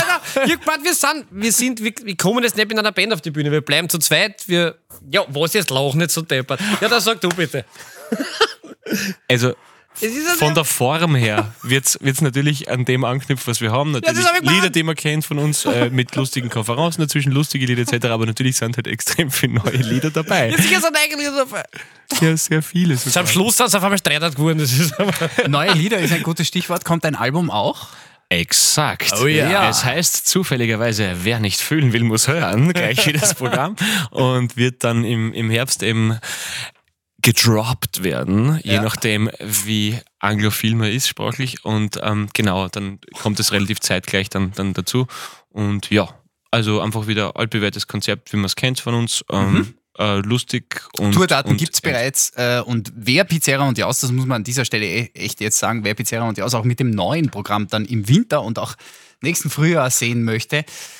Wir kommen jetzt nicht mit einer Band auf die Bühne, wir bleiben zu zweit. Was jetzt lach nicht so deppert. Ja, dann sag du bitte. Also, von der Form her wird's natürlich an dem anknüpfen, was wir haben. Natürlich Lieder, die man kennt von uns, mit lustigen Konferenzen dazwischen, lustige Lieder etc. Aber natürlich sind halt extrem viele neue Lieder dabei. Ja, sicher sind eigene Lieder dabei. Ja, sehr viele. Am Schluss sind es auf einmal Streitert geworden. Das ist neue Lieder ist ein gutes Stichwort. Kommt ein Album auch? Exakt. Oh ja. Es heißt zufälligerweise, wer nicht fühlen will, muss hören. Gleich wie das Programm. Und wird dann im Herbst eben gedroppt werden, je nachdem, wie anglophil man ist sprachlich. Und dann kommt es relativ zeitgleich dann dazu. Und ja, also einfach wieder altbewährtes Konzept, wie man es kennt von uns. Lustig. Und Tourdaten gibt es bereits. Und wer Pizzerra und Jaus, das muss man an dieser Stelle echt jetzt sagen, wer Pizzerra und Jaus auch mit dem neuen Programm dann im Winter und auch nächsten Frühjahr sehen möchte,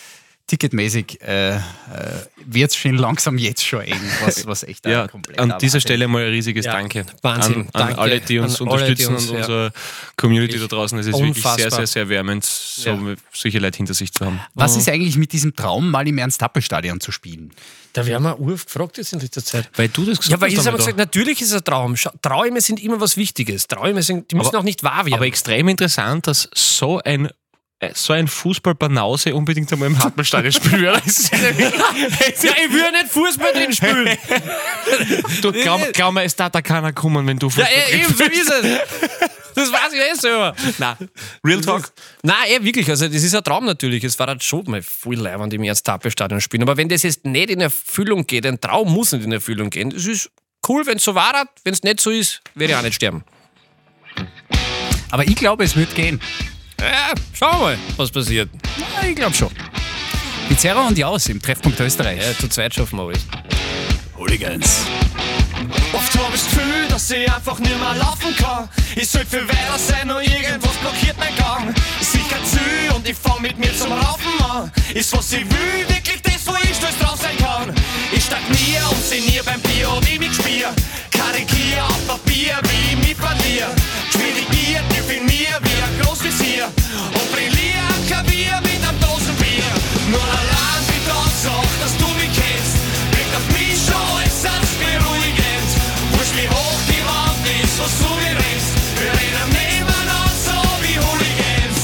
ticketmäßig wird es schon langsam jetzt schon eng, was echt komplett an dieser Stelle mal ein riesiges Danke. Wahnsinn. An Danke. alle, die uns unterstützen und unsere Community da draußen. Es ist Unfassbar. wirklich sehr, sehr, sehr wärmend, solche Leute hinter sich zu haben. Was ist eigentlich mit diesem Traum, mal im Ernst-Happel-Stadion zu spielen? Da werden wir urft gefragt jetzt in letzter Zeit. Weil du das gesagt hast. Ja, weil ich habe gesagt, natürlich ist es ein Traum. Träume sind immer was Wichtiges. Träume die müssen auch nicht wahr werden. Aber extrem interessant, dass so ein Fußball-Banause unbedingt einmal im Happelstadion spielen würde. Ja, ich würde nicht Fußball drin spielen. Du glaub mir, es darf da keiner kommen, wenn du Fußball drin eben, so ist es. Das weiß ich nicht selber. Nein, Real Talk. Nein, wirklich. Also, das ist ein Traum natürlich. Es war halt schon mal voll leibend im Ernst-Happel-Stadion spielen. Aber wenn das jetzt nicht in Erfüllung geht, ein Traum muss nicht in Erfüllung gehen. Es ist cool, wenn es so war. Wenn es nicht so ist, werde ich auch nicht sterben. Aber ich glaube, es wird gehen. Ja, schauen wir mal, was passiert. Ja, ich glaube schon. Pizarra und Jaus im Treffpunkt Österreich. Ja, zu zweit schaffen wir alles. Hooligans. Oft hab ich das Gefühl, dass ich einfach nicht mehr laufen kann. Ich sollte viel weiter sein, nur irgendwas blockiert mein Gang. Ich sehe kein Ziel und ich fang mit mir zum Raufen an. Ist was ich will, wirklich das, wo ich stolz drauf sein kann. Ich stagniere und sinniere beim Bier, wie ich spiel. Karikier auf Papier, wie ich mich verliere. Schwierigiert, definier wie ein Großvisier. Und brillier am Klavier mit einem Dosenbier. Nur allein die Tatsache, dass du mich kennst, wirkt auf mich schon äußerst beruhigend. Wurscht wie hoch die Wand ist, was du mir rennst. Wir reden nebeneinander so wie Hooligans.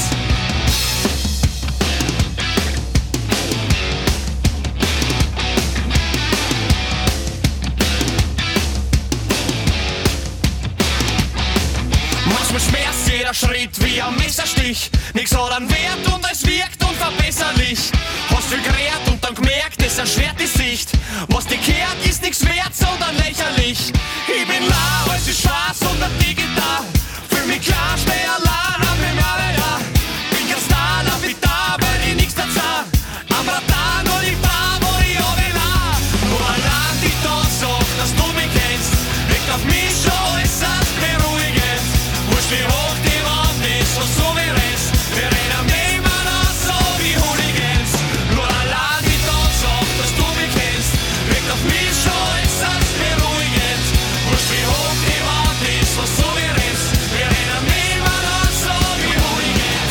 Manchmal schmerzt jeder Schritt wie ein Messerstich. Nix hat einen Wert und es wirkt unverbesserlich. Hast viel gerät und dann gemerkt, es erschwert die Sicht. Was dir kehrt, ist nix wert, sondern lächerlich. Ich bin lau, es ist schwarz und ein digital. Fühl mich klar, steh allein, hab mich alle ja. Bin kein Star, lauf ich da, weil ich nix dazu. Am Radar nur die Bar, wo ich oben war. Nur allein die Tatsache, dass du mich kennst, wirkt auf mich schon äußerst beruhigend. Wurscht wie hoch die Wand ist, was so wie Rest. Wir reden nebeneinander so wie Hooligans. Nur allein die Tatsache, dass du mich kennst, wirkt auf mich schon äußerst beruhigend. Wurscht wie hoch die Wand ist, was so wie Rest. Wir reden nebeneinander so wie Hooligans.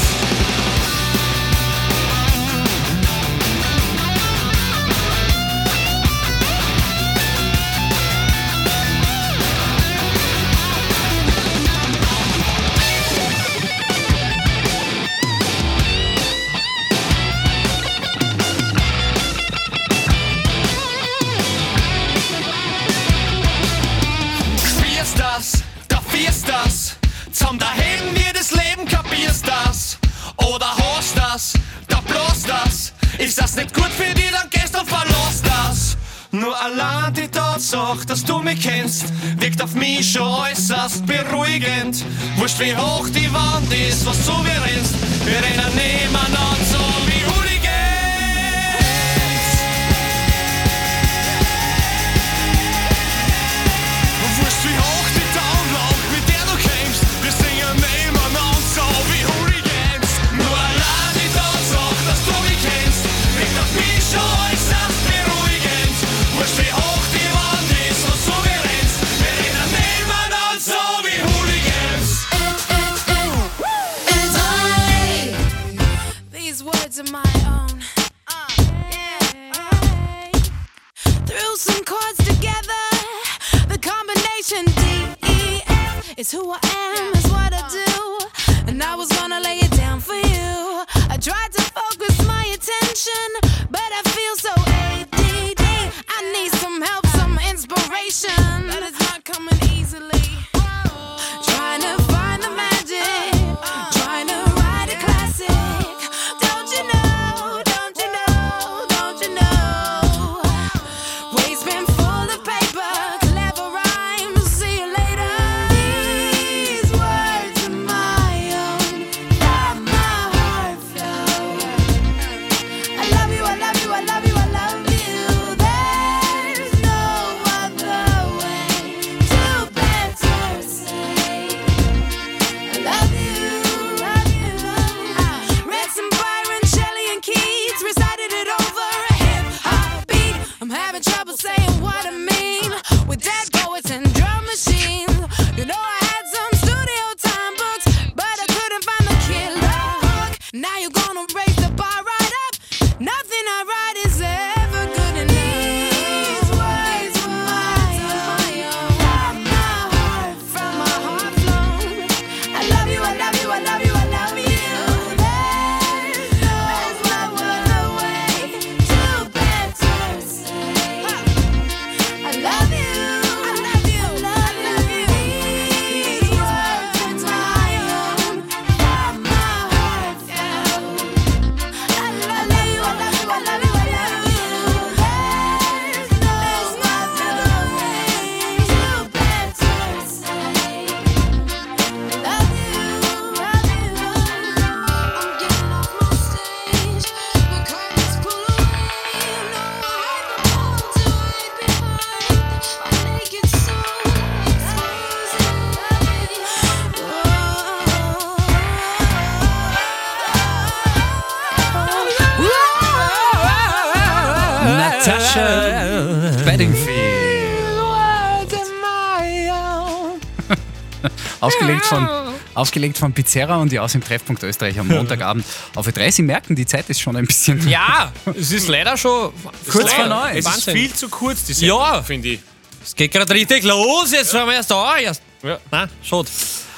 Spürst das, da fierst das, zum daheim wir das Leben kapierst das. Oder hast das, da bloß das, ist das nicht gut für dich, dann gehst und verlass das. Nur allein die Tatsache, dass du mich kennst, wirkt auf mich schon äußerst beruhigend. Wurscht wie hoch die Wand ist, was du mir rennst, wir rennen nebeneinander so wie Hooligans. Wurscht wie hoch die Download, mit der du kämpfst, wir singen nebeneinander so wie Hooligans. Nur allein die Tatsache, dass du mich kennst, wirkt auf mich schon äußerst beruhigend. Wurscht wie hoch die Wand ist, was du mir rennst, wir reden nebeneinander so wie Hooligans. These words are my own. Threw some chords together. The combination D-E-F is who I am, is what I do. And I was gonna lay it down for you. I tried to focus my attention, but I feel so ADD. I need some help, some inspiration, but it's not coming easily. Trying to find the magic, trying to write a classic. Don't you know, don't you know, don't you know? Waves been full of paper, clever rhymes, see you later. These words are my own, let my heart flow. I love you, I love you, I love you, I love you. saying what I mean. With dead poets and drum machines. You know I had some studio time books, but I couldn't find the killer hook. Now you're gonna raise the bar right up. Nothing I write is ever good enough. These words were my own. From my heart flown. I love you, I love you, I love you, I love you. There's no other way to better say. I love you, I love you, I love you. These words were my own. From my heart flown. I love you, I love you, I love you, I love you. There's no other way to better say. Love you, love you. I'm getting off my stage. The curtains pull away. You know I have the power to hide behind my naked soul. Natasha Bedingfield. Ausgelegt von Pizzerra und Jaus im Treffpunkt Österreich am Montagabend auf Ö3. Sie merken, die Zeit ist schon ein bisschen... Ja, es ist leider schon kurz vor 9. Es ist viel zu kurz, die Sendung, finde ich. Es geht gerade richtig los, jetzt waren wir erst da. Ja. Nein, schade.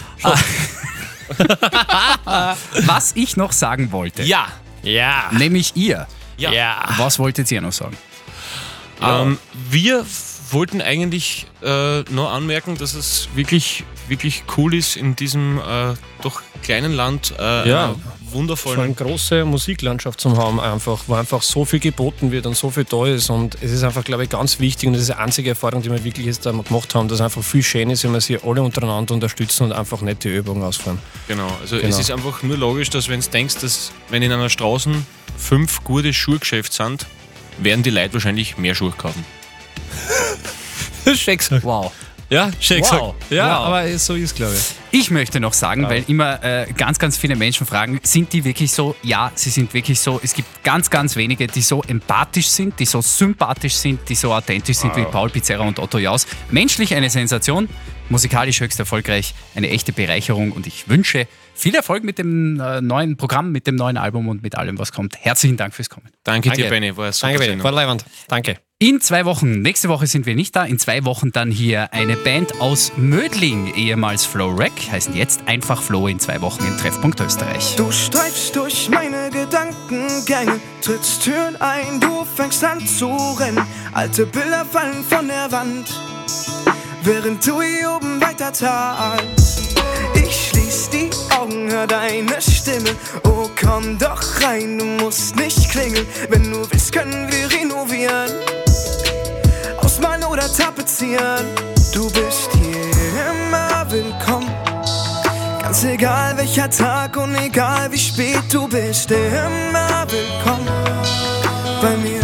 Was ich noch sagen wollte. Ja. Nämlich ihr. Ja. Was wolltet ihr noch sagen? Wir wollten eigentlich noch anmerken, dass es wirklich cool ist, in diesem doch kleinen Land wundervollen... So eine große Musiklandschaft zu haben, wo einfach so viel geboten wird und so viel da ist. Und es ist einfach, glaube ich, ganz wichtig und das ist die einzige Erfahrung, die wir wirklich jetzt gemacht haben, dass es einfach viel schön ist, wenn wir sie alle untereinander unterstützen und einfach nicht die Übungen ausführen. Genau, es ist einfach nur logisch, dass wenn du denkst, dass wenn in einer Straße 5 gute Schuhgeschäfte sind, werden die Leute wahrscheinlich mehr Schuhe kaufen. Das ist schön gesagt. Wow. Ja, schön gesagt. Wow. Ja, Wow. aber so ist es, glaube ich. Ich möchte noch sagen, weil immer ganz, ganz viele Menschen fragen, sind die wirklich so? Ja, sie sind wirklich so. Es gibt ganz, ganz wenige, die so empathisch sind, die so sympathisch sind, die so authentisch sind wie Paul Pizzerra und Otto Jaus. Menschlich eine Sensation, musikalisch höchst erfolgreich, eine echte Bereicherung und ich wünsche viel Erfolg mit dem neuen Programm, mit dem neuen Album und mit allem, was kommt. Herzlichen Dank fürs Kommen. Danke dir, Benni. War super. Danke, Benni. War leibend. Danke. In 2 Wochen, nächste Woche sind wir nicht da, in 2 Wochen dann hier eine Band aus Mödling, ehemals Flow Rack, heißen jetzt einfach Flow, in 2 Wochen im Treffpunkt Österreich. Du streifst durch meine Gedankengänge, trittst Türen ein, du fängst an zu rennen. Alte Bilder fallen von der Wand, während du hier oben weiter talst. Ich schließ die Augen, hör deine Stimme. Oh, komm doch rein, du musst nicht klingeln. Wenn du willst, können wir renovieren, ausmalen oder tapezieren. Du bist hier immer willkommen, ganz egal welcher Tag und egal wie spät du bist. Immer willkommen bei mir.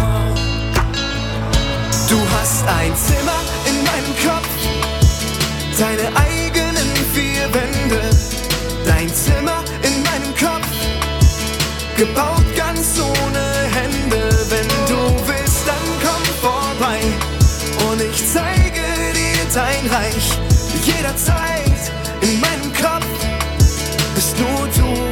Du hast ein Zimmer in meinem Kopf, deine eigenen 4 Wände. Dein Zimmer in meinem Kopf, gebaut ganz ohne Hände. Wenn du willst, dann komm vorbei und ich zeige dir dein Reich. Jederzeit in meinem Kopf bist nur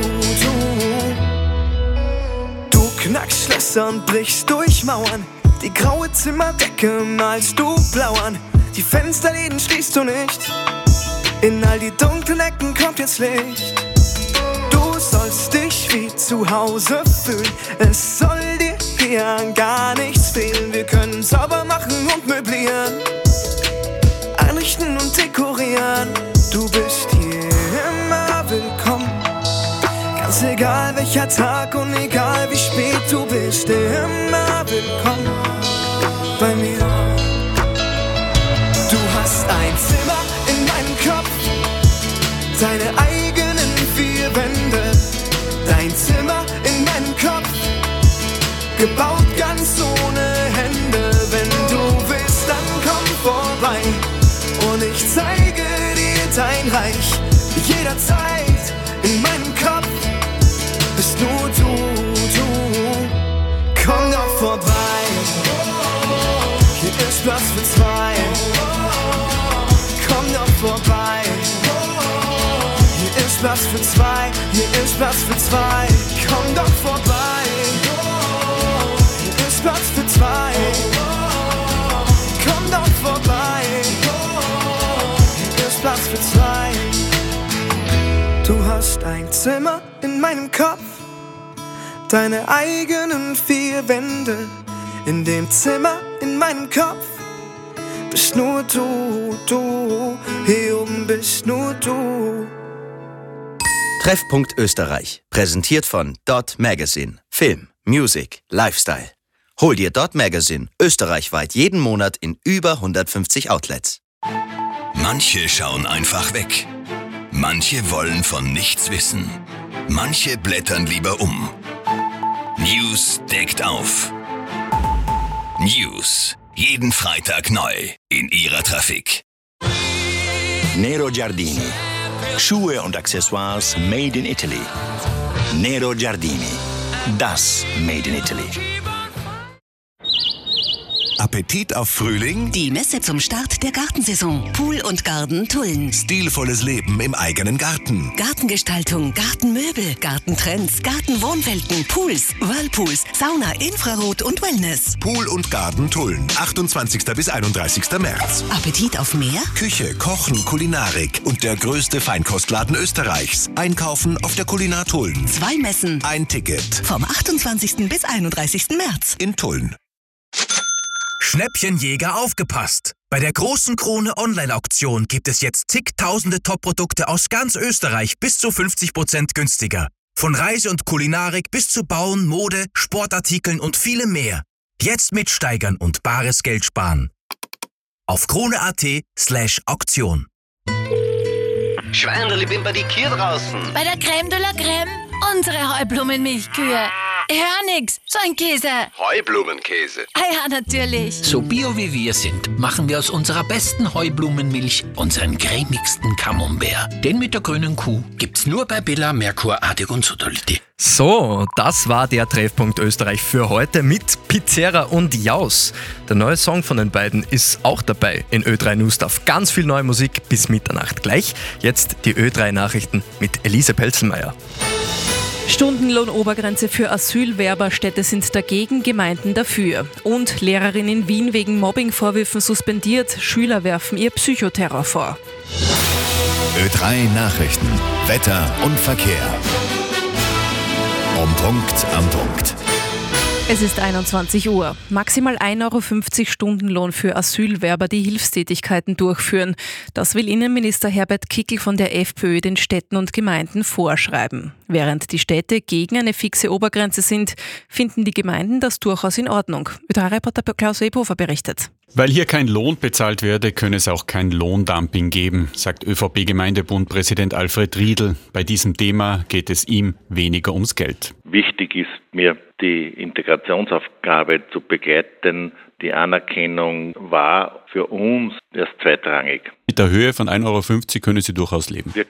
du. Du knackst Schlösser und brichst durch Mauern, die graue Zimmerdecke malst du blau an. Die Fensterläden schließt du nicht, in all die dunklen Ecken kommt jetzt Licht. Du sollst dich wie zu Hause fühlen, es soll dir hier an gar nichts fehlen. Wir können sauber machen und möblieren, einrichten und dekorieren. Du bist hier immer willkommen, ganz egal welcher Tag und egal wie spät du bist. Immer willkommen bei mir. Du hast ein Zimmer in meinem Kopf, deine eigenen 4 Wände. Dein Zimmer in meinem Kopf, gebaut ganz ohne Hände. Wenn du willst, dann komm vorbei und ich zeige dir dein Reich. Jederzeit in meinem Kopf bist nur du. Komm doch vorbei, hier ist ist Platz für zwei. Komm doch vorbei. Hier ist Platz für zwei. Hier ist Platz für zwei. Komm doch vorbei. Hier ist Platz für zwei. Komm doch vorbei. Hier ist Platz für zwei. Du hast ein Zimmer in meinem Kopf, deine eigenen vier Wände. In dem Zimmer in meinem Kopf bist nur du, hier oben bist nur du. Treffpunkt Österreich, präsentiert von Dot Magazine. Film, Music, Lifestyle. Hol dir Dot Magazine österreichweit jeden Monat in über 150 Outlets. Manche schauen einfach weg. Manche wollen von nichts wissen. Manche blättern lieber um. News deckt auf. News. Jeden Freitag neu in Ihrer Trafik. Nero Giardini. Schuhe und Accessoires made in Italy. Nero Giardini. Das Made in Italy. Appetit auf Frühling? Die Messe zum Start der Gartensaison. Pool und Garten Tulln. Stilvolles Leben im eigenen Garten. Gartengestaltung, Gartenmöbel, Gartentrends, Gartenwohnwelten, Pools, Whirlpools, Sauna, Infrarot und Wellness. Pool und Garten Tulln. 28. bis 31. März. Appetit auf mehr? Küche, Kochen, Kulinarik und der größte Feinkostladen Österreichs. Einkaufen auf der Kulinar Tulln. 2 Messen. Ein Ticket. Vom 28. bis 31. März. In Tulln. Schnäppchenjäger aufgepasst! Bei der großen Krone Online-Auktion gibt es jetzt zigtausende Top-Produkte aus ganz Österreich bis zu 50% günstiger. Von Reise und Kulinarik bis zu Bauen, Mode, Sportartikeln und vielem mehr. Jetzt mitsteigern und bares Geld sparen. Auf krone.at/Auktion. Schweinerli, bin bei die Kühe draußen. Bei der Crème de la Crème. Unsere Heublumenmilchkühe. Ich hör nix. So ein Käse. Heublumenkäse. Ah ja, natürlich. So bio wie wir sind, machen wir aus unserer besten Heublumenmilch unseren cremigsten Camembert. Den mit der grünen Kuh gibt's nur bei Billa, Merkur, Artig und Sodality. So, das war der Treffpunkt Österreich für heute mit Pizzerra und Jaus. Der neue Song von den beiden ist auch dabei in Ö3 Newstuff. Ganz viel neue Musik bis Mitternacht gleich. Jetzt die Ö3 Nachrichten mit Elise Pelzelmeier. Stundenlohnobergrenze für Asylwerberstädte sind dagegen, Gemeinden dafür. Und Lehrerin in Wien wegen Mobbingvorwürfen suspendiert. Schüler werfen ihr Psychoterror vor. Ö3 Nachrichten, Wetter und Verkehr. Punkt am Punkt. Es ist 21 Uhr. Maximal 1,50 € Stundenlohn für Asylwerber, die Hilfstätigkeiten durchführen. Das will Innenminister Herbert Kickl von der FPÖ den Städten und Gemeinden vorschreiben. Während die Städte gegen eine fixe Obergrenze sind, finden die Gemeinden das durchaus in Ordnung. ÖTR-Reporter Klaus Webhofer berichtet. Weil hier kein Lohn bezahlt werde, könne es auch kein Lohndumping geben, sagt ÖVP-Gemeindebund-Präsident Alfred Riedl. Bei diesem Thema geht es ihm weniger ums Geld. Wichtig ist mir, die Integrationsaufgabe zu begleiten. Die Anerkennung war für uns erst zweitrangig. Mit der Höhe von 1,50 € können Sie durchaus leben. Wir